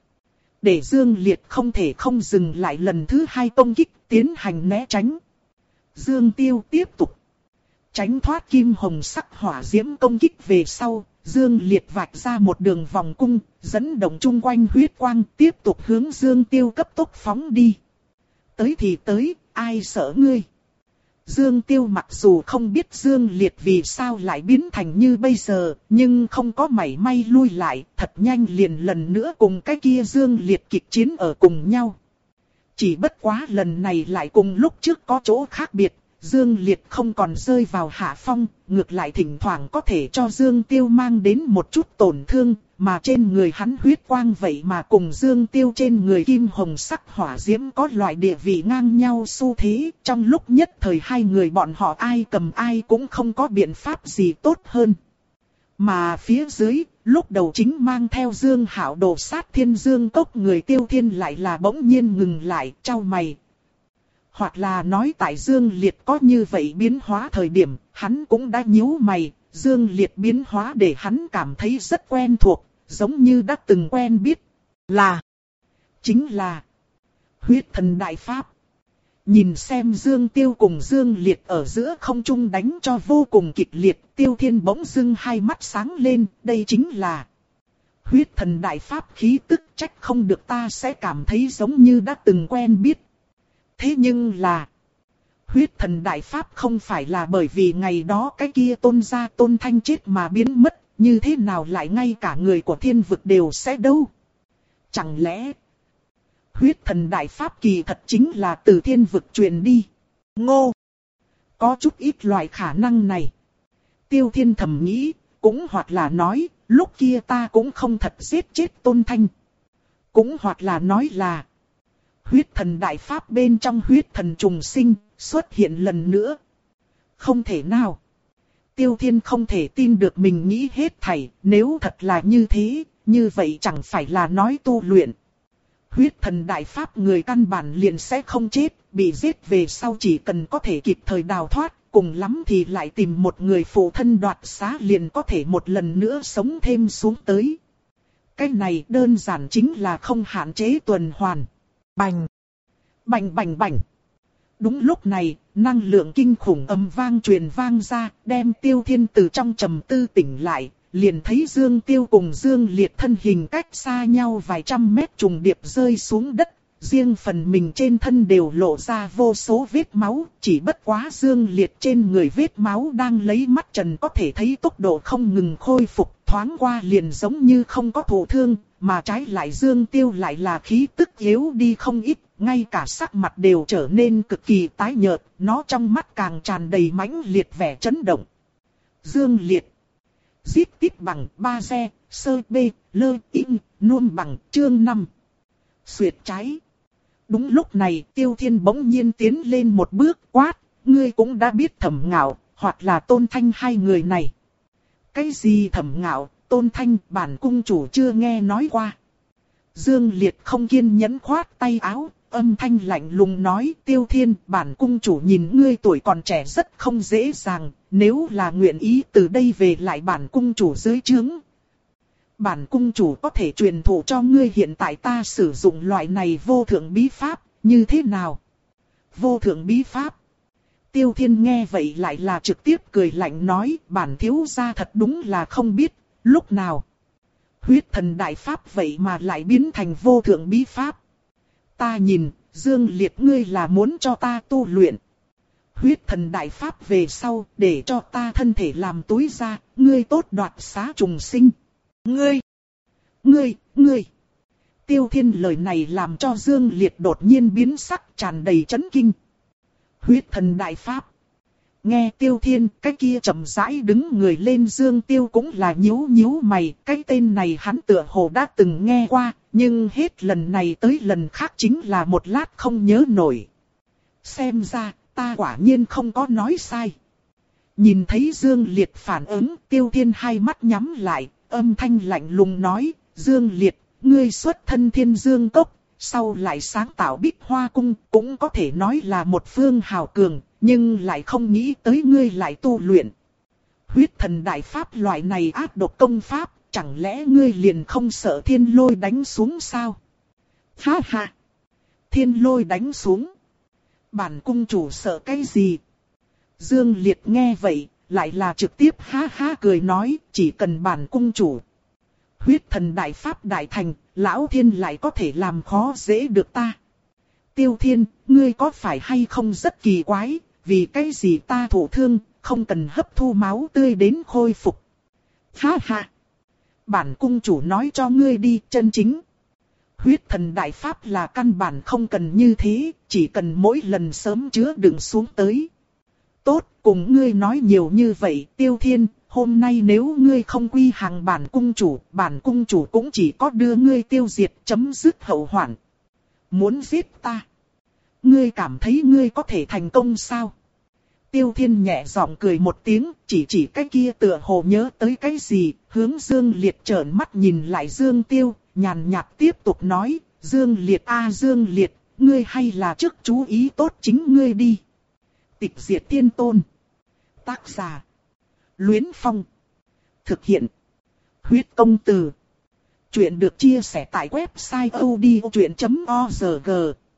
Để Dương Liệt không thể không dừng lại lần thứ hai công kích, tiến hành né tránh. Dương Tiêu tiếp tục tránh thoát kim hồng sắc hỏa diễm công kích về sau, Dương Liệt vạch ra một đường vòng cung, dẫn động chung quanh huyết quang, tiếp tục hướng Dương Tiêu cấp tốc phóng đi. Tới thì tới, ai sợ ngươi? Dương Tiêu mặc dù không biết Dương Liệt vì sao lại biến thành như bây giờ, nhưng không có mảy may lui lại, thật nhanh liền lần nữa cùng cái kia Dương Liệt kịch chiến ở cùng nhau. Chỉ bất quá lần này lại cùng lúc trước có chỗ khác biệt, Dương Liệt không còn rơi vào hạ phong, ngược lại thỉnh thoảng có thể cho Dương Tiêu mang đến một chút tổn thương, mà trên người hắn huyết quang vậy mà cùng Dương Tiêu trên người kim hồng sắc hỏa diễm có loại địa vị ngang nhau xu thế, trong lúc nhất thời hai người bọn họ ai cầm ai cũng không có biện pháp gì tốt hơn. Mà phía dưới, lúc đầu chính mang theo Dương Hạo đồ sát thiên dương cốc người Tiêu Thiên lại là bỗng nhiên ngừng lại, chau mày. Hoặc là nói tại Dương Liệt có như vậy biến hóa thời điểm, hắn cũng đã nhíu mày, Dương Liệt biến hóa để hắn cảm thấy rất quen thuộc, giống như đã từng quen biết. Là, chính là huyết thần đại pháp. Nhìn xem Dương Tiêu cùng Dương Liệt ở giữa không trung đánh cho vô cùng kịch liệt, Tiêu Thiên bỗng dưng hai mắt sáng lên, đây chính là huyết thần đại pháp khí tức, trách không được ta sẽ cảm thấy giống như đã từng quen biết. Thế nhưng là, huyết thần đại pháp không phải là bởi vì ngày đó cái kia tôn gia tôn thanh chết mà biến mất, như thế nào lại ngay cả người của thiên vực đều sẽ đâu? Chẳng lẽ, huyết thần đại pháp kỳ thật chính là từ thiên vực truyền đi? Ngô! Có chút ít loại khả năng này. Tiêu Thiên thầm nghĩ, cũng hoặc là nói, lúc kia ta cũng không thật giết chết tôn thanh. Cũng hoặc là nói là, huyết thần đại pháp bên trong huyết thần trùng sinh, xuất hiện lần nữa. Không thể nào. Tiêu Thiên không thể tin được mình nghĩ hết thảy, nếu thật là như thế, như vậy chẳng phải là nói tu luyện. Huyết thần đại pháp người căn bản liền sẽ không chết, bị giết về sau chỉ cần có thể kịp thời đào thoát, cùng lắm thì lại tìm một người phụ thân đoạt xá liền có thể một lần nữa sống thêm xuống tới. Cái này đơn giản chính là không hạn chế tuần hoàn. Bành! Bành bành bành! Đúng lúc này, năng lượng kinh khủng ầm vang truyền vang ra, đem Tiêu Thiên từ trong trầm tư tỉnh lại, liền thấy Dương Tiêu cùng Dương Liệt thân hình cách xa nhau vài trăm mét trùng điệp rơi xuống đất, riêng phần mình trên thân đều lộ ra vô số vết máu, chỉ bất quá Dương Liệt trên người vết máu đang lấy mắt trần có thể thấy tốc độ không ngừng khôi phục, thoáng qua liền giống như không có thụ thương, mà trái lại Dương Tiêu lại là khí tức yếu đi không ít, ngay cả sắc mặt đều trở nên cực kỳ tái nhợt, nó trong mắt càng tràn đầy mãnh liệt vẻ chấn động. Dương Liệt giết tít bằng ba xe, sơ bê, lơ im, nuông bằng chương năm. Xuyệt trái. Đúng lúc này Tiêu Thiên bỗng nhiên tiến lên một bước quát, ngươi cũng đã biết Thẩm Ngạo, hoặc là Tôn Thanh hai người này. Cái gì Thẩm Ngạo, Tôn Thanh, bản cung chủ chưa nghe nói qua. Dương Liệt không kiên nhẫn khoát tay áo, âm thanh lạnh lùng nói, Tiêu Thiên, bản cung chủ nhìn ngươi tuổi còn trẻ rất không dễ dàng, nếu là nguyện ý từ đây về lại bản cung chủ dưới trướng. Bản cung chủ có thể truyền thụ cho ngươi hiện tại ta sử dụng loại này vô thượng bí pháp, như thế nào? Vô thượng bí pháp. Tiêu Thiên nghe vậy lại là trực tiếp cười lạnh nói, bản thiếu gia thật đúng là không biết, lúc nào. Huyết thần đại pháp vậy mà lại biến thành vô thượng bí pháp. Ta nhìn, Dương Liệt ngươi là muốn cho ta tu luyện huyết thần đại pháp về sau, để cho ta thân thể làm túi ra, ngươi tốt đoạt xá trùng sinh. Ngươi, ngươi, ngươi. Tiêu Thiên lời này làm cho Dương Liệt đột nhiên biến sắc, tràn đầy chấn kinh. Huyết thần đại pháp. Nghe Tiêu Thiên, cái kia chậm rãi đứng người lên Dương Tiêu cũng là nhíu nhíu mày, cái tên này hắn tựa hồ đã từng nghe qua, nhưng hết lần này tới lần khác chính là một lát không nhớ nổi. Xem ra, ta quả nhiên không có nói sai. Nhìn thấy Dương Liệt phản ứng, Tiêu Thiên hai mắt nhắm lại, âm thanh lạnh lùng nói, Dương Liệt, ngươi xuất thân Thiên Dương Cốc, sau lại sáng tạo Bích Hoa Cung, cũng có thể nói là một phương hào cường, nhưng lại không nghĩ tới ngươi lại tu luyện huyết thần đại pháp loại này ác độc công pháp, chẳng lẽ ngươi liền không sợ thiên lôi đánh xuống sao? Ha ha! Thiên lôi đánh xuống? Bản cung chủ sợ cái gì? Dương Liệt nghe vậy, lại là trực tiếp ha ha cười nói, chỉ cần bản cung chủ huyết thần đại pháp đại thành, lão thiên lại có thể làm khó dễ được ta. Tiêu Thiên, ngươi có phải hay không rất kỳ quái, vì cái gì ta thụ thương, không cần hấp thu máu tươi đến khôi phục. Ha ha! Bản cung chủ nói cho ngươi đi, chân chính huyết thần đại pháp là căn bản không cần như thế, chỉ cần mỗi lần sớm chứa đựng xuống tới. Tốt, cùng ngươi nói nhiều như vậy, Tiêu Thiên, hôm nay nếu ngươi không quy hàng bản cung chủ, bản cung chủ cũng chỉ có đưa ngươi tiêu diệt, chấm dứt hậu hoạn. Muốn giết ta? Ngươi cảm thấy ngươi có thể thành công sao? Tiêu Thiên nhẹ giọng cười một tiếng, chỉ chỉ cái kia tựa hồ nhớ tới cái gì, hướng Dương Liệt trợn mắt nhìn lại Dương Tiêu, nhàn nhạt tiếp tục nói, Dương Liệt a à, Dương Liệt, ngươi hay là trước chú ý tốt chính ngươi đi. Tịch diệt tiên tôn. Tác giả. Luyến Phong. Thực hiện. Huyết công từ. Chuyện được chia sẻ tại website odchuyện chấm org.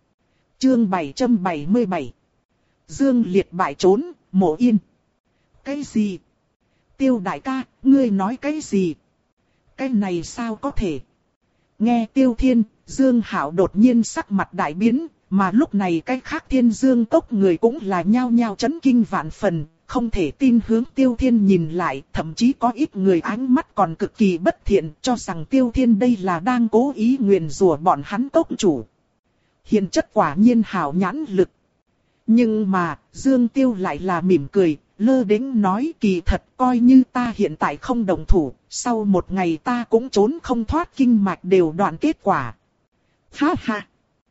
Chương bảy trăm bảy mươi bảy. Dương Liệt bại trốn, Mộ Yên. Cái gì? Tiêu đại ca, ngươi nói cái gì? Cái này sao có thể? Nghe Tiêu Thiên, Dương Hạo đột nhiên sắc mặt đại biến, mà lúc này cái khác Thiên Dương Cốc người cũng là nhao nhao chấn kinh vạn phần, không thể tin hướng Tiêu Thiên nhìn lại, thậm chí có ít người ánh mắt còn cực kỳ bất thiện, cho rằng Tiêu Thiên đây là đang cố ý nguyền rủa bọn hắn cốc chủ. Hiền chất quả nhiên hảo nhãn lực. Nhưng mà, Dương Tiêu lại là mỉm cười, lơ đễnh nói kỳ thật coi như ta hiện tại không đồng thủ, sau một ngày ta cũng trốn không thoát kinh mạch đều đoạn kết quả. Ha ha!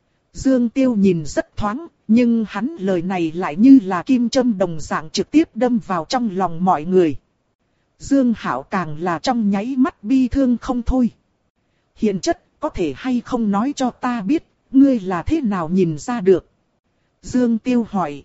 Dương Tiêu nhìn rất thoáng, nhưng hắn lời này lại như là kim châm đồng dạng trực tiếp đâm vào trong lòng mọi người. Dương Hạo càng là trong nháy mắt bi thương không thôi. Hiền chất, có thể hay không nói cho ta biết, ngươi là thế nào nhìn ra được? Dương Tiêu hỏi.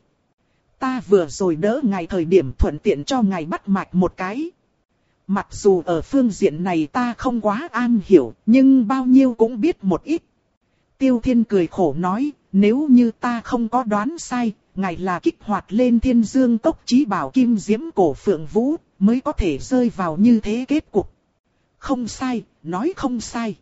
Ta vừa rồi đỡ ngài thời điểm thuận tiện cho ngài bắt mạch một cái. Mặc dù ở phương diện này ta không quá an hiểu, nhưng bao nhiêu cũng biết một ít. Tiêu Thiên cười khổ nói, nếu như ta không có đoán sai, ngài là kích hoạt lên Thiên Dương Cốc chí bảo kim diễm cổ phượng vũ, mới có thể rơi vào như thế kết cục. Không sai, nói không sai.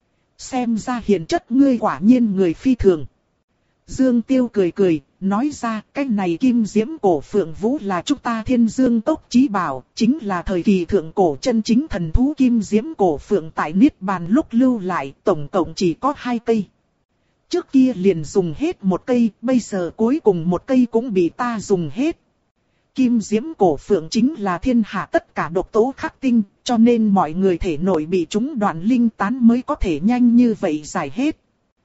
Xem ra hiền chất ngươi quả nhiên người phi thường. Dương Tiêu cười cười, nói ra cái này kim diễm cổ phượng vũ là chúng ta Thiên Dương Cốc chí bảo, chính là thời kỳ thượng cổ chân chính thần thú kim diễm cổ phượng tại Niết Bàn lúc lưu lại, tổng cộng chỉ có hai cây. Trước kia liền dùng hết một cây, bây giờ cuối cùng một cây cũng bị ta dùng hết. Kim diễm cổ phượng chính là thiên hạ tất cả độc tố khắc tinh, cho nên mọi người thể nội bị chúng đoạn linh tán mới có thể nhanh như vậy giải hết.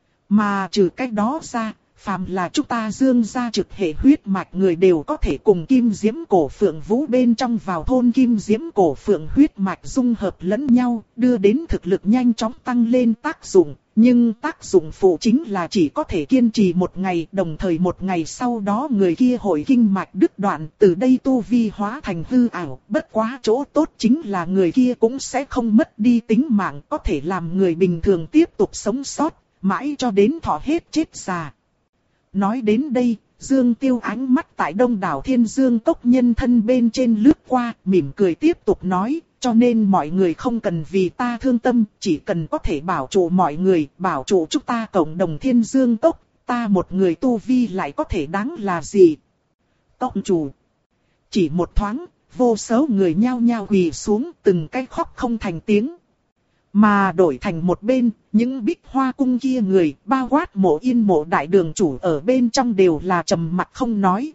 Mà trừ cách đó ra, phàm là chúng ta Dương gia trực hệ huyết mạch người đều có thể cùng kim diễm cổ phượng vũ bên trong vào thôn kim diễm cổ phượng huyết mạch dung hợp lẫn nhau, đưa đến thực lực nhanh chóng tăng lên tác dụng. Nhưng tác dụng phụ chính là chỉ có thể kiên trì một ngày, đồng thời một ngày sau đó người kia hội kinh mạch đứt đoạn, từ đây tu vi hóa thành hư ảo. Bất quá chỗ tốt chính là người kia cũng sẽ không mất đi tính mạng, có thể làm người bình thường tiếp tục sống sót, mãi cho đến thọ hết chết già. Nói đến đây, Dương Tiêu ánh mắt tại đông đảo Thiên Dương Cốc nhân thân bên trên lướt qua, mỉm cười tiếp tục nói, cho nên mọi người không cần vì ta thương tâm, chỉ cần có thể bảo trụ mọi người, bảo trụ chúng ta cộng đồng Thiên Dương Cốc, ta một người tu vi lại có thể đáng là gì? Tông chủ. Chỉ một thoáng, vô số người nhao nhao quỳ xuống, từng cái khóc không thành tiếng. Mà đổi thành một bên, những bích hoa cung kia người, bao quát Mộ Yên Mộ đại đường chủ ở bên trong đều là trầm mặc không nói.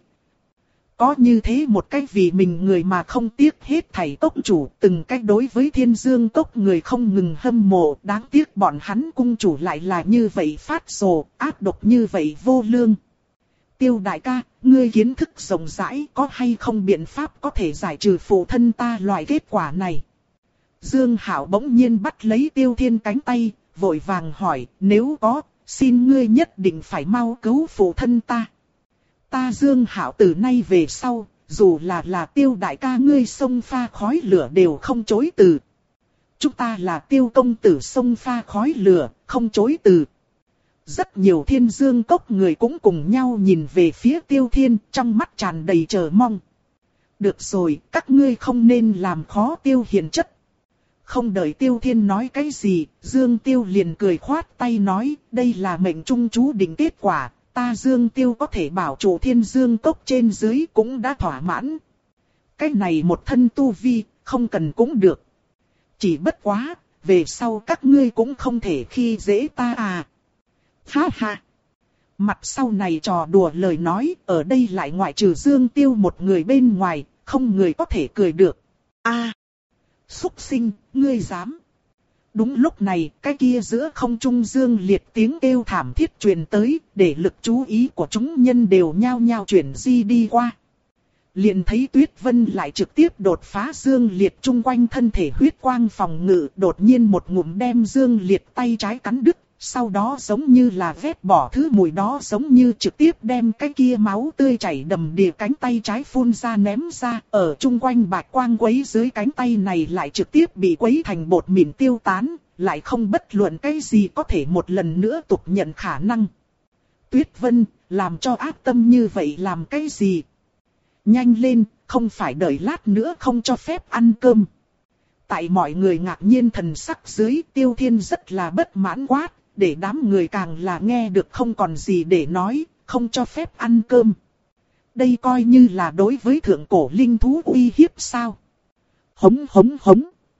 Có như thế một cái vì mình người mà không tiếc hết thảy tông chủ, từng cái đối với Thiên Dương Cốc người không ngừng hâm mộ, đáng tiếc bọn hắn cung chủ lại là như vậy phát rồ, ác độc như vậy vô lương. Tiêu đại ca, ngươi kiến thức rộng rãi, có hay không biện pháp có thể giải trừ phụ thân ta loại kết quả này? Dương Hạo bỗng nhiên bắt lấy Tiêu Thiên cánh tay, vội vàng hỏi, nếu có, xin ngươi nhất định phải mau cứu phụ thân ta. Ta Dương Hạo từ nay về sau, dù là là Tiêu đại ca ngươi xông pha khói lửa đều không chối từ. Chúng ta là Tiêu công tử xông pha khói lửa, không chối từ. Rất nhiều Thiên Dương Cốc người cũng cùng nhau nhìn về phía Tiêu Thiên, trong mắt tràn đầy chờ mong. Được rồi, các ngươi không nên làm khó Tiêu hiền chất. Không đợi Tiêu Thiên nói cái gì, Dương Tiêu liền cười khoát tay nói, đây là mệnh trung chú định kết quả, ta Dương Tiêu có thể bảo trụ Thiên Dương Cốc trên dưới cũng đã thỏa mãn. Cái này một thân tu vi, không cần cũng được. Chỉ bất quá, về sau các ngươi cũng không thể khi dễ ta à. Ha ha. Mặt sau này trò đùa lời nói, ở đây lại ngoại trừ Dương Tiêu một người bên ngoài, không người có thể cười được. A, à, xúc sinh, ngươi dám. Đúng lúc này, cái kia giữa không trung Dương Liệt tiếng kêu thảm thiết truyền tới, để lực chú ý của chúng nhân đều nhao nhao chuyển di đi qua. Liền thấy Tuyết Vân lại trực tiếp đột phá Dương Liệt chung quanh thân thể huyết quang phòng ngự, đột nhiên một ngụm đem Dương Liệt tay trái cắn đứt. Sau đó giống như là vét bỏ thứ mùi đó, giống như trực tiếp đem cái kia máu tươi chảy đầm đìa cánh tay trái phun ra ném ra, ở chung quanh bạch quang quấy dưới cánh tay này lại trực tiếp bị quấy thành bột mịn tiêu tán, lại không bất luận cái gì có thể một lần nữa tục nhận khả năng. Tuyết Vân, làm cho ác tâm như vậy làm cái gì? Nhanh lên, không phải đợi lát nữa không cho phép ăn cơm. Tại mọi người ngạc nhiên thần sắc dưới, Tiêu Thiên rất là bất mãn quát. Để đám người càng là nghe được không còn gì để nói, không cho phép ăn cơm. Đây coi như là đối với thượng cổ linh thú uy hiếp sao? Hống hống hống.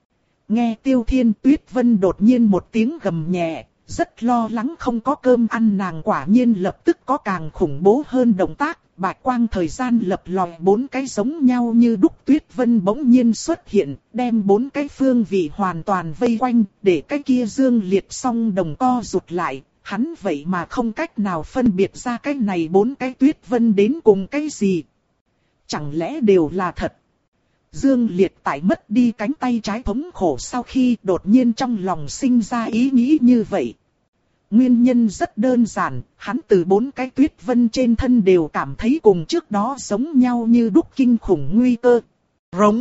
Nghe Tiêu Thiên, Tuyết Vân đột nhiên một tiếng gầm nhẹ, rất lo lắng không có cơm ăn, nàng quả nhiên lập tức có càng khủng bố hơn động tác. Bạch quang thời gian lập lòi bốn cái giống nhau như đúc. Tuyết Vân bỗng nhiên xuất hiện, đem bốn cái phương vị hoàn toàn vây quanh, để cái kia Dương Liệt song đồng co rụt lại. Hắn vậy mà không cách nào phân biệt ra cái này bốn cái Tuyết Vân đến cùng cái gì. Chẳng lẽ đều là thật? Dương Liệt tại mất đi cánh tay trái thống khổ sau khi đột nhiên trong lòng sinh ra ý nghĩ như vậy. Nguyên nhân rất đơn giản, hắn từ bốn cái Tuyết Vân trên thân đều cảm thấy cùng trước đó giống nhau như đúc kinh khủng nguy cơ. Rống.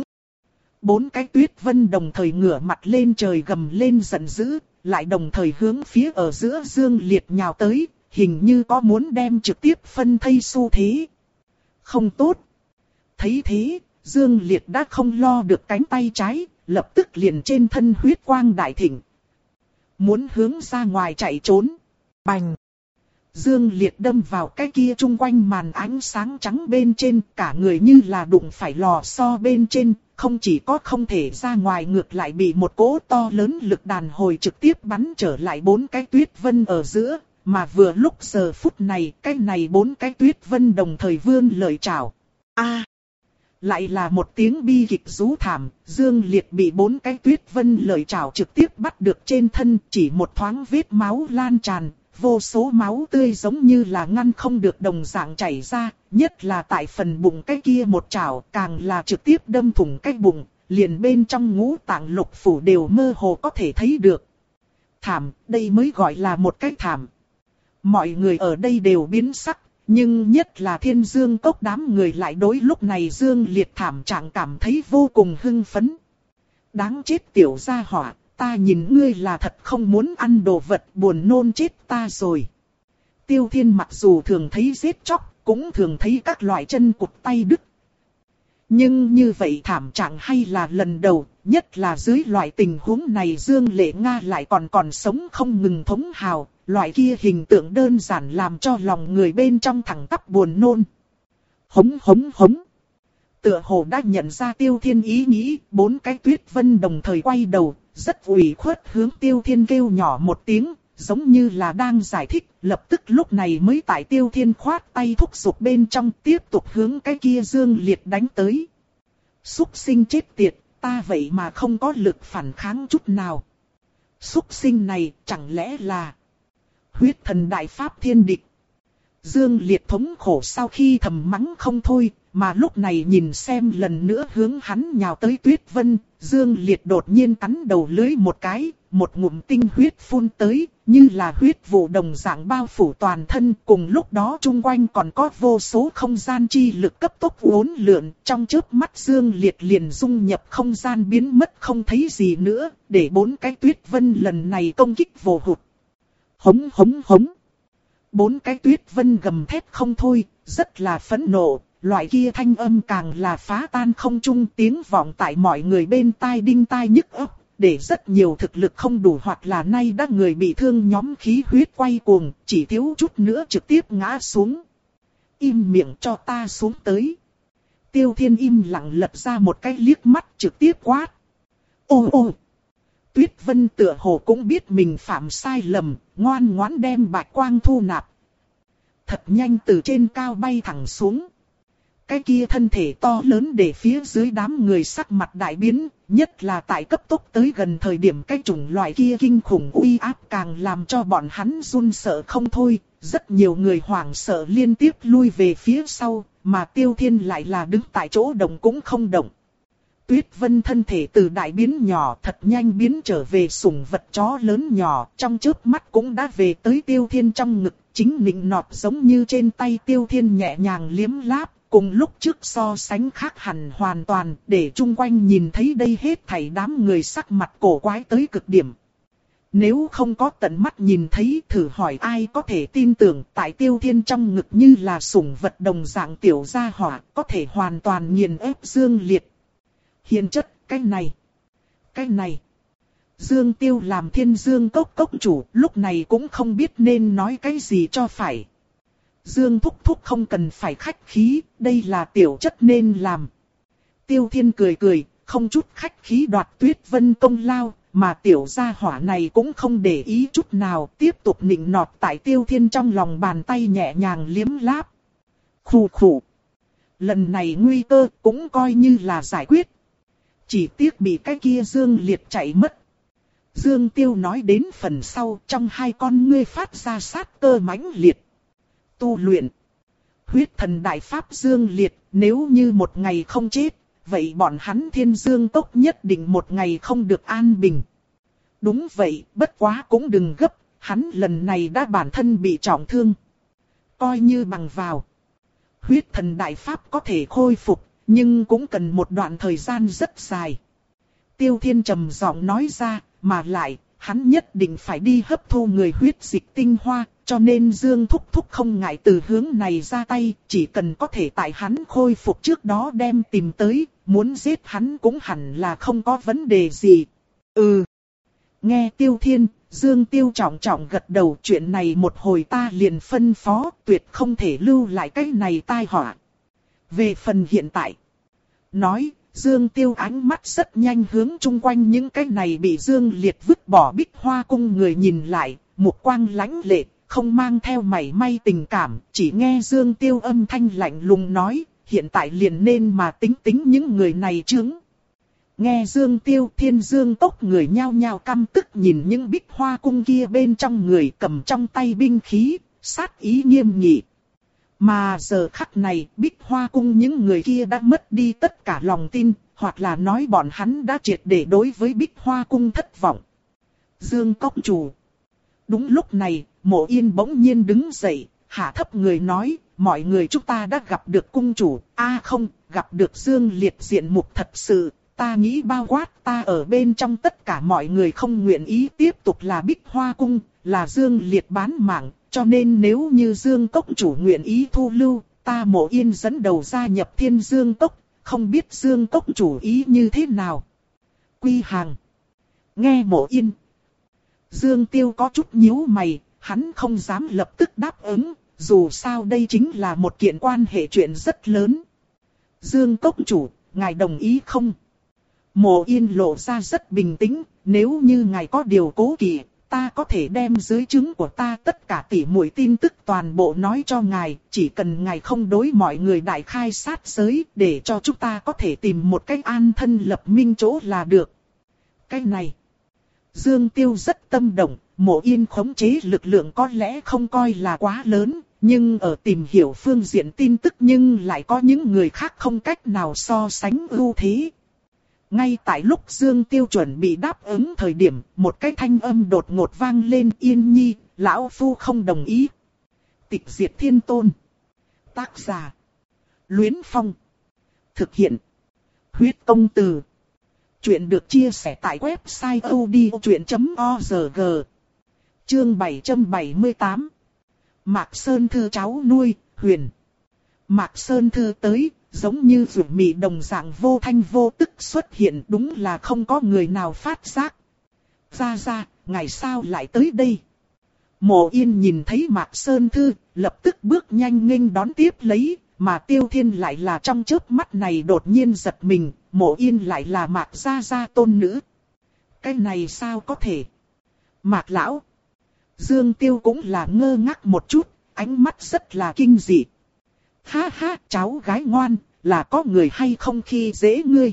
Bốn cái Tuyết Vân đồng thời ngửa mặt lên trời gầm lên giận dữ, lại đồng thời hướng phía ở giữa Dương Liệt nhào tới, hình như có muốn đem trực tiếp phân thây xu thế. Không tốt. Thấy thế, Dương Liệt đã không lo được cánh tay trái, lập tức liền trên thân huyết quang đại thịnh. Muốn hướng ra ngoài chạy trốn. Bành. Dương Liệt đâm vào cái kia chung quanh màn ánh sáng trắng bên trên, cả người như là đụng phải lò xo bên trên, không chỉ có không thể ra ngoài, ngược lại bị một cỗ to lớn lực đàn hồi trực tiếp bắn trở lại bốn cái Tuyết Vân ở giữa, mà vừa lúc giờ phút này, cái này bốn cái Tuyết Vân đồng thời vươn lợi chảo. A! À, lại là một tiếng bi kịch rú thảm, Dương Liệt bị bốn cái Tuyết Vân lợi chảo trực tiếp bắt được trên thân, chỉ một thoáng vết máu lan tràn. Vô số máu tươi giống như là ngăn không được đồng dạng chảy ra, nhất là tại phần bụng cái kia một chảo, càng là trực tiếp đâm thủng cái bụng, liền bên trong ngũ tạng lục phủ đều mơ hồ có thể thấy được. Thảm, đây mới gọi là một cái thảm. Mọi người ở đây đều biến sắc, nhưng nhất là Thiên Dương Cốc đám người lại đối lúc này Dương Liệt thảm trạng cảm thấy vô cùng hưng phấn. Đáng chết tiểu gia hỏa. Ta nhìn ngươi là thật không muốn ăn đồ vật, buồn nôn chết ta rồi. Tiêu Thiên mặc dù thường thấy giết chóc, cũng thường thấy các loại chân cụt tay đứt. Nhưng như vậy thảm trạng hay là lần đầu, nhất là dưới loại tình huống này Dương Lệ Nga lại còn còn sống không ngừng thống hào, loại kia hình tượng đơn giản làm cho lòng người bên trong thẳng tắp buồn nôn. Hống hống hống. Tựa hồ đã nhận ra Tiêu Thiên ý nghĩ, bốn cái Tuyết Vân đồng thời quay đầu, rất ủy khuất hướng Tiêu Thiên kêu nhỏ một tiếng, giống như là đang giải thích, lập tức lúc này mới tại Tiêu Thiên khoát tay thúc giục bên trong tiếp tục hướng cái kia Dương Liệt đánh tới. Súc sinh chết tiệt, ta vậy mà không có lực phản kháng chút nào. Súc sinh này chẳng lẽ là huyết thần đại pháp thiên địch. Dương Liệt thống khổ sau khi thầm mắng không thôi, mà lúc này nhìn xem lần nữa hướng hắn nhào tới Tuyết Vân, Dương Liệt đột nhiên cắn đầu lưỡi một cái, một ngụm tinh huyết phun tới, như là huyết vụ đồng dạng bao phủ toàn thân, cùng lúc đó chung quanh còn có vô số không gian chi lực cấp tốc uốn lượn, trong chớp mắt Dương Liệt liền dung nhập không gian biến mất không thấy gì nữa, để bốn cái Tuyết Vân lần này công kích vô hụt. Hống hống hống. Bốn cái Tuyết Vân gầm thét không thôi, rất là phẫn nộ, loại kia thanh âm càng là phá tan không trung, tiếng vọng tại mọi người bên tai đinh tai nhức óc, để rất nhiều thực lực không đủ hoặc là nay đã người bị thương nhóm khí huyết quay cuồng, chỉ thiếu chút nữa trực tiếp ngã xuống. Im miệng cho ta xuống tới. Tiêu Thiên im lặng lật ra một cái liếc mắt trực tiếp quát. Ô ô. Tuyết Vân tựa hồ cũng biết mình phạm sai lầm, ngoan ngoãn đem bạch quang thu nạp. Thật nhanh từ trên cao bay thẳng xuống. Cái kia thân thể to lớn để phía dưới đám người sắc mặt đại biến, nhất là tại cấp tốc tới gần thời điểm cái chủng loại kia kinh khủng uy áp càng làm cho bọn hắn run sợ không thôi. Rất nhiều người hoảng sợ liên tiếp lui về phía sau, mà Tiêu Thiên lại là đứng tại chỗ động cũng không động. Tuyết Vân thân thể từ đại biến nhỏ thật nhanh biến trở về sủng vật chó lớn nhỏ, trong chớp mắt cũng đã về tới Tiêu Thiên trong ngực, chính nịnh nọt giống như trên tay Tiêu Thiên nhẹ nhàng liếm láp, cùng lúc trước so sánh khác hẳn hoàn toàn, để chung quanh nhìn thấy đây hết thảy đám người sắc mặt cổ quái tới cực điểm. Nếu không có tận mắt nhìn thấy, thử hỏi ai có thể tin tưởng tại Tiêu Thiên trong ngực như là sủng vật đồng dạng tiểu gia hỏa, có thể hoàn toàn nghiền ép Dương Liệt. Hiền chất, cái này, cái này. Dương Tiêu làm Thiên Dương Cốc cốc chủ, lúc này cũng không biết nên nói cái gì cho phải. Dương Thúc Thúc không cần phải khách khí, đây là tiểu chất nên làm. Tiêu Thiên cười cười, không chút khách khí đoạt Tuyết Vân công lao, mà tiểu gia hỏa này cũng không để ý chút nào, tiếp tục nịnh nọt tại Tiêu Thiên trong lòng bàn tay nhẹ nhàng liếm láp. Khủ khủ. Lần này nguy cơ cũng coi như là giải quyết. Chỉ tiếc bị cái kia Dương Liệt chạy mất. Dương Tiêu nói đến phần sau, trong hai con ngươi phát ra sát cơ mãnh liệt. Tu luyện. Huyết thần đại pháp Dương Liệt, nếu như một ngày không chết, vậy bọn hắn Thiên Dương Cốc nhất định một ngày không được an bình. Đúng vậy, bất quá cũng đừng gấp, hắn lần này đã bản thân bị trọng thương. Coi như bằng vào. Huyết thần đại pháp có thể khôi phục, nhưng cũng cần một đoạn thời gian rất dài. Tiêu Thiên trầm giọng nói ra, mà lại, hắn nhất định phải đi hấp thu người huyết dịch tinh hoa, cho nên Dương Thúc Thúc không ngại từ hướng này ra tay, chỉ cần có thể tại hắn khôi phục trước đó đem tìm tới, muốn giết hắn cũng hẳn là không có vấn đề gì. Ừ. Nghe Tiêu Thiên, Dương Tiêu trọng trọng gật đầu, chuyện này một hồi ta liền phân phó, tuyệt không thể lưu lại cái này tai họa. Về phần hiện tại, nói, Dương Tiêu ánh mắt rất nhanh hướng chung quanh những cái này bị Dương Liệt vứt bỏ Bích Hoa cung người nhìn lại, một quang lãnh lệ, không mang theo mảy may tình cảm, chỉ nghe Dương Tiêu âm thanh lạnh lùng nói, hiện tại liền nên mà tính tính những người này chướng. Nghe Dương Tiêu, Thiên Dương Cốc người nhao nhao căm tức nhìn những Bích Hoa cung kia bên trong người cầm trong tay binh khí, sát ý nghiêm nghị. Mà giờ khắc này, Bích Hoa cung những người kia đã mất đi tất cả lòng tin, hoặc là nói bọn hắn đã triệt để đối với Bích Hoa cung thất vọng. Dương Cốc chủ. Đúng lúc này, Mộ Yên bỗng nhiên đứng dậy, hạ thấp người nói, mọi người chúng ta đã gặp được cung chủ, a à không, gặp được Dương Liệt diện mục thật sự, ta nghĩ bao quát ta ở bên trong tất cả mọi người không nguyện ý tiếp tục là Bích Hoa cung, là Dương Liệt bán mạng, cho nên nếu như Dương Cốc chủ nguyện ý thu lưu, ta Mộ Yên dẫn đầu gia nhập Thiên Dương Cốc, không biết Dương Cốc chủ ý như thế nào. Quy hàng. Nghe Mộ Yên. Dương Tiêu có chút nhíu mày, hắn không dám lập tức đáp ứng, dù sao đây chính là một kiện quan hệ chuyện rất lớn. Dương cốc chủ, ngài đồng ý không? Mộ Yên lộ ra rất bình tĩnh, nếu như ngài có điều cố kỵ, ta có thể đem dưới trướng của ta tất cả tỉ muội tin tức toàn bộ nói cho ngài, chỉ cần ngài không đối mọi người đại khai sát giới, để cho chúng ta có thể tìm một cách an thân lập minh chỗ là được. Cái này, Dương Tiêu rất tâm động, Mộ Yên khống chế lực lượng có lẽ không coi là quá lớn, nhưng ở tìm hiểu phương diện tin tức nhưng lại có những người khác không cách nào so sánh ưu thế. Ngay tại lúc Dương Tiêu chuẩn bị đáp ứng thời điểm, một cái thanh âm đột ngột vang lên. Yên nhi, lão phu không đồng ý. Tịch diệt thiên tôn. Tác giả: Luyến Phong. Thực hiện: Huyết Công Từ. Chuyện được chia sẻ tại website odchuyện chấm org. Chương bảy trăm bảy mươi tám. Mạc Sơn Thư cháu nuôi, Huyền. Mạc Sơn Thư tới, giống như rủi mị đồng dạng vô thanh vô tức xuất hiện, đúng là không có người nào phát giác. Ra ra, ngày sao lại tới đây? Mộ Yên nhìn thấy Mạc Sơn Thư, lập tức bước nhanh nghênh đón tiếp lấy, mà Tiêu Thiên lại là trong chớp mắt này đột nhiên giật mình, Mộ Yên lại là Mạc gia gia tôn nữ. Cái này sao có thể? Mạc lão. Dương Tiêu cũng là ngơ ngác một chút, ánh mắt rất là kinh dị. Ha ha, cháu gái ngoan, là có người hay không khi dễ ngươi?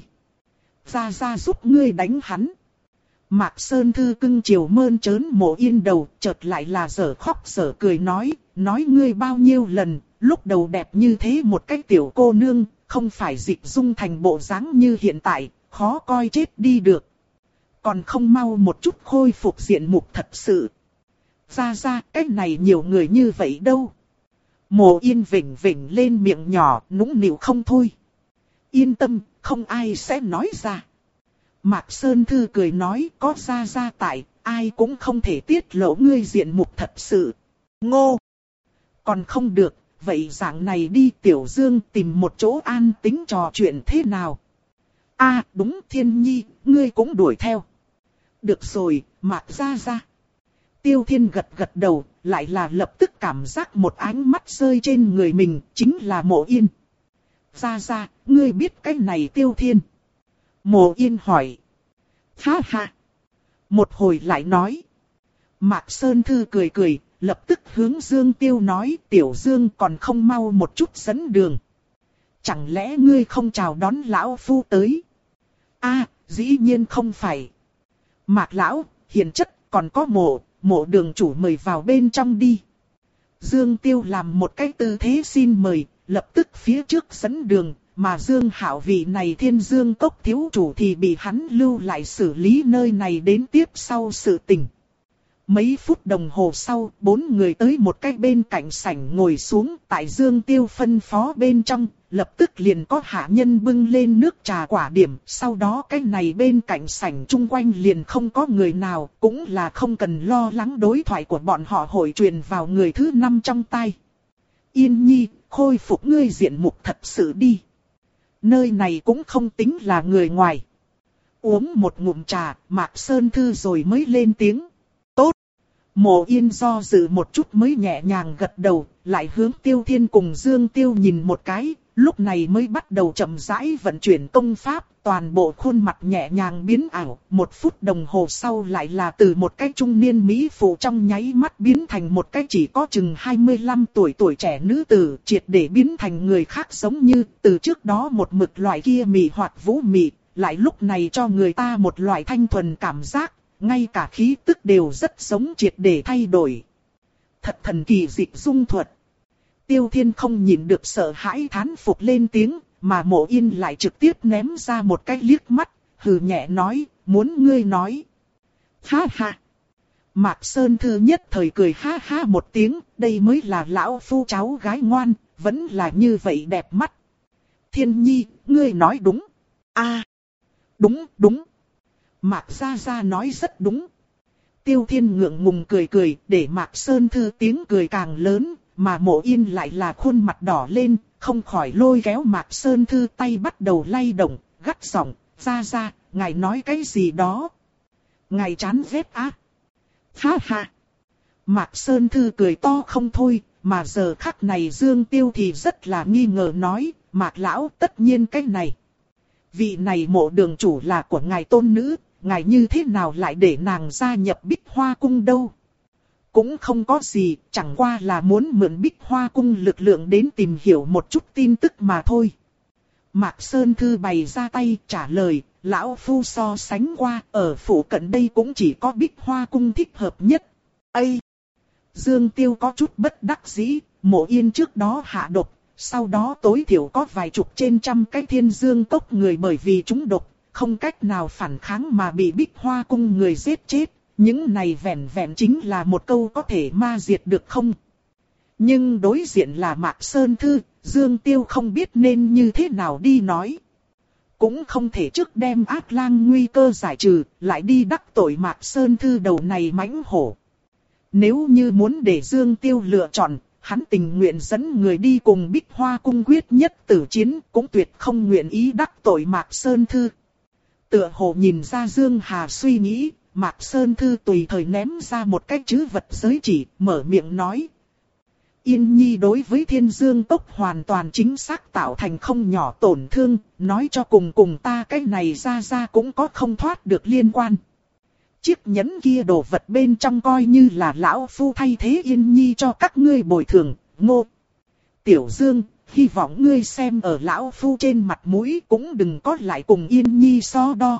Ra ra giúp ngươi đánh hắn. Mạc Sơn Thư cưng chiều mơn trớn Mộ Yên đầu, chợt lại là giở khóc giở cười nói, nói ngươi bao nhiêu lần, lúc đầu đẹp như thế một cái tiểu cô nương, không phải dịch dung thành bộ dáng như hiện tại, khó coi chết đi được. Còn không mau một chút khôi phục diện mục thật sự. Ra ra, cái này nhiều người như vậy đâu. Mộ Yên vểnh vểnh lên miệng nhỏ, nũng nịu không thôi. Yên tâm, không ai sẽ nói ra. Mạc Sơn Thư cười nói, có ra ra tại, ai cũng không thể tiết lộ ngươi diện mục thật sự. Ngô! Còn không được, vậy dạng này đi Tiểu Dương tìm một chỗ an tĩnh trò chuyện thế nào? A đúng Thiên Nhi, ngươi cũng đuổi theo. Được rồi, Mạc ra ra. Tiêu Thiên gật gật đầu, lại là lập tức cảm giác một ánh mắt rơi trên người mình, chính là Mộ Yên. Ra ra, ngươi biết cái này Tiêu Thiên? Mộ Yên hỏi. Ha ha. Một hồi lại nói. Mạc Sơn Thư cười cười, lập tức hướng Dương Tiêu nói, Tiểu Dương còn không mau một chút dẫn đường. Chẳng lẽ ngươi không chào đón lão phu tới? A, dĩ nhiên không phải. Mạc lão, hiền chất, còn có mộ, mộ đường chủ mời vào bên trong đi. Dương Tiêu làm một cái tư thế xin mời, lập tức phía trước dẫn đường, mà Dương Hạo vị này Thiên Dương Cốc thiếu chủ thì bị hắn lưu lại xử lý nơi này đến tiếp sau sự tình. Mấy phút đồng hồ sau, bốn người tới một cái bên cạnh sảnh ngồi xuống, tại Dương Tiêu phân phó bên trong, lập tức liền có hạ nhân bưng lên nước trà quả điểm, sau đó cái này bên cạnh sảnh chung quanh liền không có người nào, cũng là không cần lo lắng đối thoại của bọn họ hội truyền vào người thứ năm trong tai. Yên nhi, khôi phục ngươi diện mục thật sự đi. Nơi này cũng không tính là người ngoài. Uống một ngụm trà, Mạc Sơn Thư rồi mới lên tiếng. Tốt. Mộ Yên do dự một chút mới nhẹ nhàng gật đầu, lại hướng Tiêu Thiên cùng Dương Tiêu nhìn một cái, lúc này mới bắt đầu chậm rãi vận chuyển công pháp, toàn bộ khuôn mặt nhẹ nhàng biến ảo, một phút đồng hồ sau lại là từ một cái trung niên mỹ phụ trong nháy mắt biến thành một cái chỉ có chừng hai mươi lăm tuổi tuổi trẻ nữ tử, triệt để biến thành người khác giống như từ trước đó một mực loại kia mị hoạt vũ mị, lại lúc này cho người ta một loại thanh thuần cảm giác, ngay cả khí tức đều rất giống triệt để thay đổi. Thật thần kỳ dịch dung thuật. Tiêu Thiên không nhìn được sợ hãi thán phục lên tiếng, mà Mộ Yên lại trực tiếp ném ra một cái liếc mắt, hừ nhẹ nói, muốn ngươi nói. Ha ha. Mạc Sơn Thư nhất thời cười ha ha một tiếng, đây mới là lão phu cháu gái ngoan, vẫn là như vậy đẹp mắt. Thiên Nhi, ngươi nói đúng. A, đúng, đúng. Mạc Gia Gia nói rất đúng. Tiêu Thiên ngượng ngùng cười cười, để Mạc Sơn Thư tiếng cười càng lớn, mà Mộ Yên lại là khuôn mặt đỏ lên, không khỏi lôi kéo Mạc Sơn Thư tay bắt đầu lay động, gắt giọng, Gia Gia, ngài nói cái gì đó? Ngài chán ghét á? Ha ha! Mạc Sơn Thư cười to không thôi, mà giờ khắc này Dương Tiêu thì rất là nghi ngờ nói, Mạc Lão tất nhiên cái này. Vị này mộ đường chủ là của ngài tôn nữ, ngài như thế nào lại để nàng gia nhập Bích Hoa Cung đâu? Cũng không có gì, chẳng qua là muốn mượn Bích Hoa Cung lực lượng đến tìm hiểu một chút tin tức mà thôi. Mạc Sơn Thư bày ra tay trả lời, Lão Phu so sánh qua, ở phủ cận đây cũng chỉ có Bích Hoa Cung thích hợp nhất. Ây! Dương Tiêu có chút bất đắc dĩ, Mộ Yên trước đó hạ độc, sau đó tối thiểu có vài chục trên trăm cái Thiên Dương Cốc người bởi vì chúng độc, không cách nào phản kháng mà bị Bích Hoa Cung người giết chết. Những này vẹn vẹn chính là một câu có thể ma diệt được không? Nhưng đối diện là Mạc Sơn Thư, Dương Tiêu không biết nên như thế nào đi nói. Cũng không thể trước đem Ác Lang nguy cơ giải trừ, lại đi đắc tội Mạc Sơn Thư đầu này mãnh hổ. Nếu như muốn để Dương Tiêu lựa chọn, hắn tình nguyện dẫn người đi cùng Bích Hoa Cung quyết nhất tử chiến, cũng tuyệt không nguyện ý đắc tội Mạc Sơn Thư. Tựa hồ nhìn ra Dương Hà suy nghĩ, Mạc Sơn Thư tùy thời ném ra một cái chữ vật giới chỉ, mở miệng nói. Yên Nhi đối với Thiên Dương Cốc hoàn toàn chính xác tạo thành không nhỏ tổn thương, nói cho cùng cùng ta cái này ra ra cũng có không thoát được liên quan. Chiếc nhẫn kia đồ vật bên trong coi như là Lão Phu thay thế Yên Nhi cho các ngươi bồi thường, Ngô. Tiểu Dương, hy vọng ngươi xem ở Lão Phu trên mặt mũi cũng đừng có lại cùng Yên Nhi so đo.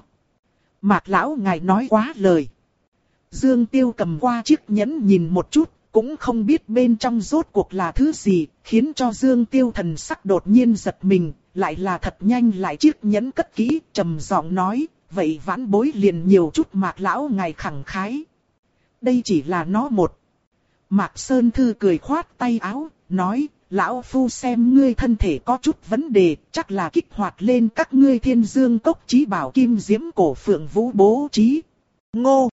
Mạc Lão ngài nói quá lời. Dương Tiêu cầm qua chiếc nhẫn nhìn một chút, cũng không biết bên trong rốt cuộc là thứ gì, khiến cho Dương Tiêu thần sắc đột nhiên giật mình, lại là thật nhanh lại chiếc nhẫn cất kỹ, trầm giọng nói, vậy vãn bối liền nhiều chút Mạc Lão ngài khẳng khái. Đây chỉ là nó một. Mạc Sơn Thư cười khoát tay áo, nói, Lão Phu xem ngươi thân thể có chút vấn đề, chắc là kích hoạt lên các ngươi Thiên Dương Cốc chí bảo kim diễm cổ phượng vũ bố trí. Ngô!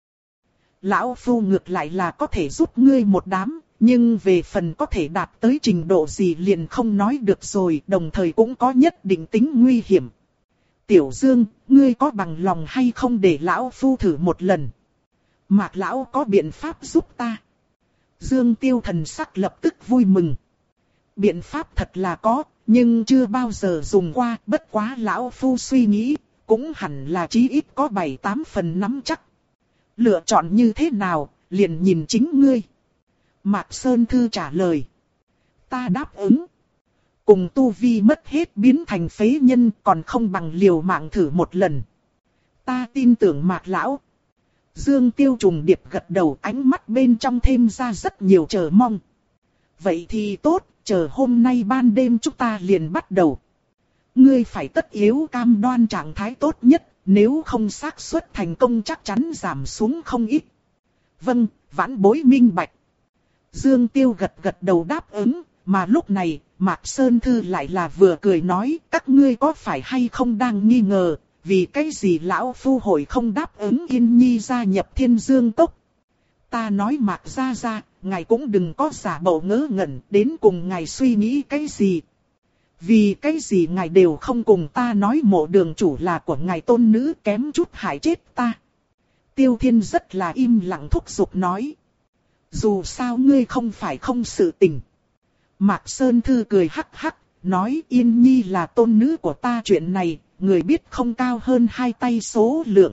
Lão Phu ngược lại là có thể giúp ngươi một đám, nhưng về phần có thể đạt tới trình độ gì liền không nói được rồi, đồng thời cũng có nhất định tính nguy hiểm. Tiểu Dương, ngươi có bằng lòng hay không để Lão Phu thử một lần? Mạc Lão có biện pháp giúp ta. Dương Tiêu thần sắc lập tức vui mừng. Biện pháp thật là có, nhưng chưa bao giờ dùng qua, bất quá Lão Phu suy nghĩ, cũng hẳn là chí ít có bảy tám phần nắm chắc. Lựa chọn như thế nào, liền nhìn chính ngươi. Mạc Sơn Thư trả lời. Ta đáp ứng. Cùng tu vi mất hết biến thành phế nhân còn không bằng liều mạng thử một lần. Ta tin tưởng Mạc Lão. Dương Tiêu trùng điệp gật đầu, ánh mắt bên trong thêm ra rất nhiều chờ mong. Vậy thì tốt, chờ hôm nay ban đêm chúng ta liền bắt đầu. Ngươi phải tất yếu cam đoan trạng thái tốt nhất, nếu không xác suất thành công chắc chắn giảm xuống không ít. Vâng, vãn bối minh bạch. Dương Tiêu gật gật đầu đáp ứng, mà lúc này, Mạc Sơn Thư lại là vừa cười nói, các ngươi có phải hay không đang nghi ngờ, vì cái gì Lão Phu hội không đáp ứng Yên Nhi gia nhập Thiên Dương Cốc. Ta nói Mạc gia gia, ngài cũng đừng có giả bộ ngớ ngẩn, đến cùng ngài suy nghĩ cái gì. Vì cái gì ngài đều không cùng ta nói mộ đường chủ là của ngài tôn nữ, kém chút hại chết ta. Tiêu Thiên rất là im lặng thúc giục nói. Dù sao ngươi không phải không sự tình. Mạc Sơn Thư cười hắc hắc, nói Yên Nhi là tôn nữ của ta, chuyện này, người biết không cao hơn hai tay số lượng.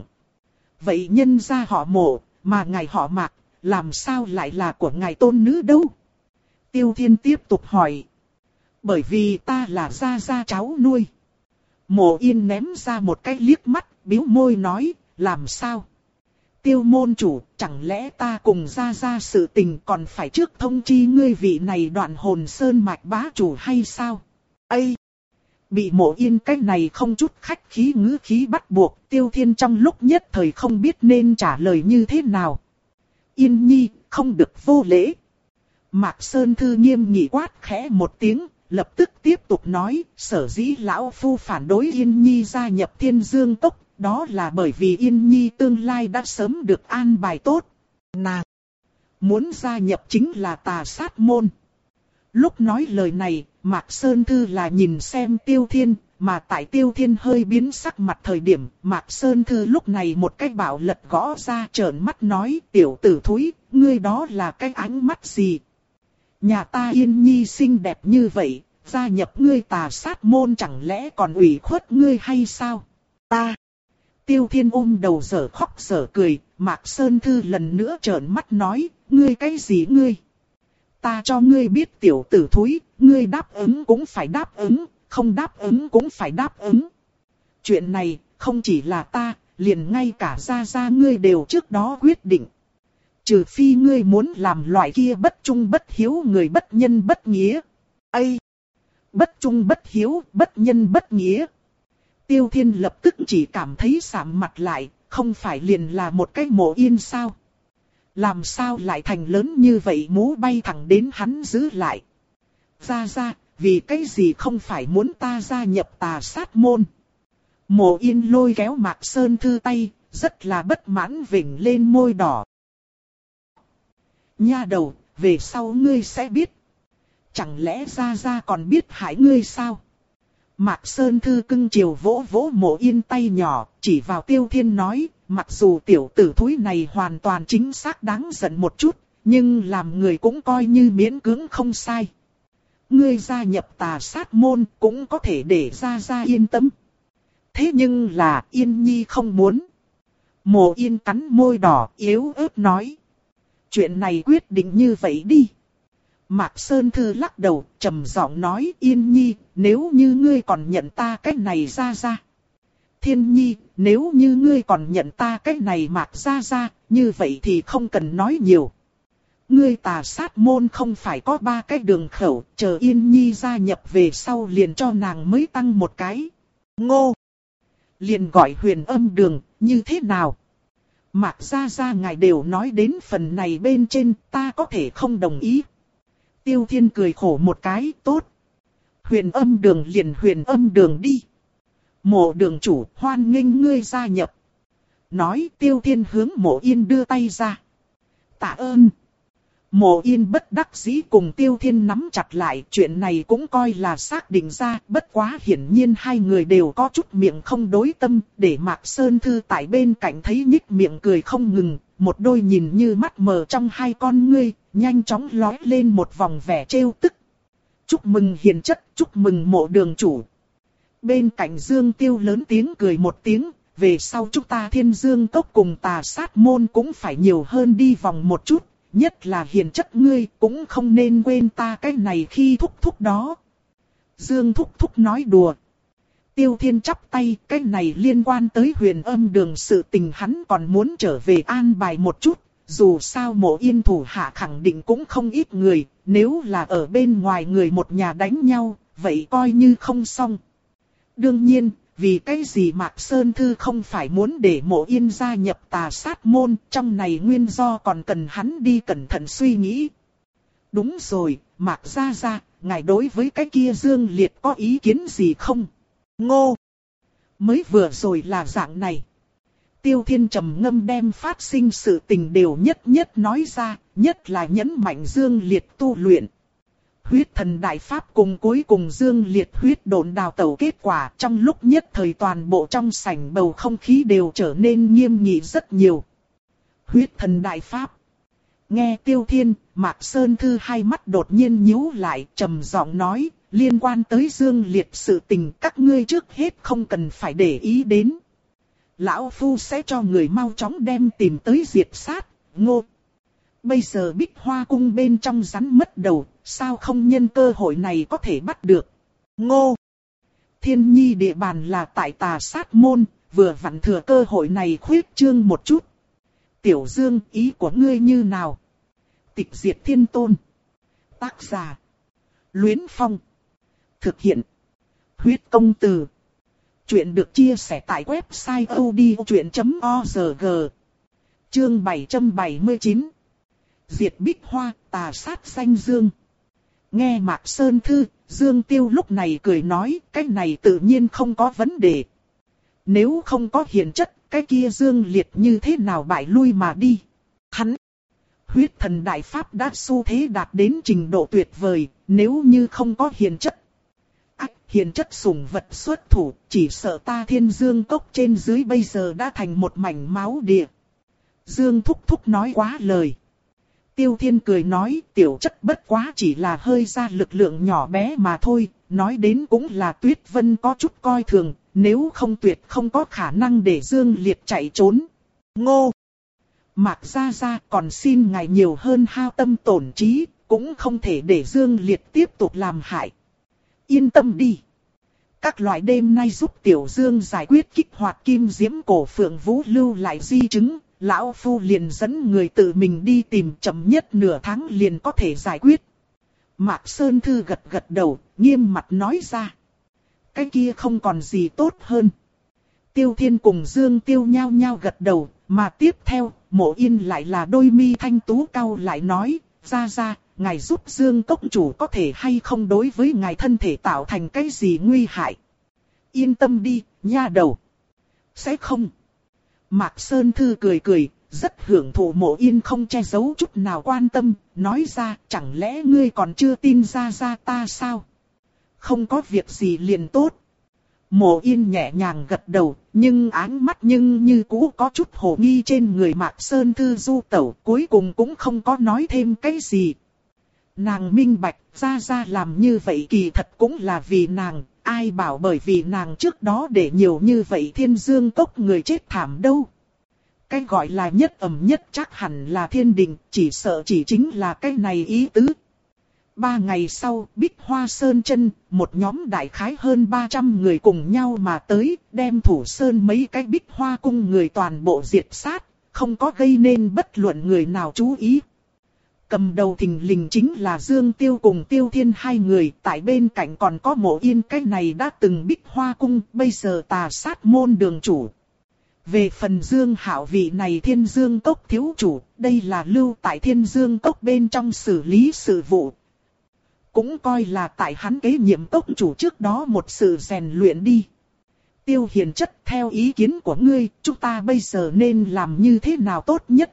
Vậy nhân ra họ Mộ, mà ngài họ Mạc, làm sao lại là của ngài tôn nữ đâu? Tiêu Thiên tiếp tục hỏi. Bởi vì ta là gia gia cháu nuôi. Mộ Yên ném ra một cái liếc mắt, bĩu môi nói, làm sao? Tiêu môn chủ, chẳng lẽ ta cùng gia gia sự tình còn phải trước thông chi ngươi vị này Đoạn Hồn Sơn mạch bá chủ hay sao? Ây! Bị Mộ Yên cái này không chút khách khí ngữ khí bắt buộc, Tiêu Thiên trong lúc nhất thời không biết nên trả lời như thế nào. Yên Nhi, không được vô lễ. Mạc Sơn Thư nghiêm nghị quát khẽ một tiếng, lập tức tiếp tục nói, sở dĩ Lão Phu phản đối Yên Nhi gia nhập Thiên Dương Cốc, đó là bởi vì Yên Nhi tương lai đã sớm được an bài tốt. Nàng muốn gia nhập chính là Tà Sát môn. Lúc nói lời này, Mạc Sơn Thư là nhìn xem Tiêu Thiên, mà tại Tiêu Thiên hơi biến sắc mặt thời điểm, Mạc Sơn Thư lúc này một cái bảo lật gõ ra trợn mắt nói, tiểu tử thúi, ngươi đó là cái ánh mắt gì? Nhà ta Yên Nhi xinh đẹp như vậy, gia nhập ngươi Tà Sát môn chẳng lẽ còn ủy khuất ngươi hay sao? Ta! Tiêu Thiên ôm đầu giở khóc giở cười, Mạc Sơn Thư lần nữa trợn mắt nói, ngươi cái gì ngươi? Ta cho ngươi biết tiểu tử thúi, ngươi đáp ứng cũng phải đáp ứng, không đáp ứng cũng phải đáp ứng. Chuyện này, không chỉ là ta, liền ngay cả gia gia ngươi đều trước đó quyết định. Trừ phi ngươi muốn làm loại kia bất trung bất hiếu người bất nhân bất nghĩa. Ây! Bất trung bất hiếu, bất nhân bất nghĩa. Tiêu Thiên lập tức chỉ cảm thấy sạm mặt lại, không phải liền là một cái Mộ Yên sao? Làm sao lại thành lớn như vậy mũ bay thẳng đến hắn giữ lại? Gia gia, vì cái gì không phải muốn ta gia nhập Tà Sát môn? Mộ Yên lôi kéo Mạc Sơn Thư tay, rất là bất mãn vểnh lên môi đỏ. Nha đầu, về sau ngươi sẽ biết. Chẳng lẽ gia gia còn biết hại ngươi sao? Mạc Sơn Thư cưng chiều vỗ vỗ Mộ Yên tay nhỏ, chỉ vào Tiêu Thiên nói, mặc dù tiểu tử thúi này hoàn toàn chính xác đáng giận một chút, nhưng làm người cũng coi như miễn cưỡng không sai. Ngươi gia nhập Tà Sát môn cũng có thể để gia gia yên tâm. Thế nhưng là Yên Nhi không muốn. Mộ Yên cắn môi đỏ yếu ớt nói. Chuyện này quyết định như vậy đi. Mạc Sơn Thư lắc đầu, trầm giọng nói, Yên Nhi, nếu như ngươi còn nhận ta cái này ra ra. Thiên Nhi, nếu như ngươi còn nhận ta cái này Mạc ra ra, như vậy thì không cần nói nhiều. Ngươi Tà Sát môn không phải có ba cái đường khẩu, chờ Yên Nhi gia nhập về sau liền cho nàng mới tăng một cái. Ngô! Liền gọi Huyền Âm đường, như thế nào? Mạc ra ra ngài đều nói đến phần này bên trên, ta có thể không đồng ý. Tiêu Thiên cười khổ một cái, tốt. Huyền Âm đường liền Huyền Âm đường đi. Mộ đường chủ hoan nghênh ngươi gia nhập. Nói Tiêu Thiên hướng Mộ Yên đưa tay ra. Tạ ơn. Mộ Yên bất đắc dĩ cùng Tiêu Thiên nắm chặt lại, chuyện này cũng coi là xác định ra, bất quá hiển nhiên hai người đều có chút miệng không đối tâm, để Mạc Sơn Thư tại bên cạnh thấy nhích miệng cười không ngừng, một đôi nhìn như mắt mờ trong hai con ngươi, nhanh chóng lói lên một vòng vẻ trêu tức. Chúc mừng hiền chất, chúc mừng Mộ đường chủ. Bên cạnh Dương Tiêu lớn tiếng cười một tiếng, về sau chúng ta Thiên Dương Cốc cùng Tà Sát môn cũng phải nhiều hơn đi vòng một chút. Nhất là hiền chất ngươi cũng không nên quên ta cái này khi thúc thúc đó. Dương thúc thúc nói đùa. Tiêu Thiên chắp tay, cái này liên quan tới Huyền Âm đường sự tình hắn còn muốn trở về an bài một chút. Dù sao Mộ Yên thủ hạ khẳng định cũng không ít người, nếu là ở bên ngoài người một nhà đánh nhau, vậy coi như không xong. Đương nhiên, vì cái gì Mạc Sơn Thư không phải muốn để Mộ Yên gia nhập Tà Sát môn, trong này nguyên do còn cần hắn đi cẩn thận suy nghĩ. Đúng rồi, Mạc gia gia, ngài đối với cái kia Dương Liệt có ý kiến gì không? Ngô! Mới vừa rồi là dạng này. Tiêu Thiên trầm ngâm đem phát sinh sự tình đều nhất nhất nói ra, nhất là nhấn mạnh Dương Liệt tu luyện. Huyết thần đại pháp cùng cuối cùng Dương Liệt huyết độn đào tẩu kết quả, trong lúc nhất thời toàn bộ trong sảnh bầu không khí đều trở nên nghiêm nghị rất nhiều. Huyết thần đại pháp. Nghe Tiêu Thiên, Mạc Sơn Thư hai mắt đột nhiên nhíu lại, trầm giọng nói, liên quan tới Dương Liệt sự tình các ngươi trước hết không cần phải để ý đến. Lão Phu sẽ cho người mau chóng đem tìm tới diệt sát. Ngô! Bây giờ Bích Hoa cung bên trong rắn mất đầu, sao không nhân cơ hội này có thể bắt được? Ngô! Thiên Nhi địa bàn là tại Tà Sát môn, vừa vặn thừa cơ hội này khuyết trương một chút. Tiểu Dương, ý của ngươi như nào? Tịch diệt thiên tôn. Tác giả. Luyến Phong. Thực hiện. Huyết công từ. Chuyện được chia sẻ tại website odchuyện chấm org. Chương bảy trăm bảy mươi chín. Diệt Bích Hoa, Tà Sát danh Dương. Nghe Mạc Sơn Thư, Dương Tiêu lúc này cười nói, cái này tự nhiên không có vấn đề. Nếu không có hiền chất, cái kia Dương Liệt như thế nào bại lui mà đi. Hắn, huyết thần đại pháp đã xu thế đạt đến trình độ tuyệt vời, nếu như không có hiền chất. Ách, hiền chất sủng vật xuất thủ, chỉ sợ ta Thiên Dương Cốc trên dưới bây giờ đã thành một mảnh máu địa. Dương Thúc Thúc nói quá lời. Tiêu Thiên cười nói, tiểu chất bất quá chỉ là hơi ra lực lượng nhỏ bé mà thôi, nói đến cũng là Tuyết Vân có chút coi thường, nếu không tuyệt không có khả năng để Dương Liệt chạy trốn. Ngô! Mạc Gia Gia còn xin ngài nhiều hơn hao tâm tổn trí, cũng không thể để Dương Liệt tiếp tục làm hại. Yên tâm đi. Các loại đêm nay giúp Tiểu Dương giải quyết kích hoạt kim diễm cổ phượng vũ lưu lại di chứng, lão phu liền dẫn người tự mình đi tìm, chậm nhất nửa tháng liền có thể giải quyết. Mạc Sơn Thư gật gật đầu, nghiêm mặt nói ra. Cái kia không còn gì tốt hơn. Tiêu Thiên cùng Dương Tiêu nhao nhao gật đầu, mà tiếp theo, Mộ Yên lại là đôi mi thanh tú cau lại nói, ra ra, ngài giúp Dương Cốc chủ có thể hay không đối với ngài thân thể tạo thành cái gì nguy hại. Yên tâm đi, nha đầu. Sẽ không. Mạc Sơn Thư cười cười, rất hưởng thụ Mộ Yên không che giấu chút nào quan tâm, nói ra, chẳng lẽ ngươi còn chưa tin ra ra ta sao? Không có việc gì liền tốt. Mộ Yên nhẹ nhàng gật đầu, nhưng áng mắt nhưng như cũ có chút hồ nghi trên người Mạc Sơn Thư du tẩu, cuối cùng cũng không có nói thêm cái gì. Nàng minh bạch, ra ra làm như vậy kỳ thật cũng là vì nàng, ai bảo bởi vì nàng trước đó để nhiều như vậy Thiên Dương Cốc người chết thảm đâu. Cái gọi là nhất ẩm nhất chắc hẳn là thiên đình, chỉ sợ chỉ chính là cái này ý tứ. Ba ngày sau, Bích Hoa Sơn chân, một nhóm đại khái hơn ba trăm người cùng nhau mà tới, đem Thủ Sơn mấy cái Bích Hoa cung người toàn bộ diệt sát, không có gây nên bất luận người nào chú ý. Cầm đầu thình lình chính là Dương Tiêu cùng Tiêu Thiên hai người, tại bên cạnh còn có Mộ Yên, cái này đã từng Bích Hoa cung, bây giờ Tà Sát môn đường chủ. Về phần Dương Hạo vị này Thiên Dương Cốc thiếu chủ, đây là lưu tại Thiên Dương Cốc bên trong xử lý sự vụ. Cũng coi là tại hắn kế nhiệm cốc chủ trước đó một sự rèn luyện đi. Tiêu Hiền chất, theo ý kiến của ngươi, chúng ta bây giờ nên làm như thế nào tốt nhất?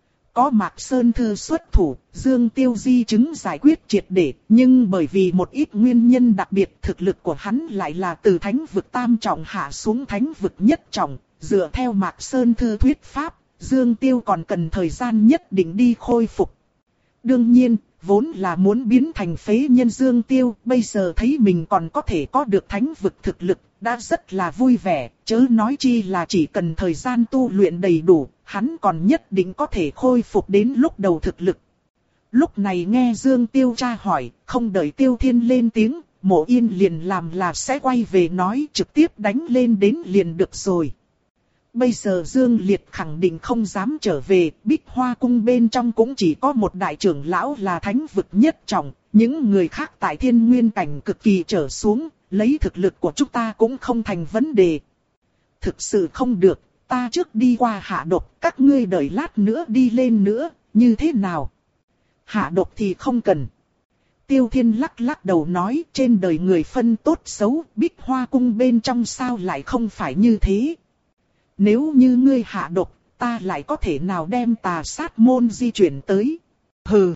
Có Mạc Sơn Thư xuất thủ, Dương Tiêu di chứng giải quyết triệt để, nhưng bởi vì một ít nguyên nhân đặc biệt thực lực của hắn lại là từ thánh vực tam trọng hạ xuống thánh vực nhất trọng, dựa theo Mạc Sơn Thư thuyết pháp, Dương Tiêu còn cần thời gian nhất định đi khôi phục. Đương nhiên, vốn là muốn biến thành phế nhân Dương Tiêu, bây giờ thấy mình còn có thể có được thánh vực thực lực, đã rất là vui vẻ, chớ nói chi là chỉ cần thời gian tu luyện đầy đủ, hắn còn nhất định có thể khôi phục đến lúc đầu thực lực. Lúc này nghe Dương Tiêu tra hỏi, không đợi Tiêu Thiên lên tiếng, Mộ Yên liền làm là sẽ quay về nói trực tiếp đánh lên đến liền được rồi. Bây giờ Dương Liệt khẳng định không dám trở về, Bích Hoa cung bên trong cũng chỉ có một đại trưởng lão là thánh vực nhất trọng, những người khác tại thiên nguyên cảnh cực kỳ trở xuống, lấy thực lực của chúng ta cũng không thành vấn đề. Thực sự không được, ta trước đi qua hạ độc, các ngươi đợi lát nữa đi lên nữa, như thế nào? Hạ độc thì không cần. Tiêu Thiên lắc lắc đầu nói, trên đời người phân tốt xấu, Bích Hoa cung bên trong sao lại không phải như thế. Nếu như ngươi hạ độc, ta lại có thể nào đem Tà Sát môn di chuyển tới? Hừ.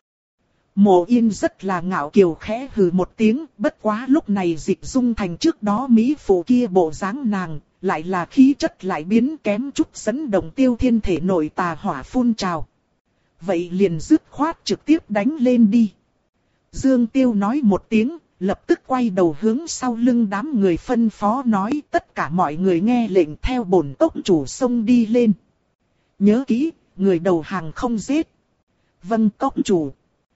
Mộ Yên rất là ngạo kiều khẽ hừ một tiếng, bất quá lúc này Dịch Dung thành trước đó mỹ phụ kia bộ dáng nàng, lại là khí chất lại biến kém chút dẫn động Tiêu Thiên thể nội tà hỏa phun trào. Vậy liền dứt khoát trực tiếp đánh lên đi. Dương Tiêu nói một tiếng, lập tức quay đầu hướng sau lưng đám người phân phó nói, tất cả mọi người nghe lệnh theo bổn cốc chủ xông đi lên. Nhớ kỹ, người đầu hàng không giết. Vâng cốc chủ.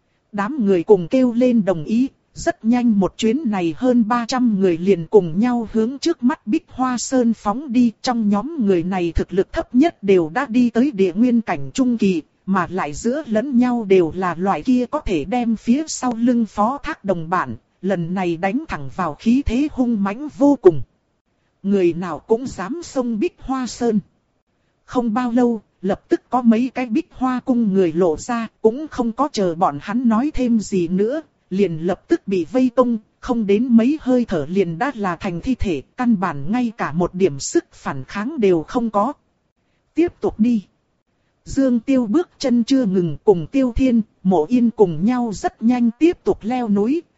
Đám người cùng kêu lên đồng ý, rất nhanh một chuyến này hơn ba trăm người liền cùng nhau hướng trước mắt Bích Hoa Sơn phóng đi. Trong nhóm người này thực lực thấp nhất đều đã đi tới địa nguyên cảnh trung kỳ, mà lại giữa lẫn nhau đều là loại kia có thể đem phía sau lưng phó thác đồng bạn. Lần này đánh thẳng vào khí thế hung mãnh vô cùng. Người nào cũng dám xông Bích Hoa Sơn. Không bao lâu, lập tức có mấy cái Bích Hoa cung người lộ ra, cũng không có chờ bọn hắn nói thêm gì nữa, liền lập tức bị vây công, không đến mấy hơi thở liền đã là thành thi thể, căn bản ngay cả một điểm sức phản kháng đều không có. Tiếp tục đi. Dương Tiêu bước chân chưa ngừng cùng Tiêu Thiên, Mộ Yên cùng nhau rất nhanh tiếp tục leo núi.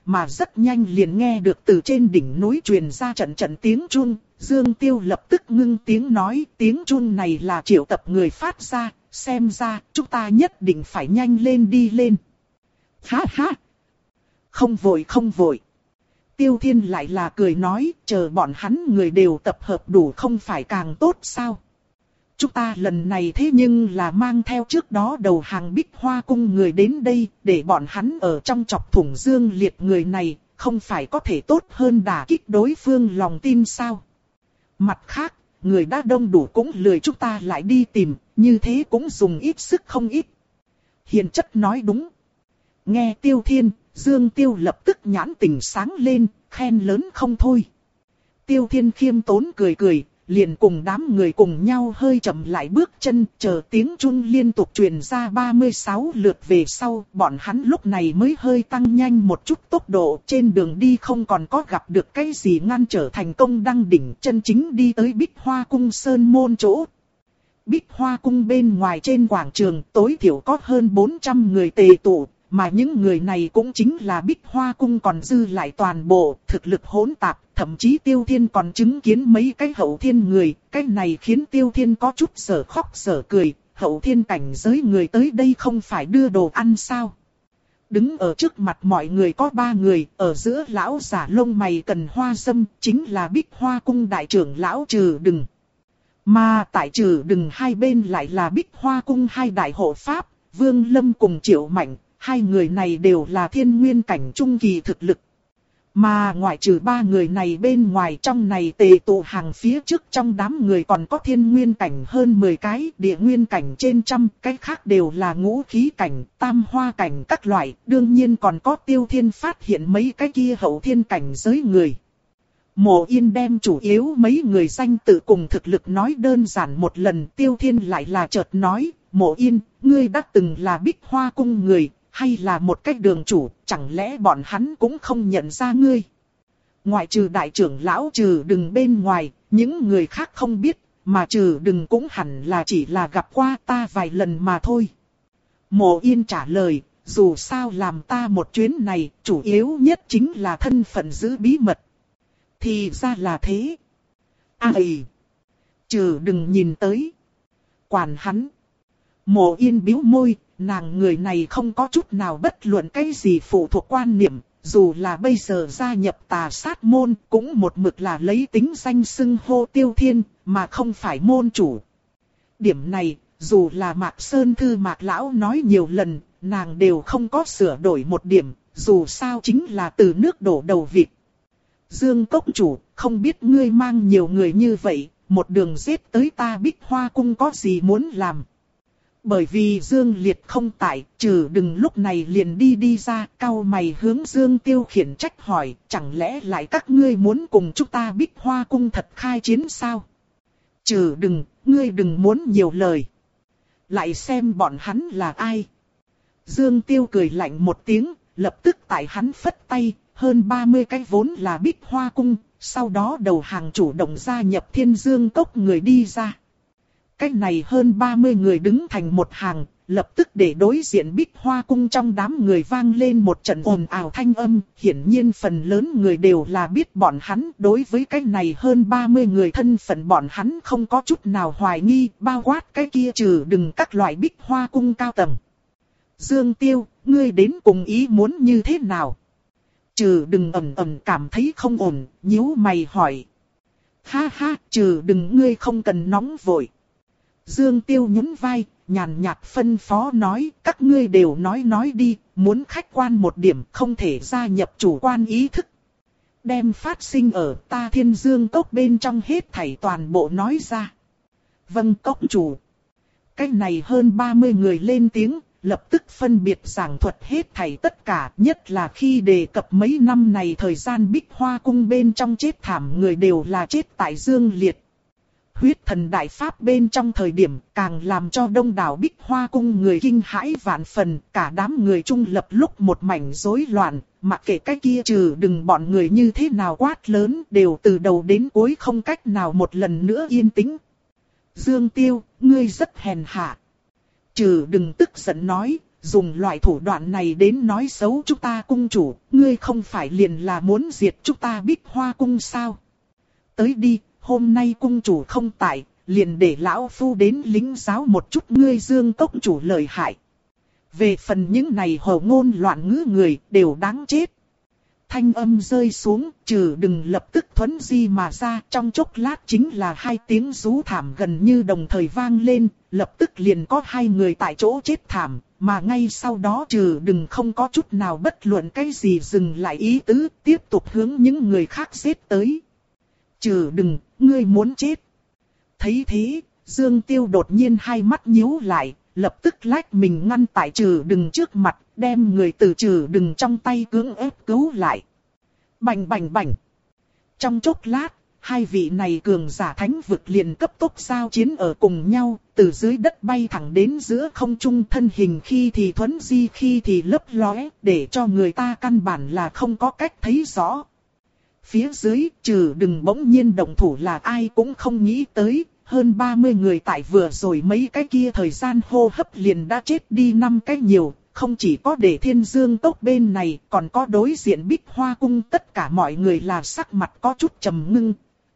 mà rất nhanh liền nghe được từ trên đỉnh núi truyền ra trận trận tiếng chun. Dương Tiêu lập tức ngưng tiếng nói, tiếng chun này là triệu tập người phát ra, xem ra chúng ta nhất định phải nhanh lên đi lên. Ha ha! Không vội không vội. Tiêu Thiên lại là cười nói, chờ bọn hắn người đều tập hợp đủ không phải càng tốt sao? Chúng ta lần này thế nhưng là mang theo trước đó đầu hàng Bích Hoa Cung người đến đây, để bọn hắn ở trong chọc thủng Dương Liệt người này, không phải có thể tốt hơn đả kích đối phương lòng tin sao? Mặt khác, người đã đông đủ cũng lười chúng ta lại đi tìm, như thế cũng dùng ít sức không ít. Hiền chất nói đúng. Nghe Tiêu Thiên, Dương Tiêu lập tức nhãn tình sáng lên, khen lớn không thôi. Tiêu Thiên khiêm tốn cười cười, liền cùng đám người cùng nhau hơi chậm lại bước chân, chờ tiếng chun liên tục truyền ra ba mươi sáu lượt về sau, bọn hắn lúc này mới hơi tăng nhanh một chút tốc độ, trên đường đi không còn có gặp được cái gì ngăn trở thành công đăng đỉnh, chân chính đi tới Bích Hoa Cung sơn môn chỗ. Bích Hoa Cung bên ngoài trên quảng trường tối thiểu có hơn bốn trăm người tề tụ, mà những người này cũng chính là Bích Hoa Cung còn dư lại toàn bộ, thực lực hỗn tạp, thậm chí Tiêu Thiên còn chứng kiến mấy cái hậu thiên người, cái này khiến Tiêu Thiên có chút sở khóc sở cười, hậu thiên cảnh giới người tới đây không phải đưa đồ ăn sao. Đứng ở trước mặt mọi người có ba người, ở giữa lão giả lông mày cần hoa dâm, chính là Bích Hoa Cung đại trưởng lão Trừ Đừng. Mà tại Trừ Đừng hai bên lại là Bích Hoa Cung hai đại hộ pháp, Vương Lâm cùng Triệu Mạnh. Hai người này đều là thiên nguyên cảnh trung kỳ thực lực. Mà ngoại trừ ba người này bên ngoài trong này tề tụ hàng phía trước trong đám người còn có thiên nguyên cảnh hơn mười cái, địa nguyên cảnh trên trăm, cái khác đều là ngũ khí cảnh, tam hoa cảnh các loại, đương nhiên còn có Tiêu Thiên phát hiện mấy cái kia hậu thiên cảnh giới người. Mộ Yên đem chủ yếu mấy người danh tự cùng thực lực nói đơn giản một lần, Tiêu Thiên lại là chợt nói, Mộ Yên, ngươi đã từng là Bích Hoa Cung người, hay là một cách đường chủ, chẳng lẽ bọn hắn cũng không nhận ra ngươi? Ngoại trừ đại trưởng lão Trừ Đừng bên ngoài, những người khác không biết, mà Trừ Đừng cũng hẳn là chỉ là gặp qua ta vài lần mà thôi. Mộ Yên trả lời, dù sao làm ta một chuyến này, chủ yếu nhất chính là thân phận giữ bí mật. Thì ra là thế. Ai? Trừ Đừng nhìn tới. Quản hắn. Mộ Yên bĩu môi, nàng người này không có chút nào bất luận cái gì phụ thuộc quan niệm, dù là bây giờ gia nhập Tà Sát môn cũng một mực là lấy tính danh xưng hô Tiêu Thiên, mà không phải môn chủ. Điểm này, dù là Mạc Sơn Thư Mạc Lão nói nhiều lần, nàng đều không có sửa đổi một điểm, dù sao chính là từ nước đổ đầu vịt. Dương Cốc chủ, không biết ngươi mang nhiều người như vậy, một đường giết tới ta Bích Hoa Cung có gì muốn làm? Bởi vì Dương Liệt không tại, Trừ Đừng lúc này liền đi đi ra, cau mày hướng Dương Tiêu khiển trách hỏi, chẳng lẽ lại các ngươi muốn cùng chúng ta Bích Hoa Cung thật khai chiến sao? Trừ Đừng, ngươi đừng muốn nhiều lời. Lại xem bọn hắn là ai? Dương Tiêu cười lạnh một tiếng, lập tức tại hắn phất tay, hơn ba mươi cái vốn là Bích Hoa Cung, sau đó đầu hàng chủ động gia nhập Thiên Dương Cốc người đi ra. Cách này hơn ba mươi người đứng thành một hàng, lập tức để đối diện Bích Hoa Cung trong đám người vang lên một trận ồn ào thanh âm. Hiển nhiên phần lớn người đều là biết bọn hắn, đối với cách này hơn ba mươi người thân phận bọn hắn không có chút nào hoài nghi, bao quát cái kia Trừ Đừng các loại Bích Hoa Cung cao tầng. Dương Tiêu, ngươi đến cùng ý muốn như thế nào? Trừ Đừng ầm ầm cảm thấy không ổn, nhíu mày hỏi. Ha ha, Trừ Đừng ngươi không cần nóng vội. Dương Tiêu nhún vai, nhàn nhạt phân phó nói, các ngươi đều nói nói đi, muốn khách quan một điểm, không thể gia nhập chủ quan ý thức. Đem phát sinh ở ta Thiên Dương Cốc bên trong hết thảy toàn bộ nói ra. Vâng cốc chủ. Cách này hơn ba mươi người lên tiếng, lập tức phân biệt giảng thuật hết thảy tất cả, nhất là khi đề cập mấy năm này thời gian Bích Hoa Cung bên trong chết thảm người đều là chết tại Dương Liệt. Huyết thần đại pháp bên trong thời điểm càng làm cho đông đảo Bích Hoa Cung người kinh hãi vạn phần, cả đám người trung lập lúc một mảnh rối loạn, mặc kệ cái kia Trừ Đừng bọn người như thế nào quát lớn đều từ đầu đến cuối không cách nào một lần nữa yên tĩnh. Dương Tiêu, ngươi rất hèn hạ. Trừ Đừng tức giận nói, dùng loại thủ đoạn này đến nói xấu chúng ta cung chủ, ngươi không phải liền là muốn diệt chúng ta Bích Hoa cung sao? Tới đi, hôm nay cung chủ không tại, liền để lão phu đến lính giáo một chút ngươi Dương Cốc chủ lợi hại. Về phần những này hồ ngôn loạn ngữ người đều đáng chết. Thanh âm rơi xuống, Trừ Đừng lập tức thuấn di mà ra, trong chốc lát chính là hai tiếng rú thảm gần như đồng thời vang lên, lập tức liền có hai người tại chỗ chết thảm, mà ngay sau đó Trừ Đừng không có chút nào bất luận cái gì dừng lại ý tứ, tiếp tục hướng những người khác giết tới. Trừ Đừng, ngươi muốn chết. Thấy thế, Dương Tiêu đột nhiên hai mắt nhíu lại, lập tức lách mình ngăn tại Trừ Đừng trước mặt, đem người từ Trừ Đừng trong tay cưỡng ép cứu lại. Bành bành bành. Trong chốc lát, hai vị này cường giả thánh vực liền cấp tốc giao chiến ở cùng nhau, từ dưới đất bay thẳng đến giữa không trung, thân hình khi thì thuấn di khi thì lấp lóe, để cho người ta căn bản là không có cách thấy rõ. Phía dưới, Trừ Đừng bỗng nhiên động thủ là ai cũng không nghĩ tới, hơn ba mươi người tại vừa rồi mấy cái kia thời gian hô hấp liền đã chết đi năm cái nhiều, không chỉ có để Thiên Dương Cốc bên này, còn có đối diện Bích Hoa cung, tất cả mọi người là sắc mặt có chút trầm ngưng.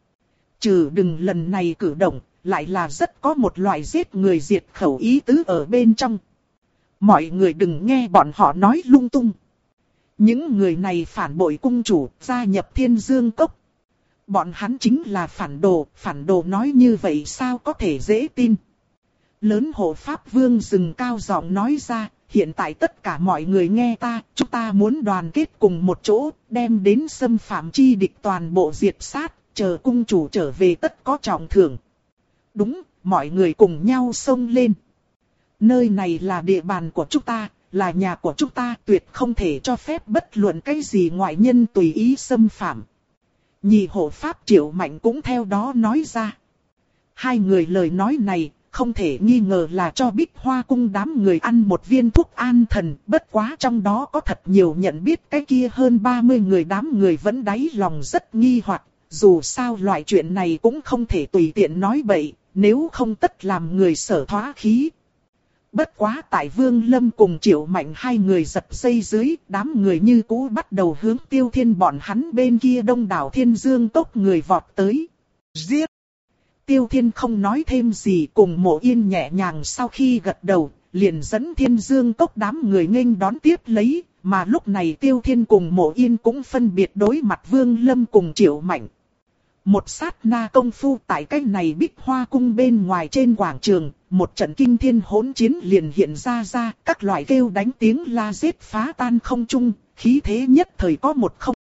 Trừ Đừng lần này cử động, lại là rất có một loại giết người diệt khẩu ý tứ ở bên trong. Mọi người đừng nghe bọn họ nói lung tung. Những người này phản bội cung chủ, gia nhập Thiên Dương Cốc. Bọn hắn chính là phản đồ, phản đồ nói như vậy sao có thể dễ tin. Lớn hộ Pháp Vương dừng cao giọng nói ra, hiện tại tất cả mọi người nghe ta, chúng ta muốn đoàn kết cùng một chỗ, đem đến xâm phạm chi địch toàn bộ diệt sát, chờ cung chủ trở về tất có trọng thưởng. Đúng, mọi người cùng nhau xông lên. Nơi này là địa bàn của chúng ta, là nhà của chúng ta, tuyệt không thể cho phép bất luận cái gì ngoại nhân tùy ý xâm phạm. Nhị hộ Pháp Triệu Mạnh cũng theo đó nói ra. Hai người lời nói này, không thể nghi ngờ là cho Bích Hoa cung đám người ăn một viên thuốc an thần, bất quá trong đó có thật nhiều nhận biết cái kia hơn ba mươi người đám người vẫn đáy lòng rất nghi hoặc, dù sao loại chuyện này cũng không thể tùy tiện nói bậy, nếu không tất làm người sở thoá khí. Bất quá tại Vương Lâm cùng Triệu Mạnh hai người giật dây dưới, đám người như cũ bắt đầu hướng Tiêu Thiên bọn hắn bên kia đông đảo Thiên Dương Cốc người vọt tới. Giết! Tiêu Thiên không nói thêm gì, cùng Mộ Yên nhẹ nhàng sau khi gật đầu, liền dẫn Thiên Dương Cốc đám người nghênh đón tiếp lấy, mà lúc này Tiêu Thiên cùng Mộ Yên cũng phân biệt đối mặt Vương Lâm cùng Triệu Mạnh. Một sát na công phu tại cái này Bích Hoa cung bên ngoài trên quảng trường, một trận kinh thiên hỗn chiến liền hiện ra ra, các loại kêu đánh tiếng la giết phá tan không trung, khí thế nhất thời có một không.